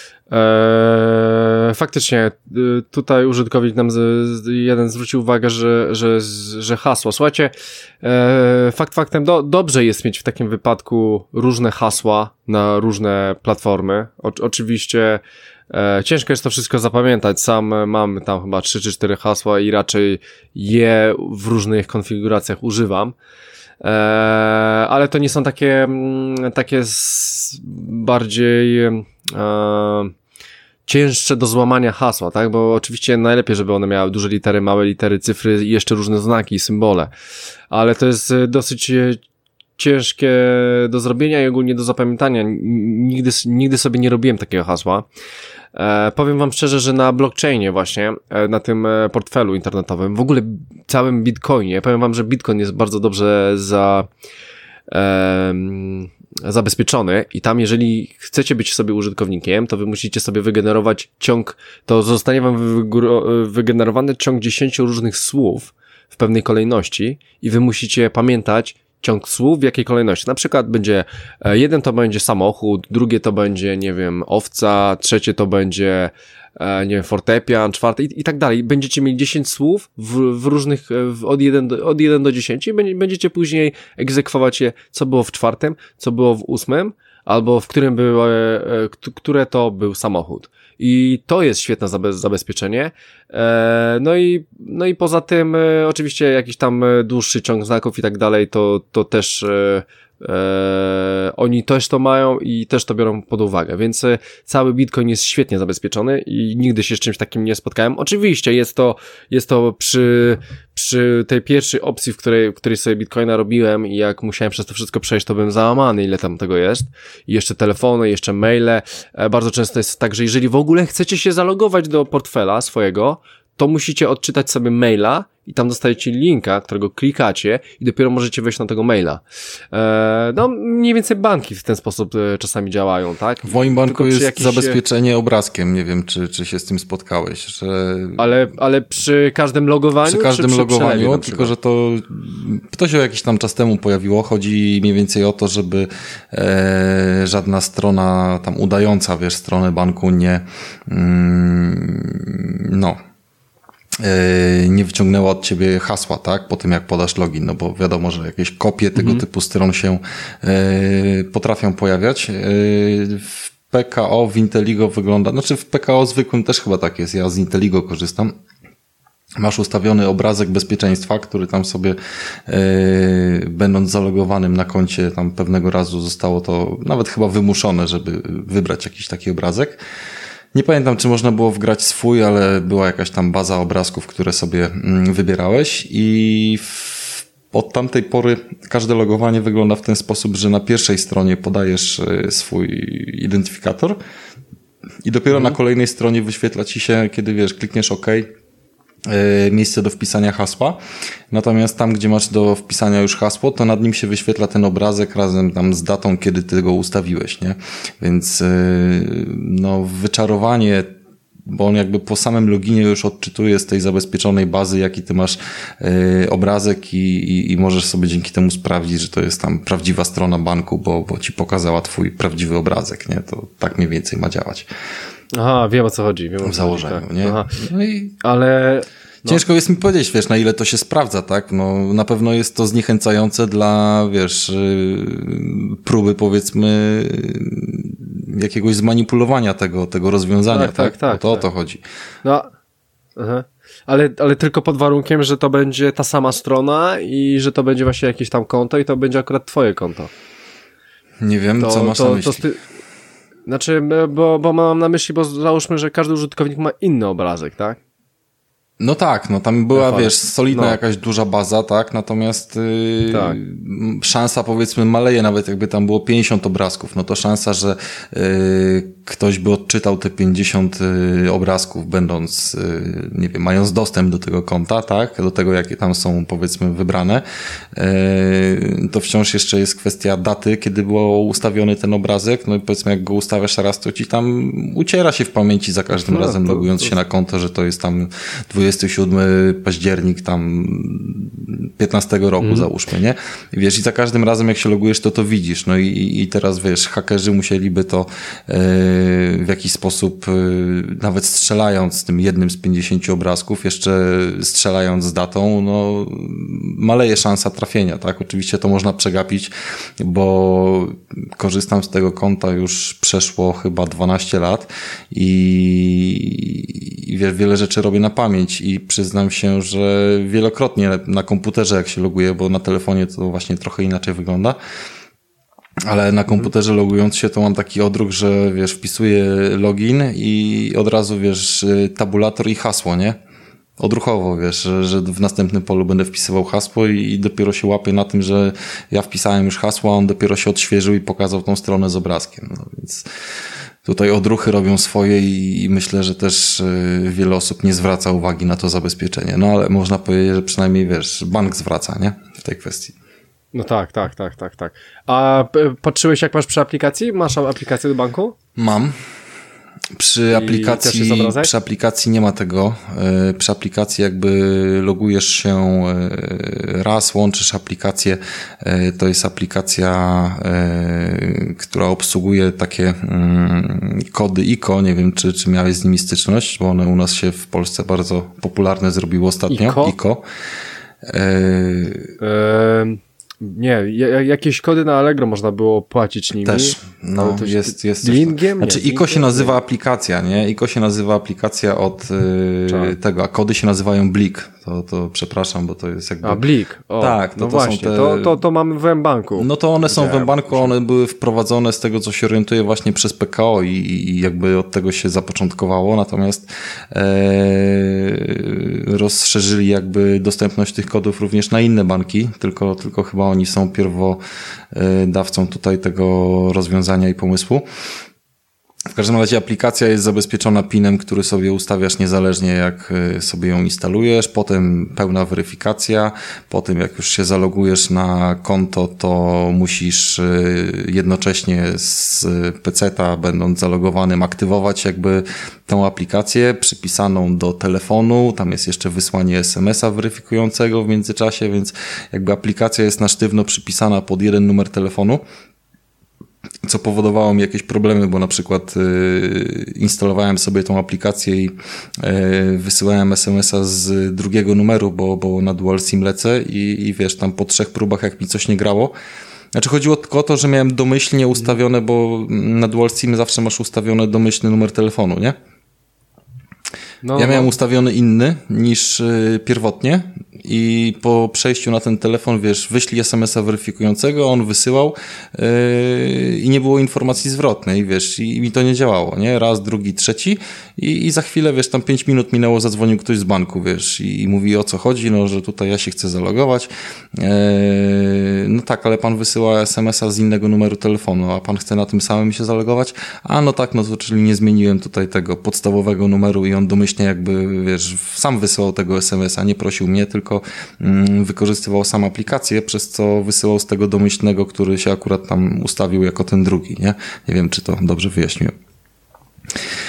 Eee, faktycznie tutaj użytkownik nam z, z, jeden zwrócił uwagę, że, że, że hasło. Słuchajcie, e, fakt faktem do, dobrze jest mieć w takim wypadku różne hasła na różne platformy. O, oczywiście e, ciężko jest to wszystko zapamiętać. Sam mam tam chyba trzy czy cztery hasła i raczej je w różnych konfiguracjach używam. Eee, ale to nie są takie takie z, bardziej eee, cięższe do złamania hasła, tak? Bo oczywiście najlepiej, żeby one miały duże litery, małe litery, cyfry i jeszcze różne znaki i symbole, ale to jest dosyć ciężkie do zrobienia i ogólnie do zapamiętania. Nigdy, nigdy sobie nie robiłem takiego hasła. E, powiem wam szczerze, że na blockchainie właśnie, e, na tym e, portfelu internetowym, w ogóle całym Bitcoinie, powiem wam, że Bitcoin jest bardzo dobrze za, e, zabezpieczony i tam jeżeli chcecie być sobie użytkownikiem, to wy musicie sobie wygenerować ciąg, to zostanie wam wygenerowany ciąg dziesięciu różnych słów w pewnej kolejności i wy musicie pamiętać ciąg słów w jakiej kolejności. Na przykład będzie, jeden to będzie samochód, drugie to będzie, nie wiem, owca, trzecie to będzie, nie wiem, fortepian, czwarte i, i tak dalej. Będziecie mieli dziesięć słów w, w różnych, w, od jeden do, od jeden do dziesięciu i będziecie później egzekwować je, co było w czwartym, co było w ósmym, albo w którym było, które to był samochód. I to jest świetne zabe- zabezpieczenie. E, no i, no i poza tym, e, oczywiście jakiś tam dłuższy ciąg znaków i tak dalej, to, to też, e, e, oni też to mają i też to biorą pod uwagę, więc e, cały Bitcoin jest świetnie zabezpieczony i nigdy się z czymś takim nie spotkałem. Oczywiście jest to, jest to przy, przy tej pierwszej opcji, w której, w której sobie Bitcoina robiłem i jak musiałem przez to wszystko przejść, to byłem załamany, ile tam tego jest. I jeszcze telefony, jeszcze maile. E, bardzo często jest tak, że jeżeli w ogóle chcecie się zalogować do portfela swojego, to musicie odczytać sobie maila i tam dostajecie linka, którego klikacie i dopiero możecie wejść na tego maila. E, no, mniej więcej banki w ten sposób e, czasami działają, tak? W moim banku Tylko jest jakiś... zabezpieczenie obrazkiem, nie wiem, czy, czy się z tym spotkałeś, że... Ale, ale przy każdym logowaniu? Przy każdym czy przy logowaniu, tylko że to, to się jakiś tam czas temu pojawiło. Chodzi mniej więcej o to, żeby e, żadna strona tam udająca, wiesz, stronę banku nie, mm, no, nie wyciągnęła od ciebie hasła, tak? Po tym jak podasz login, no bo wiadomo, że jakieś kopie tego mhm. typu stron się e, potrafią pojawiać. E, w P K O, w Inteligo wygląda, znaczy w P K O zwykłym też chyba tak jest, ja z Inteligo korzystam. Masz ustawiony obrazek bezpieczeństwa, który tam sobie e, będąc zalogowanym na koncie tam pewnego razu zostało to nawet chyba wymuszone, żeby wybrać jakiś taki obrazek. Nie pamiętam, czy można było wgrać swój, ale była jakaś tam baza obrazków, które sobie wybierałeś i w, od tamtej pory każde logowanie wygląda w ten sposób, że na pierwszej stronie podajesz swój identyfikator i dopiero mhm. na kolejnej stronie wyświetla ci się, kiedy wiesz, klikniesz OK, miejsce do wpisania hasła. Natomiast tam, gdzie masz do wpisania już hasło, to nad nim się wyświetla ten obrazek razem tam z datą, kiedy ty go ustawiłeś, nie? Więc no wyczarowanie bo on jakby po samym loginie już odczytuje z tej zabezpieczonej bazy, jaki ty masz y, obrazek i, i, i możesz sobie dzięki temu sprawdzić, że to jest tam prawdziwa strona banku, bo, bo ci pokazała twój prawdziwy obrazek, nie? To tak mniej więcej ma działać. Aha, wiem o co chodzi. Wiem, o co w założeniu, chodzi, tak. nie? Aha. No i... Ale... No. Ciężko jest mi powiedzieć, wiesz, na ile to się sprawdza, tak? No, na pewno jest to zniechęcające dla, wiesz, próby, powiedzmy, jakiegoś zmanipulowania tego, tego rozwiązania, tak? tak? tak, tak to tak. O to chodzi. No, aha. Ale, ale tylko pod warunkiem, że to będzie ta sama strona i że to będzie właśnie jakieś tam konto i to będzie akurat twoje konto. Nie wiem, to, co masz to, na myśli. To sty... Znaczy, bo, bo mam na myśli, bo załóżmy, że każdy użytkownik ma inny obrazek, tak? No tak, no tam była, no, wiesz, solidna no. jakaś duża baza, tak, natomiast yy, tak. szansa, powiedzmy, maleje, nawet jakby tam było pięćdziesiąt obrazków, no to szansa, że yy, ktoś by odczytał te pięćdziesiąt yy, obrazków, będąc, yy, nie wiem, mając dostęp do tego konta, tak, do tego, jakie tam są, powiedzmy, wybrane, yy, to wciąż jeszcze jest kwestia daty, kiedy był ustawiony ten obrazek, no i powiedzmy, jak go ustawiasz raz, to ci tam uciera się w pamięci za każdym no, razem, to, logując to... się na konto, że to jest tam dwudziesty siódmy październik tam piętnastego roku mm. załóżmy, nie? I wiesz, i za każdym razem jak się logujesz, to to widzisz. No i, i teraz wiesz, hakerzy musieliby to yy, w jakiś sposób yy, nawet strzelając z tym jednym z pięćdziesięciu obrazków, jeszcze strzelając z datą, no maleje szansa trafienia, tak? Oczywiście to można przegapić, bo korzystam z tego konta już przeszło chyba dwanaście lat i, i wiesz, wiele rzeczy robię na pamięć i przyznam się, że wielokrotnie na komputerze jak się loguję, bo na telefonie to właśnie trochę inaczej wygląda, ale na komputerze logując się to mam taki odruch, że wiesz, wpisuję login i od razu wiesz, tabulator i hasło, nie? Odruchowo, wiesz, że, że w następnym polu będę wpisywał hasło i, i dopiero się łapię na tym, że ja wpisałem już hasło, a on dopiero się odświeżył i pokazał tą stronę z obrazkiem. No więc tutaj odruchy robią swoje i, i myślę, że też y, wiele osób nie zwraca uwagi na to zabezpieczenie. No ale można powiedzieć, że przynajmniej wiesz, bank zwraca, nie? W tej kwestii. No tak, tak, tak, tak, tak. A p- patrzyłeś jak masz przy aplikacji? Masz aplikację do banku? Mam. Przy aplikacji, przy aplikacji nie ma tego. Przy aplikacji jakby logujesz się raz, łączysz aplikację. To jest aplikacja, która obsługuje takie kody I K O. Nie wiem, czy, czy miałeś z nimi styczność, bo one u nas się w Polsce bardzo popularne zrobiły ostatnio. I K O? I K O. Ehm... Nie, jakieś kody na Allegro można było płacić nimi. Też, no to jest, jest Lingiem? Znaczy I K O się nazywa aplikacja, nie? I K O się nazywa aplikacja od yy, tego, a kody się nazywają Blik. To, to przepraszam, bo to jest jakby... A, Blik. O, tak, to, no to właśnie, są te... to, to, to mamy w mBanku. No to one są w mBanku, one były wprowadzone z tego, co się orientuje właśnie przez P K O i, i jakby od tego się zapoczątkowało, natomiast e, rozszerzyli jakby dostępność tych kodów również na inne banki, tylko, tylko chyba oni są pierwodawcą tutaj tego rozwiązania i pomysłu. W każdym razie aplikacja jest zabezpieczona pinem, który sobie ustawiasz niezależnie jak sobie ją instalujesz, potem pełna weryfikacja, potem jak już się zalogujesz na konto, to musisz jednocześnie z peceta, będąc zalogowanym, aktywować jakby tą aplikację przypisaną do telefonu, tam jest jeszcze wysłanie es em es a weryfikującego w międzyczasie, więc jakby aplikacja jest na sztywno przypisana pod jeden numer telefonu, co powodowało mi jakieś problemy, bo na przykład y, instalowałem sobie tą aplikację i y, wysyłałem es em es a z drugiego numeru, bo, bo na dual sim lecę i, i wiesz, tam po trzech próbach jak mi coś nie grało. Znaczy chodziło tylko o to, że miałem domyślnie ustawione, bo na dual sim zawsze masz ustawiony domyślny numer telefonu, nie? No, ja miałem no. ustawiony inny niż y, pierwotnie i po przejściu na ten telefon, wiesz, wyślij es em es a weryfikującego, on wysyłał yy, i nie było informacji zwrotnej, wiesz, i, i mi to nie działało, nie? Raz, drugi, trzeci i, i za chwilę, wiesz, tam pięć minut minęło, zadzwonił ktoś z banku, wiesz, i, i mówi o co chodzi, no, że tutaj ja się chcę zalogować. Yy, no tak, ale pan wysyła es em es a z innego numeru telefonu, a pan chce na tym samym się zalogować? A no tak, no to czyli nie zmieniłem tutaj tego podstawowego numeru i on domyślnie jakby, wiesz, sam wysyłał tego es em es a, nie prosił mnie, tylko mm, wykorzystywał sam aplikację, przez co wysyłał z tego domyślnego, który się akurat tam ustawił jako ten drugi, nie? Nie wiem, czy to dobrze wyjaśniłem.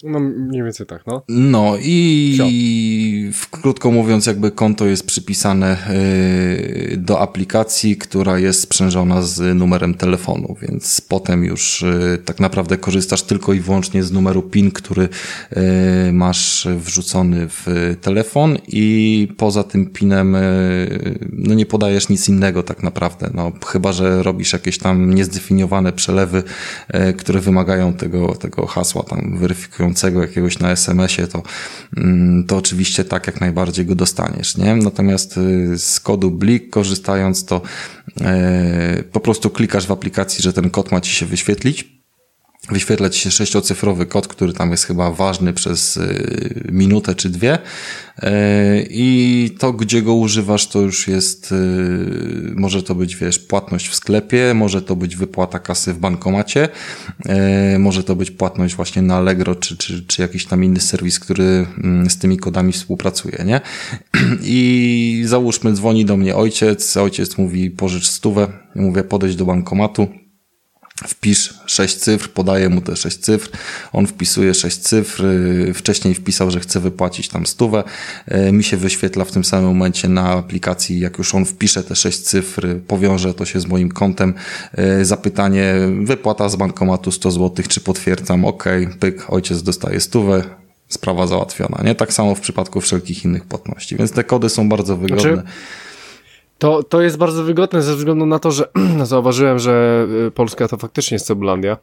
No mniej więcej tak, no. No i w, krótko mówiąc jakby konto jest przypisane y, do aplikacji, która jest sprzężona z numerem telefonu, więc potem już y, tak naprawdę korzystasz tylko i wyłącznie z numeru PIN, który y, masz wrzucony w telefon i poza tym PINem y, no nie podajesz nic innego tak naprawdę, no chyba że robisz jakieś tam niezdefiniowane przelewy, y, które wymagają tego, tego hasła tam weryfikującego jakiegoś na es em esie, to, to oczywiście tak jak najbardziej go dostaniesz, nie? Natomiast z kodu Blik korzystając, to e, po prostu klikasz w aplikacji, że ten kod ma ci się wyświetlić. Wyświetla ci się sześciocyfrowy kod, który tam jest chyba ważny przez y, minutę czy dwie y, i to, gdzie go używasz, to już jest, y, może to być, wiesz, płatność w sklepie, może to być wypłata kasy w bankomacie, y, może to być płatność właśnie na Allegro, czy, czy, czy jakiś tam inny serwis, który y, z tymi kodami współpracuje, nie? I załóżmy, dzwoni do mnie ojciec, ojciec mówi, pożycz stówę, ja mówię, podejdź do bankomatu, wpisz sześć cyfr, podaję mu te sześć cyfr, on wpisuje sześć cyfr, wcześniej wpisał, że chce wypłacić tam stówę, mi się wyświetla w tym samym momencie na aplikacji, jak już on wpisze te sześć cyfr, powiąże to się z moim kontem, zapytanie, wypłata z bankomatu sto złotych, czy potwierdzam, ok, pyk, ojciec dostaje stówę, sprawa załatwiona, nie? Tak samo w przypadku wszelkich innych płatności, więc te kody są bardzo wygodne. Znaczy... To, to jest bardzo wygodne ze względu na to, że zauważyłem, że Polska to faktycznie jest Cebulandia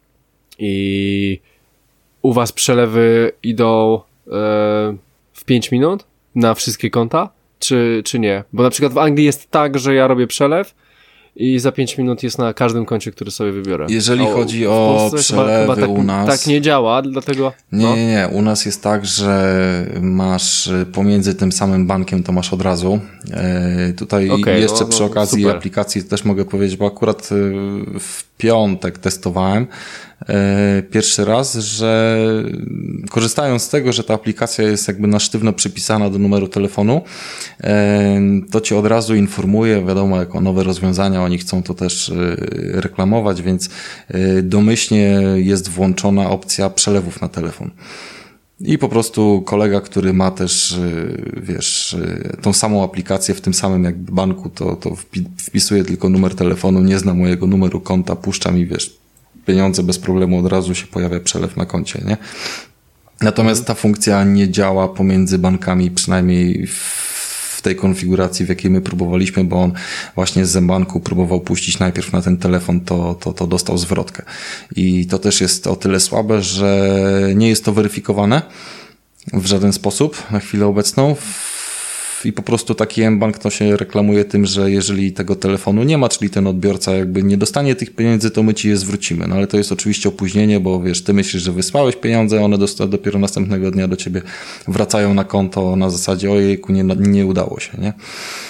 i u was przelewy idą e, w pięć minut na wszystkie konta, czy, czy nie? Bo na przykład w Anglii jest tak, że ja robię przelew i za pięć minut jest na każdym koncie, który sobie wybiorę. Jeżeli o, chodzi o przelewy chyba, chyba tak, u nas... Tak nie działa, dlatego... Nie, no. nie, nie. U nas jest tak, że masz pomiędzy tym samym bankiem, to masz od razu. E, tutaj okay, jeszcze no, przy okazji super. Aplikacji też mogę powiedzieć, bo akurat w piątek testowałem e, pierwszy raz, że korzystając z tego, że ta aplikacja jest jakby na sztywno przypisana do numeru telefonu, e, to ci od razu informuje, wiadomo, jako nowe rozwiązania, oni chcą to też e, reklamować, więc e, domyślnie jest włączona opcja przelewów na telefon. I po prostu kolega, który ma też, wiesz, tą samą aplikację w tym samym jakby banku, to, to wpisuje tylko numer telefonu, nie zna mojego numeru konta, puszcza mi, wiesz, pieniądze bez problemu, od razu się pojawia przelew na koncie, nie? Natomiast ta funkcja nie działa pomiędzy bankami, przynajmniej w tej konfiguracji, w jakiej my próbowaliśmy, bo on właśnie z Zembanku próbował puścić najpierw na ten telefon, to, to, to dostał zwrotkę. I to też jest o tyle słabe, że nie jest to weryfikowane w żaden sposób na chwilę obecną. I po prostu taki mBank to się reklamuje tym, że jeżeli tego telefonu nie ma, czyli ten odbiorca jakby nie dostanie tych pieniędzy, to my ci je zwrócimy. No ale to jest oczywiście opóźnienie, bo wiesz, ty myślisz, że wysłałeś pieniądze, one dopiero następnego dnia do ciebie wracają na konto na zasadzie ojejku, nie, nie udało się, nie?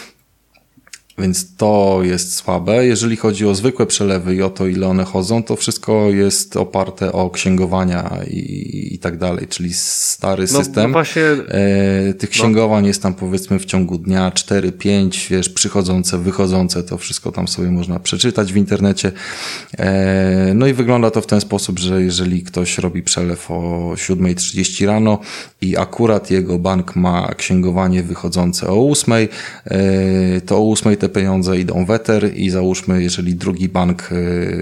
Więc to jest słabe. Jeżeli chodzi o zwykłe przelewy i o to, ile one chodzą, to wszystko jest oparte o księgowania i, i tak dalej, czyli stary no, system. No właśnie, e, tych księgowań no. jest tam powiedzmy w ciągu dnia cztery pięć, wiesz, przychodzące, wychodzące, to wszystko tam sobie można przeczytać w internecie. E, no i wygląda to w ten sposób, że jeżeli ktoś robi przelew o siódma trzydzieści rano i akurat jego bank ma księgowanie wychodzące o ósmej, e, to o ósmej te pieniądze idą w eter i załóżmy, jeżeli drugi bank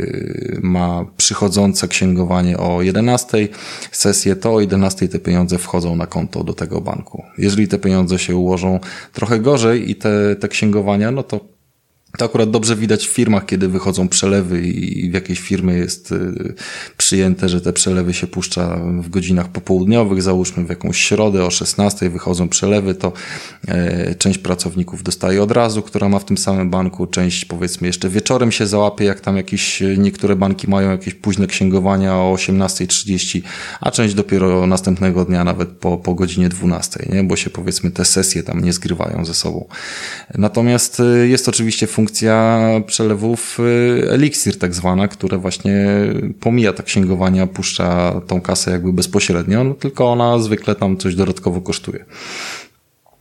ma przychodzące księgowanie o jedenastej sesję, to o jedenastej te pieniądze wchodzą na konto do tego banku. Jeżeli te pieniądze się ułożą trochę gorzej i te, te księgowania, no to to akurat dobrze widać w firmach, kiedy wychodzą przelewy i w jakiejś firmie jest przyjęte, że te przelewy się puszcza w godzinach popołudniowych, załóżmy w jakąś środę o szesnastej wychodzą przelewy, to część pracowników dostaje od razu, która ma w tym samym banku, część powiedzmy jeszcze wieczorem się załapie, jak tam jakieś, niektóre banki mają jakieś późne księgowania o osiemnasta trzydzieści, a część dopiero następnego dnia nawet po, po godzinie dwunastej, nie? Bo się powiedzmy te sesje tam nie zgrywają ze sobą. Natomiast jest oczywiście funkcja przelewów Elixir tak zwana, która właśnie pomija te księgowania, puszcza tą kasę jakby bezpośrednio, no tylko ona zwykle tam coś dodatkowo kosztuje.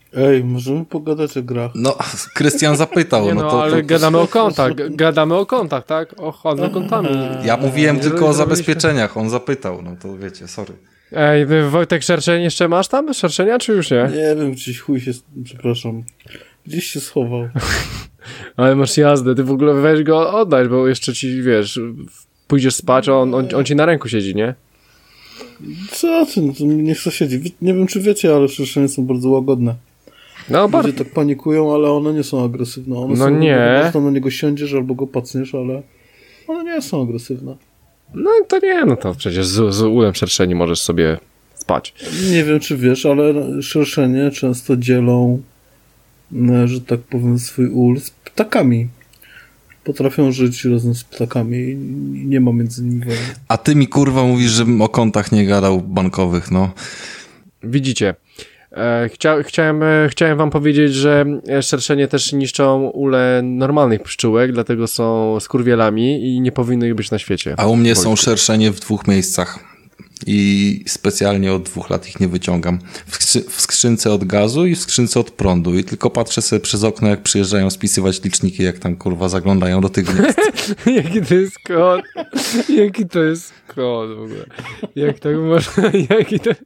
Ej, możemy pogadać o grach. No, Krystian zapytał. Nie no, no to, ale to, gadamy o kontach, gadamy o kontach, tak? O handlu kontami. Ja mówiłem Nie, tylko o zrobiliśmy- zabezpieczeniach, on zapytał, no to wiecie, sorry. Ej, wy, Wojtek, szerszeń jeszcze masz tam? Szerszenia, czy już nie? Nie wiem, gdzieś chuj się, przepraszam, gdzieś się schował. Ale masz jazdę, ty w ogóle weź go oddać, bo jeszcze ci, wiesz, pójdziesz spać, a on, on, on ci na ręku siedzi, nie? Co ty, no to niech chce siedzi. Nie wiem, czy wiecie, ale szerszenie są bardzo łagodne. No bardzo. Ludzie tak panikują, ale one nie są agresywne. One No są, nie. Po prostu na niego siądziesz albo go pacniesz, ale one nie są agresywne. No to nie, no to przecież z, z ulem szerszeni możesz sobie spać. Nie wiem, czy wiesz, ale szerszenie często dzielą, no, że tak powiem, swój ul z ptakami. Potrafią żyć razem z ptakami i nie ma między nimi wojny. A ty mi kurwa mówisz, żebym o kontach nie gadał bankowych, no. Widzicie, e, chcia, chciałem, e, chciałem wam powiedzieć, że szerszenie też niszczą ule normalnych pszczółek, dlatego są skurwielami i nie powinny ich być na świecie. A u mnie są Wojtku. szerszenie w dwóch miejscach. I specjalnie od dwóch lat ich nie wyciągam. W, skrzy- w skrzynce od gazu i w skrzynce od prądu. I tylko patrzę sobie przez okno, jak przyjeżdżają spisywać liczniki, jak tam kurwa zaglądają do tych gniazd. Jaki to jest kod? Jaki to jest kod w ogóle? Jak tak można? Jaki to...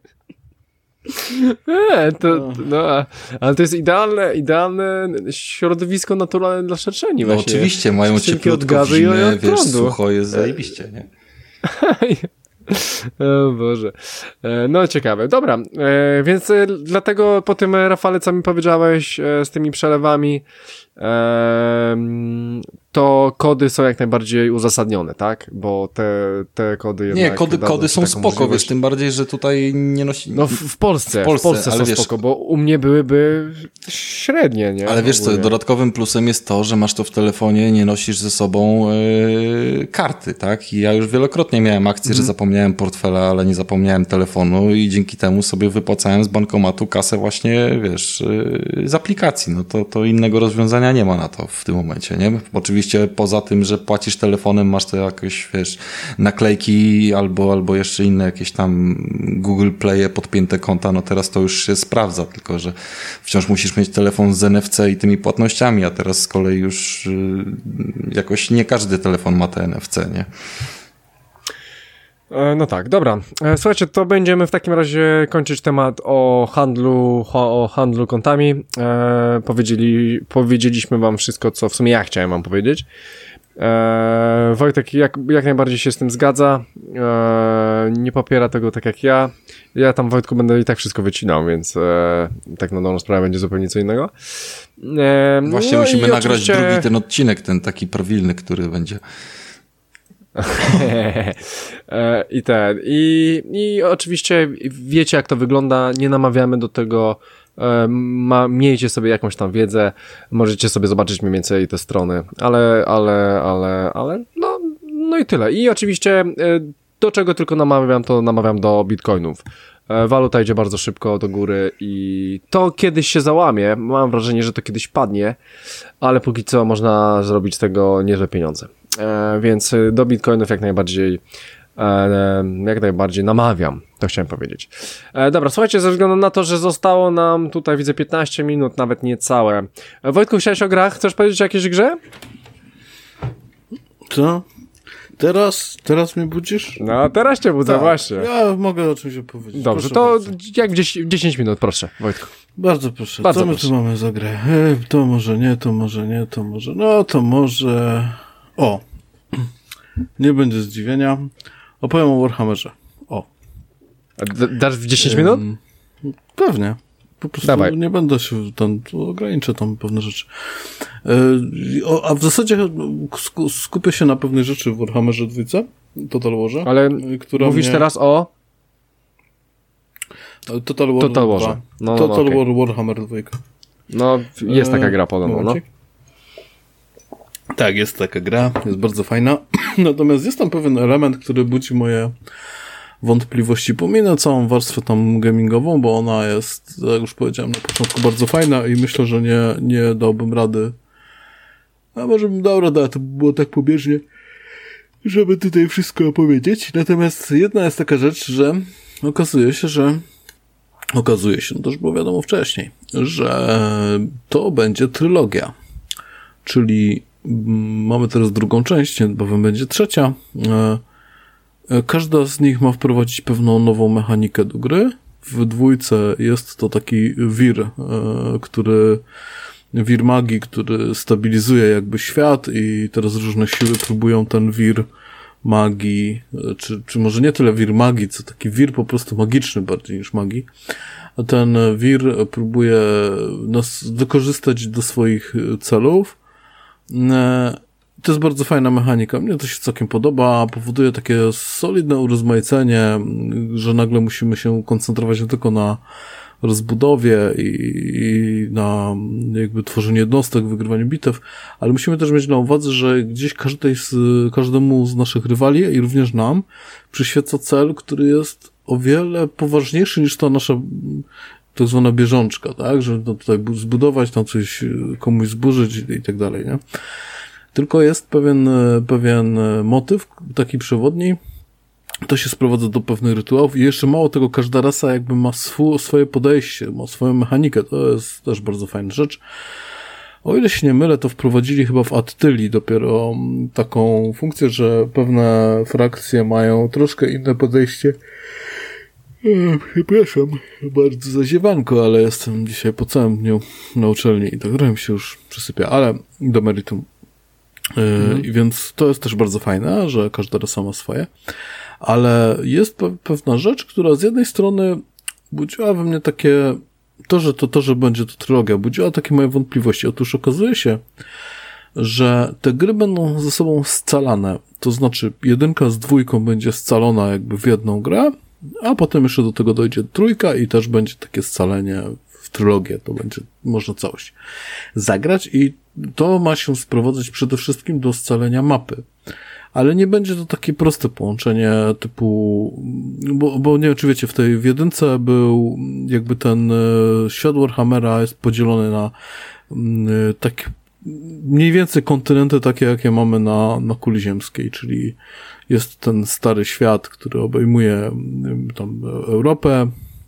E, to, no, ale to jest idealne, idealne środowisko naturalne dla szerszeni No właśnie. oczywiście, mają Skrzynki od cieplutko w gazu i zimę, od wiesz, prądu. sucho jest zajebiście, nie? O Boże. E, No ciekawe. Dobra, e, więc e, dlatego po tym, e, Rafale, co mi powiedziałeś e, z tymi przelewami, e, mm, to kody są jak najbardziej uzasadnione, tak? Bo te, te kody jednak... Nie, kody, dadzą kody ci są taką spoko, możliwość. wiesz, tym bardziej, że tutaj nie nosi... No w, w Polsce, W w Polsce, Polsce, ale są wiesz- spoko, bo u mnie byłyby średnie, nie? Ale wiesz co, Ogólnie. dodatkowym plusem jest to, że masz to w telefonie, nie nosisz ze sobą yy, karty, tak? I ja już wielokrotnie miałem akcję, Mhm. że zapomniałem portfela, ale nie zapomniałem telefonu i dzięki temu sobie wypłacałem z bankomatu kasę właśnie, wiesz, yy, z aplikacji. No to, to innego rozwiązania nie ma na to w tym momencie, nie? Oczywiście poza tym, że płacisz telefonem, masz to jakieś, wiesz, naklejki albo, albo jeszcze inne jakieś tam Google Play'e podpięte konta, no teraz to już się sprawdza, tylko że wciąż musisz mieć telefon z N F C i tymi płatnościami, a teraz z kolei już yy, jakoś nie każdy telefon ma te N F C, nie? E, No tak, dobra. E, Słuchajcie, to będziemy w takim razie kończyć temat o handlu, o handlu kontami. E, powiedzieli, powiedzieliśmy wam wszystko, co w sumie ja chciałem wam powiedzieć. E, Wojtek jak, jak najbardziej się z tym zgadza. E, nie popiera tego tak jak ja. Ja tam, Wojtku, będę i tak wszystko wycinał, więc e, tak na dobrą sprawę będzie zupełnie co innego. E, Właśnie no musimy i nagrać oczywiście- drugi ten odcinek, ten taki prawilny, który będzie... E, I ten. I, I oczywiście wiecie, jak to wygląda. Nie namawiamy do tego. E, ma, miejcie sobie jakąś tam wiedzę. Możecie sobie zobaczyć mniej więcej te strony. Ale, ale, ale, ale, no, no i tyle. I oczywiście e, do czego tylko namawiam, to namawiam do bitcoinów. E, Waluta idzie bardzo szybko do góry i to kiedyś się załamie. Mam wrażenie, że to kiedyś padnie, ale póki co można zrobić z tego niezłe pieniądze. E, więc do bitcoinów jak najbardziej e, jak najbardziej namawiam, to chciałem powiedzieć. E, dobra, słuchajcie, ze względu na to, że zostało nam tutaj, widzę, piętnaście minut, nawet niecałe. E, Wojtku, chciałeś o grach? Chcesz powiedzieć o jakiejś grze? Co? Teraz, teraz mnie budzisz? No, teraz cię budzę, Tak, właśnie. Ja mogę o czymś opowiedzieć. Dobrze, Proszę to bardzo. jak dziesięć, dziesięć minut, proszę, Wojtku. Bardzo proszę. Bardzo Co my proszę. tu mamy za grę? E, to może nie, to może nie, to może... No, to może... O! Nie będzie zdziwienia. Opowiem o Warhammerze. O. A d- dasz w dziesięć minut? Ym, Pewnie. Po prostu Dawaj. nie będę się tam, ograniczę tam pewne rzeczy. E, o, a w zasadzie sku, skupię się na pewnej rzeczy w Warhammerze dwójce, Total Warze. Ale y, która mówisz mnie, teraz o... Total War Total dwa. Warze. No, no, Total okej. War Warhammer dwa. No, jest taka E, gra podobno, no. momencik. Tak, jest taka gra, jest bardzo fajna. Natomiast jest tam pewien element, który budzi moje wątpliwości. Pominę całą warstwę tam gamingową, bo ona jest, jak już powiedziałem na początku, bardzo fajna i myślę, że nie, nie dałbym rady. A może bym dał radę, to by było tak pobieżnie, żeby tutaj wszystko opowiedzieć. Natomiast jedna jest taka rzecz, że okazuje się, że okazuje się, no to już było wiadomo wcześniej, że to będzie trylogia, czyli mamy teraz drugą część, niebawem będzie trzecia. Każda z nich ma wprowadzić pewną nową mechanikę do gry. W dwójce jest to taki wir, który wir magii, który stabilizuje jakby świat i teraz różne siły próbują ten wir magii, czy, czy może nie tyle wir magii, co taki wir po prostu magiczny bardziej niż magii. A ten wir próbuje nas wykorzystać do swoich celów. To jest bardzo fajna mechanika. Mnie to się całkiem podoba. Powoduje takie solidne urozmaicenie, że nagle musimy się koncentrować nie tylko na rozbudowie i, i na jakby tworzeniu jednostek, wygrywaniu bitew, ale musimy też mieć na uwadze, że gdzieś każdej z, każdemu z naszych rywali i również nam przyświeca cel, który jest o wiele poważniejszy niż ta nasza tak zwana bieżączka, tak? Że no tutaj zbudować, tam coś komuś zburzyć i tak dalej, nie? Tylko jest pewien, pewien motyw, taki przewodni. To się sprowadza do pewnych rytuałów i jeszcze mało tego, każda rasa jakby ma swu, swoje podejście, ma swoją mechanikę. To jest też bardzo fajna rzecz. O ile się nie mylę, to wprowadzili chyba w Attylii dopiero taką funkcję, że pewne frakcje mają troszkę inne podejście. Przepraszam, bardzo zaziewanko, ale jestem dzisiaj po całym dniu na uczelni i tak trochę mi się już przysypia, ale do meritum. Mhm. I więc to jest też bardzo fajne, że każda rasa ma swoje, ale jest pe- pewna rzecz, która z jednej strony budziła we mnie takie, to, że to, to, że będzie to trylogia, budziła takie moje wątpliwości. Otóż okazuje się, że te gry będą ze sobą scalane, to znaczy jedynka z dwójką będzie scalona jakby w jedną grę, a potem jeszcze do tego dojdzie trójka i też będzie takie scalenie w trylogię, to będzie można całość zagrać i to ma się sprowadzać przede wszystkim do scalenia mapy. Ale nie będzie to takie proste połączenie typu, bo, bo nie wiem, czy wiecie, w tej w jedynce był jakby ten świat Warhammera jest podzielony na tak mniej więcej kontynenty takie, jakie mamy na, na kuli ziemskiej, czyli jest ten stary świat, który obejmuje tam Europę,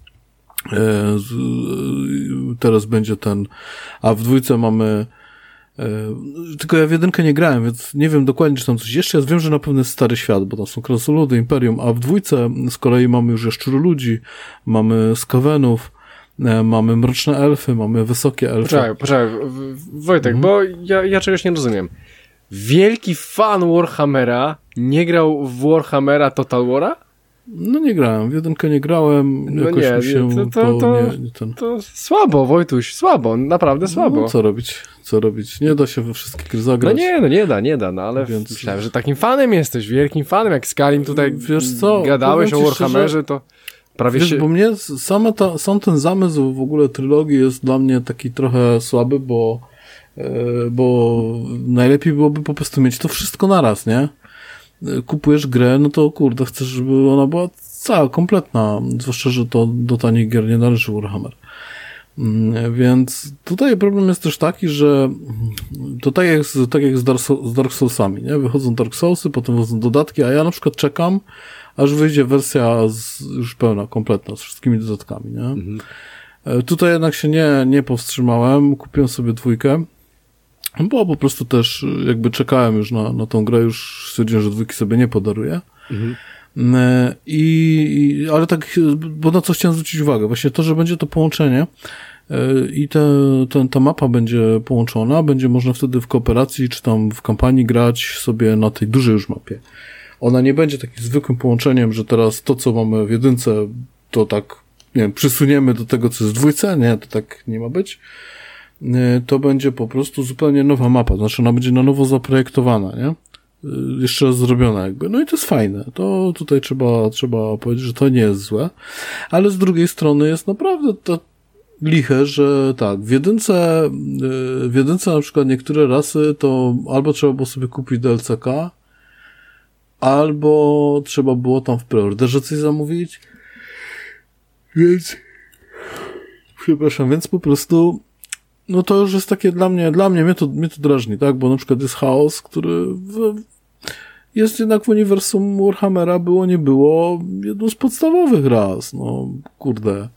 teraz będzie ten, a w dwójce mamy tylko ja w jedynkę nie grałem, więc nie wiem dokładnie, czy tam coś jeszcze jest. Wiem, że na pewno jest stary świat, bo tam są krasnoludy, Imperium, a w dwójce z kolei mamy już jaszczuroludzi, mamy skawenów, mamy mroczne elfy, mamy wysokie elfy. Poczekaj, poczekaj, Wojtek, mhm. bo ja, ja czegoś nie rozumiem. Wielki fan Warhammera nie grał w Warhammera Total War'a? No nie grałem, w jedynkę nie grałem, no jakoś nie, mi się to, to, to, to, nie, nie ten... to słabo, Wojtuś, słabo, naprawdę słabo. No co robić, co robić, nie da się we wszystkie gry zagrać. No nie, no nie da, nie da, no ale Więc... myślałem, że takim fanem jesteś, wielkim fanem, jak Skalim tutaj Wiesz co, gadałeś o Warhammerze, szczerze, to prawie wiesz, się... bo mnie sama ta, sam ten zamysł w ogóle trylogii jest dla mnie taki trochę słaby, bo, bo najlepiej byłoby po prostu mieć to wszystko naraz, nie? Kupujesz grę, no to kurde, chcesz, żeby ona była cała, kompletna, zwłaszcza, że to do tanich gier nie należy Warhammer. Więc tutaj problem jest też taki, że to tak jak z, tak jak z, Dark, z Dark Soulsami, nie? Wychodzą Dark Soulsy, potem wychodzą dodatki, a ja na przykład czekam, aż wyjdzie wersja z, już pełna, kompletna, z wszystkimi dodatkami, nie? Mhm. Tutaj jednak się nie, nie powstrzymałem, kupiłem sobie dwójkę, bo po prostu też jakby czekałem już na, na tą grę, już stwierdziłem, że dwójki sobie nie podaruję. Mhm. I, ale tak, bo na co chciałem zwrócić uwagę, właśnie to, że będzie to połączenie i te, te, ta mapa będzie połączona, będzie można wtedy w kooperacji, czy tam w kampanii grać sobie na tej dużej już mapie. Ona nie będzie takim zwykłym połączeniem, że teraz to, co mamy w jedynce, to tak, nie wiem, przysuniemy do tego, co jest w dwójce, nie, to tak nie ma być. To będzie po prostu zupełnie nowa mapa, znaczy ona będzie na nowo zaprojektowana, nie? Jeszcze zrobiona jakby. No i to jest fajne. To tutaj trzeba, trzeba powiedzieć, że to nie jest złe. Ale z drugiej strony jest naprawdę to liche, że tak, w jedynce, w jedynce na przykład niektóre rasy to albo trzeba było sobie kupić D L C K, albo trzeba było tam w preorderze coś zamówić. Więc przepraszam, więc po prostu no to już jest takie dla mnie, dla mnie mnie to, mnie to drażni, tak? Bo na przykład jest Chaos, który w, jest jednak w uniwersum Warhammera było, nie było jedną z podstawowych ras, no kurde.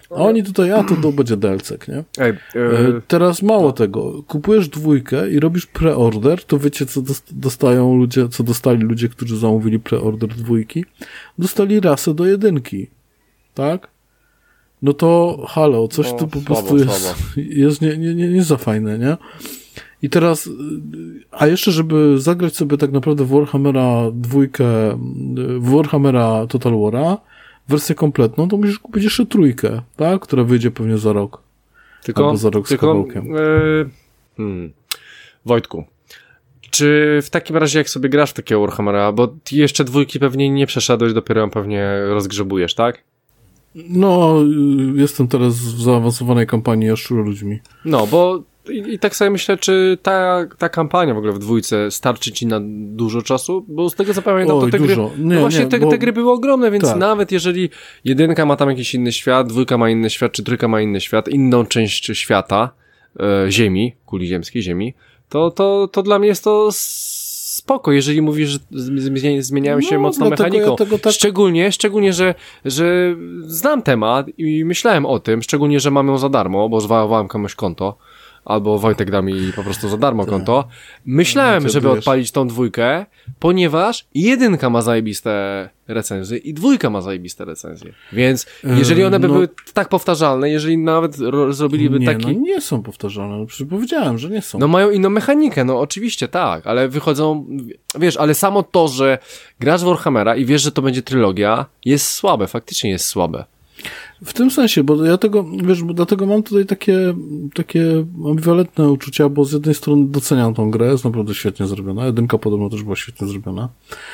A oni tutaj, a to, to będzie D L C, nie? Ej, yy... Teraz mało tego, kupujesz dwójkę i robisz preorder, to wiecie, co dostają ludzie, co dostali ludzie, którzy zamówili preorder dwójki? Dostali rasę do jedynki, tak? No to halo, coś no, tu po słabo, prostu jest, słabo. jest nie, nie, nie, nie za fajne, nie? I teraz, a jeszcze, żeby zagrać sobie tak naprawdę w Warhammera dwójkę, w Warhammera Total War'a, wersję kompletną, to musisz kupić jeszcze trójkę, tak? Która wyjdzie pewnie za rok. Tylko, albo za rok z tylko, kawałkiem. Yy, hmm. Wojtku, czy w takim razie jak sobie grasz w takiego Warhammera, bo ty jeszcze dwójki pewnie nie przeszedłeś, dopiero ją pewnie rozgrzebujesz, tak? No, jestem teraz w zaawansowanej kampanii Jaszczuru ludźmi. No, bo i, i tak sobie myślę, czy ta, ta kampania w ogóle w dwójce starczy ci na dużo czasu? Bo z tego co pamiętam, to te dużo. gry, Nie, no właśnie nie, te, bo... te gry były ogromne, więc tak. Nawet jeżeli jedynka ma tam jakiś inny świat, dwójka ma inny świat, czy trójka ma inny świat, inną część świata, e, Ziemi, kuli ziemskiej, Ziemi, to, to, to dla mnie jest to spoko, jeżeli mówisz, że zmienia, zmieniają się no, mocno mechaniką. Ja tak... Szczególnie, szczególnie, że, że znam temat i myślałem o tym, szczególnie, że mam ją za darmo, bo zwałowałem komuś konto, albo Wojtek da mi po prostu za darmo konto. Myślałem, no, żeby wiesz. odpalić tą dwójkę, ponieważ jedynka ma zajebiste recenzje i dwójka ma zajebiste recenzje. Więc jeżeli one by no, były tak powtarzalne, jeżeli nawet ro- zrobiliby nie, taki... no nie są powtarzalne, no przecież powiedziałem, że nie są. No mają inną mechanikę, no oczywiście tak, ale wychodzą, wiesz, ale samo to, że grasz w Warhammera i wiesz, że to będzie trylogia, jest słabe, faktycznie jest słabe. W tym sensie, bo ja tego, wiesz, bo dlatego mam tutaj takie, takie ambiwalentne uczucia, bo z jednej strony doceniam tą grę, jest naprawdę świetnie zrobiona, jedynka podobno też była świetnie zrobiona.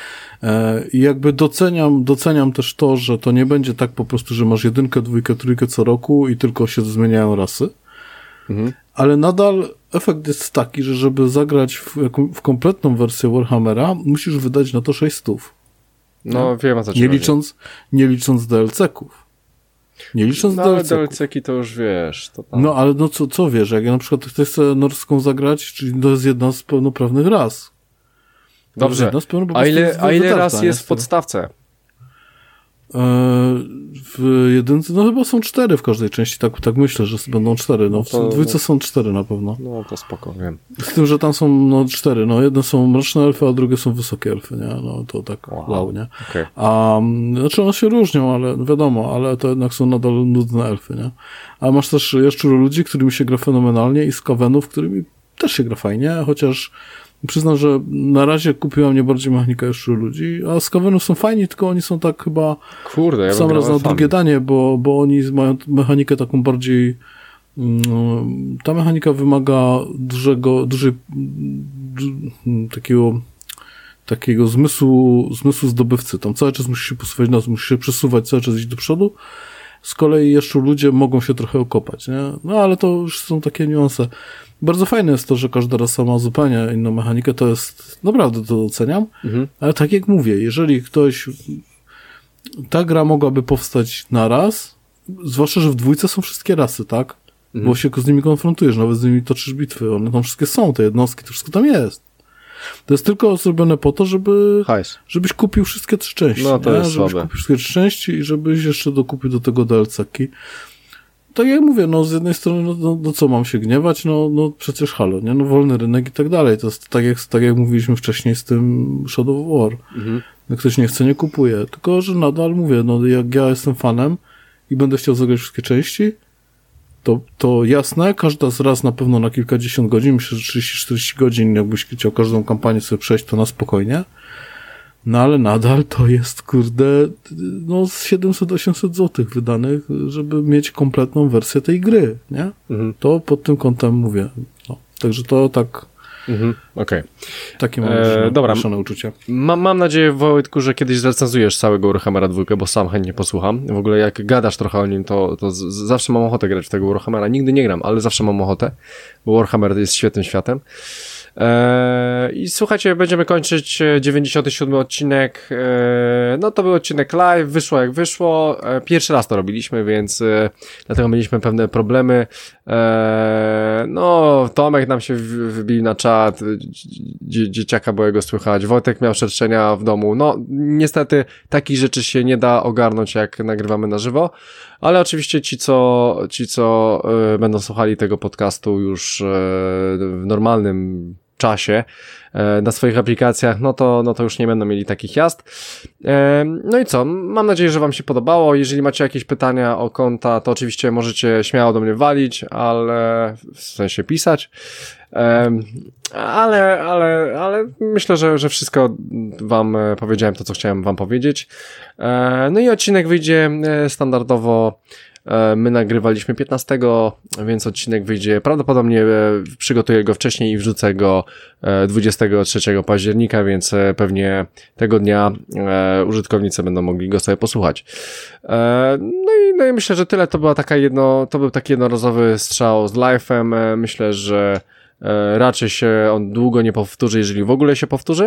I jakby doceniam, doceniam też to, że to nie będzie tak po prostu, że masz jedynkę, dwójkę, trójkę co roku i tylko się zmieniają rasy. Mhm. Ale nadal efekt jest taki, że żeby zagrać w, w kompletną wersję Warhammera, musisz wydać na to sześć stów. No, nie? wiem o co ci nie licząc, nie licząc D L C-ków. Nie licząc no, D L C-ków. ale D L C-ki to już wiesz. To tam... No, ale no co, co wiesz, jak ja na przykład chcę sobie norską zagrać, czyli to jest jedna z pełnoprawnych ras. Dobrze, a ile, a ile raz jest w podstawce? W jedynce, no chyba są cztery w każdej części, tak, tak myślę, że będą cztery, no, no to, w dwójce no, są cztery na pewno. No to spoko, wiem. Z tym, że tam są no cztery, no jedne są mroczne elfy, a drugie są wysokie elfy, nie, no to tak wow, wow nie. Okay. A, znaczy one się różnią, ale wiadomo, ale to jednak są nadal nudne elfy, nie. A masz też jaszczuru ludzi, którymi się gra fenomenalnie i skawenów, którymi też się gra fajnie, chociaż przyznam, że na razie kupiła mnie bardziej mechanika jeszcze ludzi, a skawenów są fajni, tylko oni są tak chyba Kurde, ja sam raz na drugie danie, bo, bo oni mają mechanikę taką bardziej no, ta mechanika wymaga dużego, dużej du, takiego takiego zmysłu, zmysłu zdobywcy. Tam cały czas musisz się posuwać na to, musisz się przesuwać, cały czas iść do przodu. Z kolei jeszcze ludzie mogą się trochę okopać, nie? No ale to już są takie niuanse. Bardzo fajne jest to, że każda rasa ma zupełnie inną mechanikę, to jest, naprawdę to doceniam, mhm. ale tak jak mówię, jeżeli ktoś, ta gra mogłaby powstać na raz, zwłaszcza, że w dwójce są wszystkie rasy, tak? Mhm. Bo się z nimi konfrontujesz, nawet z nimi toczysz bitwy, one tam wszystkie są, te jednostki, to wszystko tam jest. To jest tylko zrobione po to, żeby Hajs. żebyś kupił wszystkie trzy części. No to nie? jest żebyś słabe. kupił wszystkie trzy części i żebyś jeszcze dokupił do tego D L C-ki. Tak jak mówię, no z jednej strony, no, no, no co mam się gniewać? No, no przecież halo, nie? No wolny rynek i tak dalej. To jest tak jak, tak jak mówiliśmy wcześniej z tym Shadow of War. Mhm. Jak ktoś nie chce, nie kupuje. Tylko, że nadal mówię, no jak ja jestem fanem i będę chciał zagrać wszystkie części, to, to jasne, każda z raz na pewno na kilkadziesiąt godzin, myślę, że trzydzieści czterdzieści godzin, jakbyś chciał każdą kampanię sobie przejść, to na spokojnie. No ale nadal to jest, kurde, no z siedemset osiemset złotych wydanych, żeby mieć kompletną wersję tej gry, nie? Mhm. To pod tym kątem mówię. No. Także to tak... Mhm, okej. Okay. Takie mam e, dobra. uczucia. Mam, mam nadzieję, Wojtku, że kiedyś zrecenzujesz całego Warhammera dwójkę, bo sam chętnie posłucham. W ogóle jak gadasz trochę o nim, to, to z, zawsze mam ochotę grać w tego Warhammera. Nigdy nie gram, ale zawsze mam ochotę, bo Warhammer jest świetnym światem. Eee, I słuchajcie, będziemy kończyć dziewięćdziesiąty siódmy odcinek. Eee, no to był odcinek live, wyszło jak wyszło. Eee, pierwszy raz to robiliśmy, więc e, dlatego mieliśmy pewne problemy. Eee, no, Tomek nam się wybił na czat, dzie- dzieciaka byłego słychać, Wojtek miał szerszenia w domu. No, niestety takich rzeczy się nie da ogarnąć, jak nagrywamy na żywo, ale oczywiście ci, co, ci, co e, będą słuchali tego podcastu już e, w normalnym czasie e, na swoich aplikacjach, no to, no to już nie będą mieli takich jazd. E, no i co? Mam nadzieję, że wam się podobało. Jeżeli macie jakieś pytania o konta, to oczywiście możecie śmiało do mnie walić, ale w sensie pisać. E, ale, ale, ale myślę, że, że wszystko wam powiedziałem to, co chciałem wam powiedzieć. E, no i odcinek wyjdzie standardowo. My nagrywaliśmy piętnastego, więc odcinek wyjdzie prawdopodobnie, przygotuję go wcześniej i wrzucę go dwudziestego trzeciego października, więc pewnie tego dnia użytkownicy będą mogli go sobie posłuchać. No i, no i myślę, że tyle. To była taka jedno, to był taki jednorazowy strzał z live'em. Myślę, że raczej się on długo nie powtórzy, jeżeli w ogóle się powtórzy.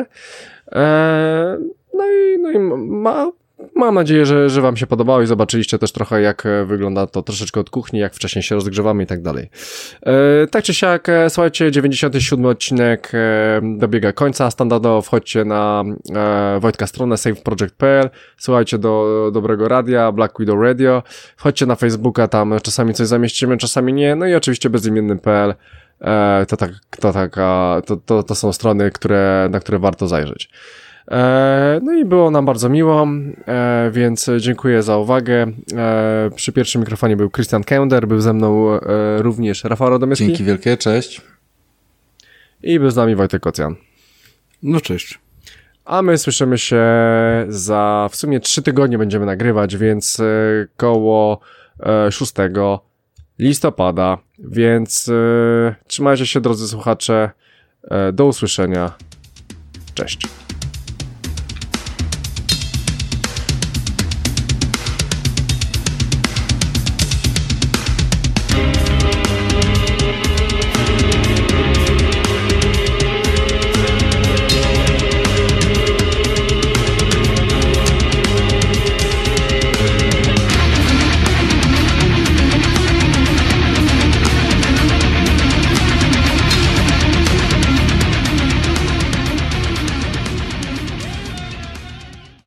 No i, no i ma Mam nadzieję, że, że wam się podobało i zobaczyliście też trochę, jak wygląda to troszeczkę od kuchni, jak wcześniej się rozgrzewamy i tak dalej. E, tak czy siak, e, słuchajcie, dziewięćdziesiąty siódmy odcinek e, dobiega końca. Standardowo wchodźcie na e, Wojtka stronę save project kropka p l, słuchajcie do dobrego radia, Black Widow Radio, wchodźcie na Facebooka, tam czasami coś zamieścimy, czasami nie, no i oczywiście bezimienny kropka p l. E, to, tak, to, taka, to, to, to są strony, które, na które warto zajrzeć. No i było nam bardzo miło, więc dziękuję za uwagę. Przy pierwszym mikrofonie był Christian Kender, był ze mną również Rafał Radomyski. Dzięki wielkie, cześć. I był z nami Wojtek Kocjan. No cześć. A my słyszymy się za w sumie trzy tygodnie będziemy nagrywać, więc koło szóstego listopada, więc trzymajcie się, drodzy słuchacze. Do usłyszenia. Cześć.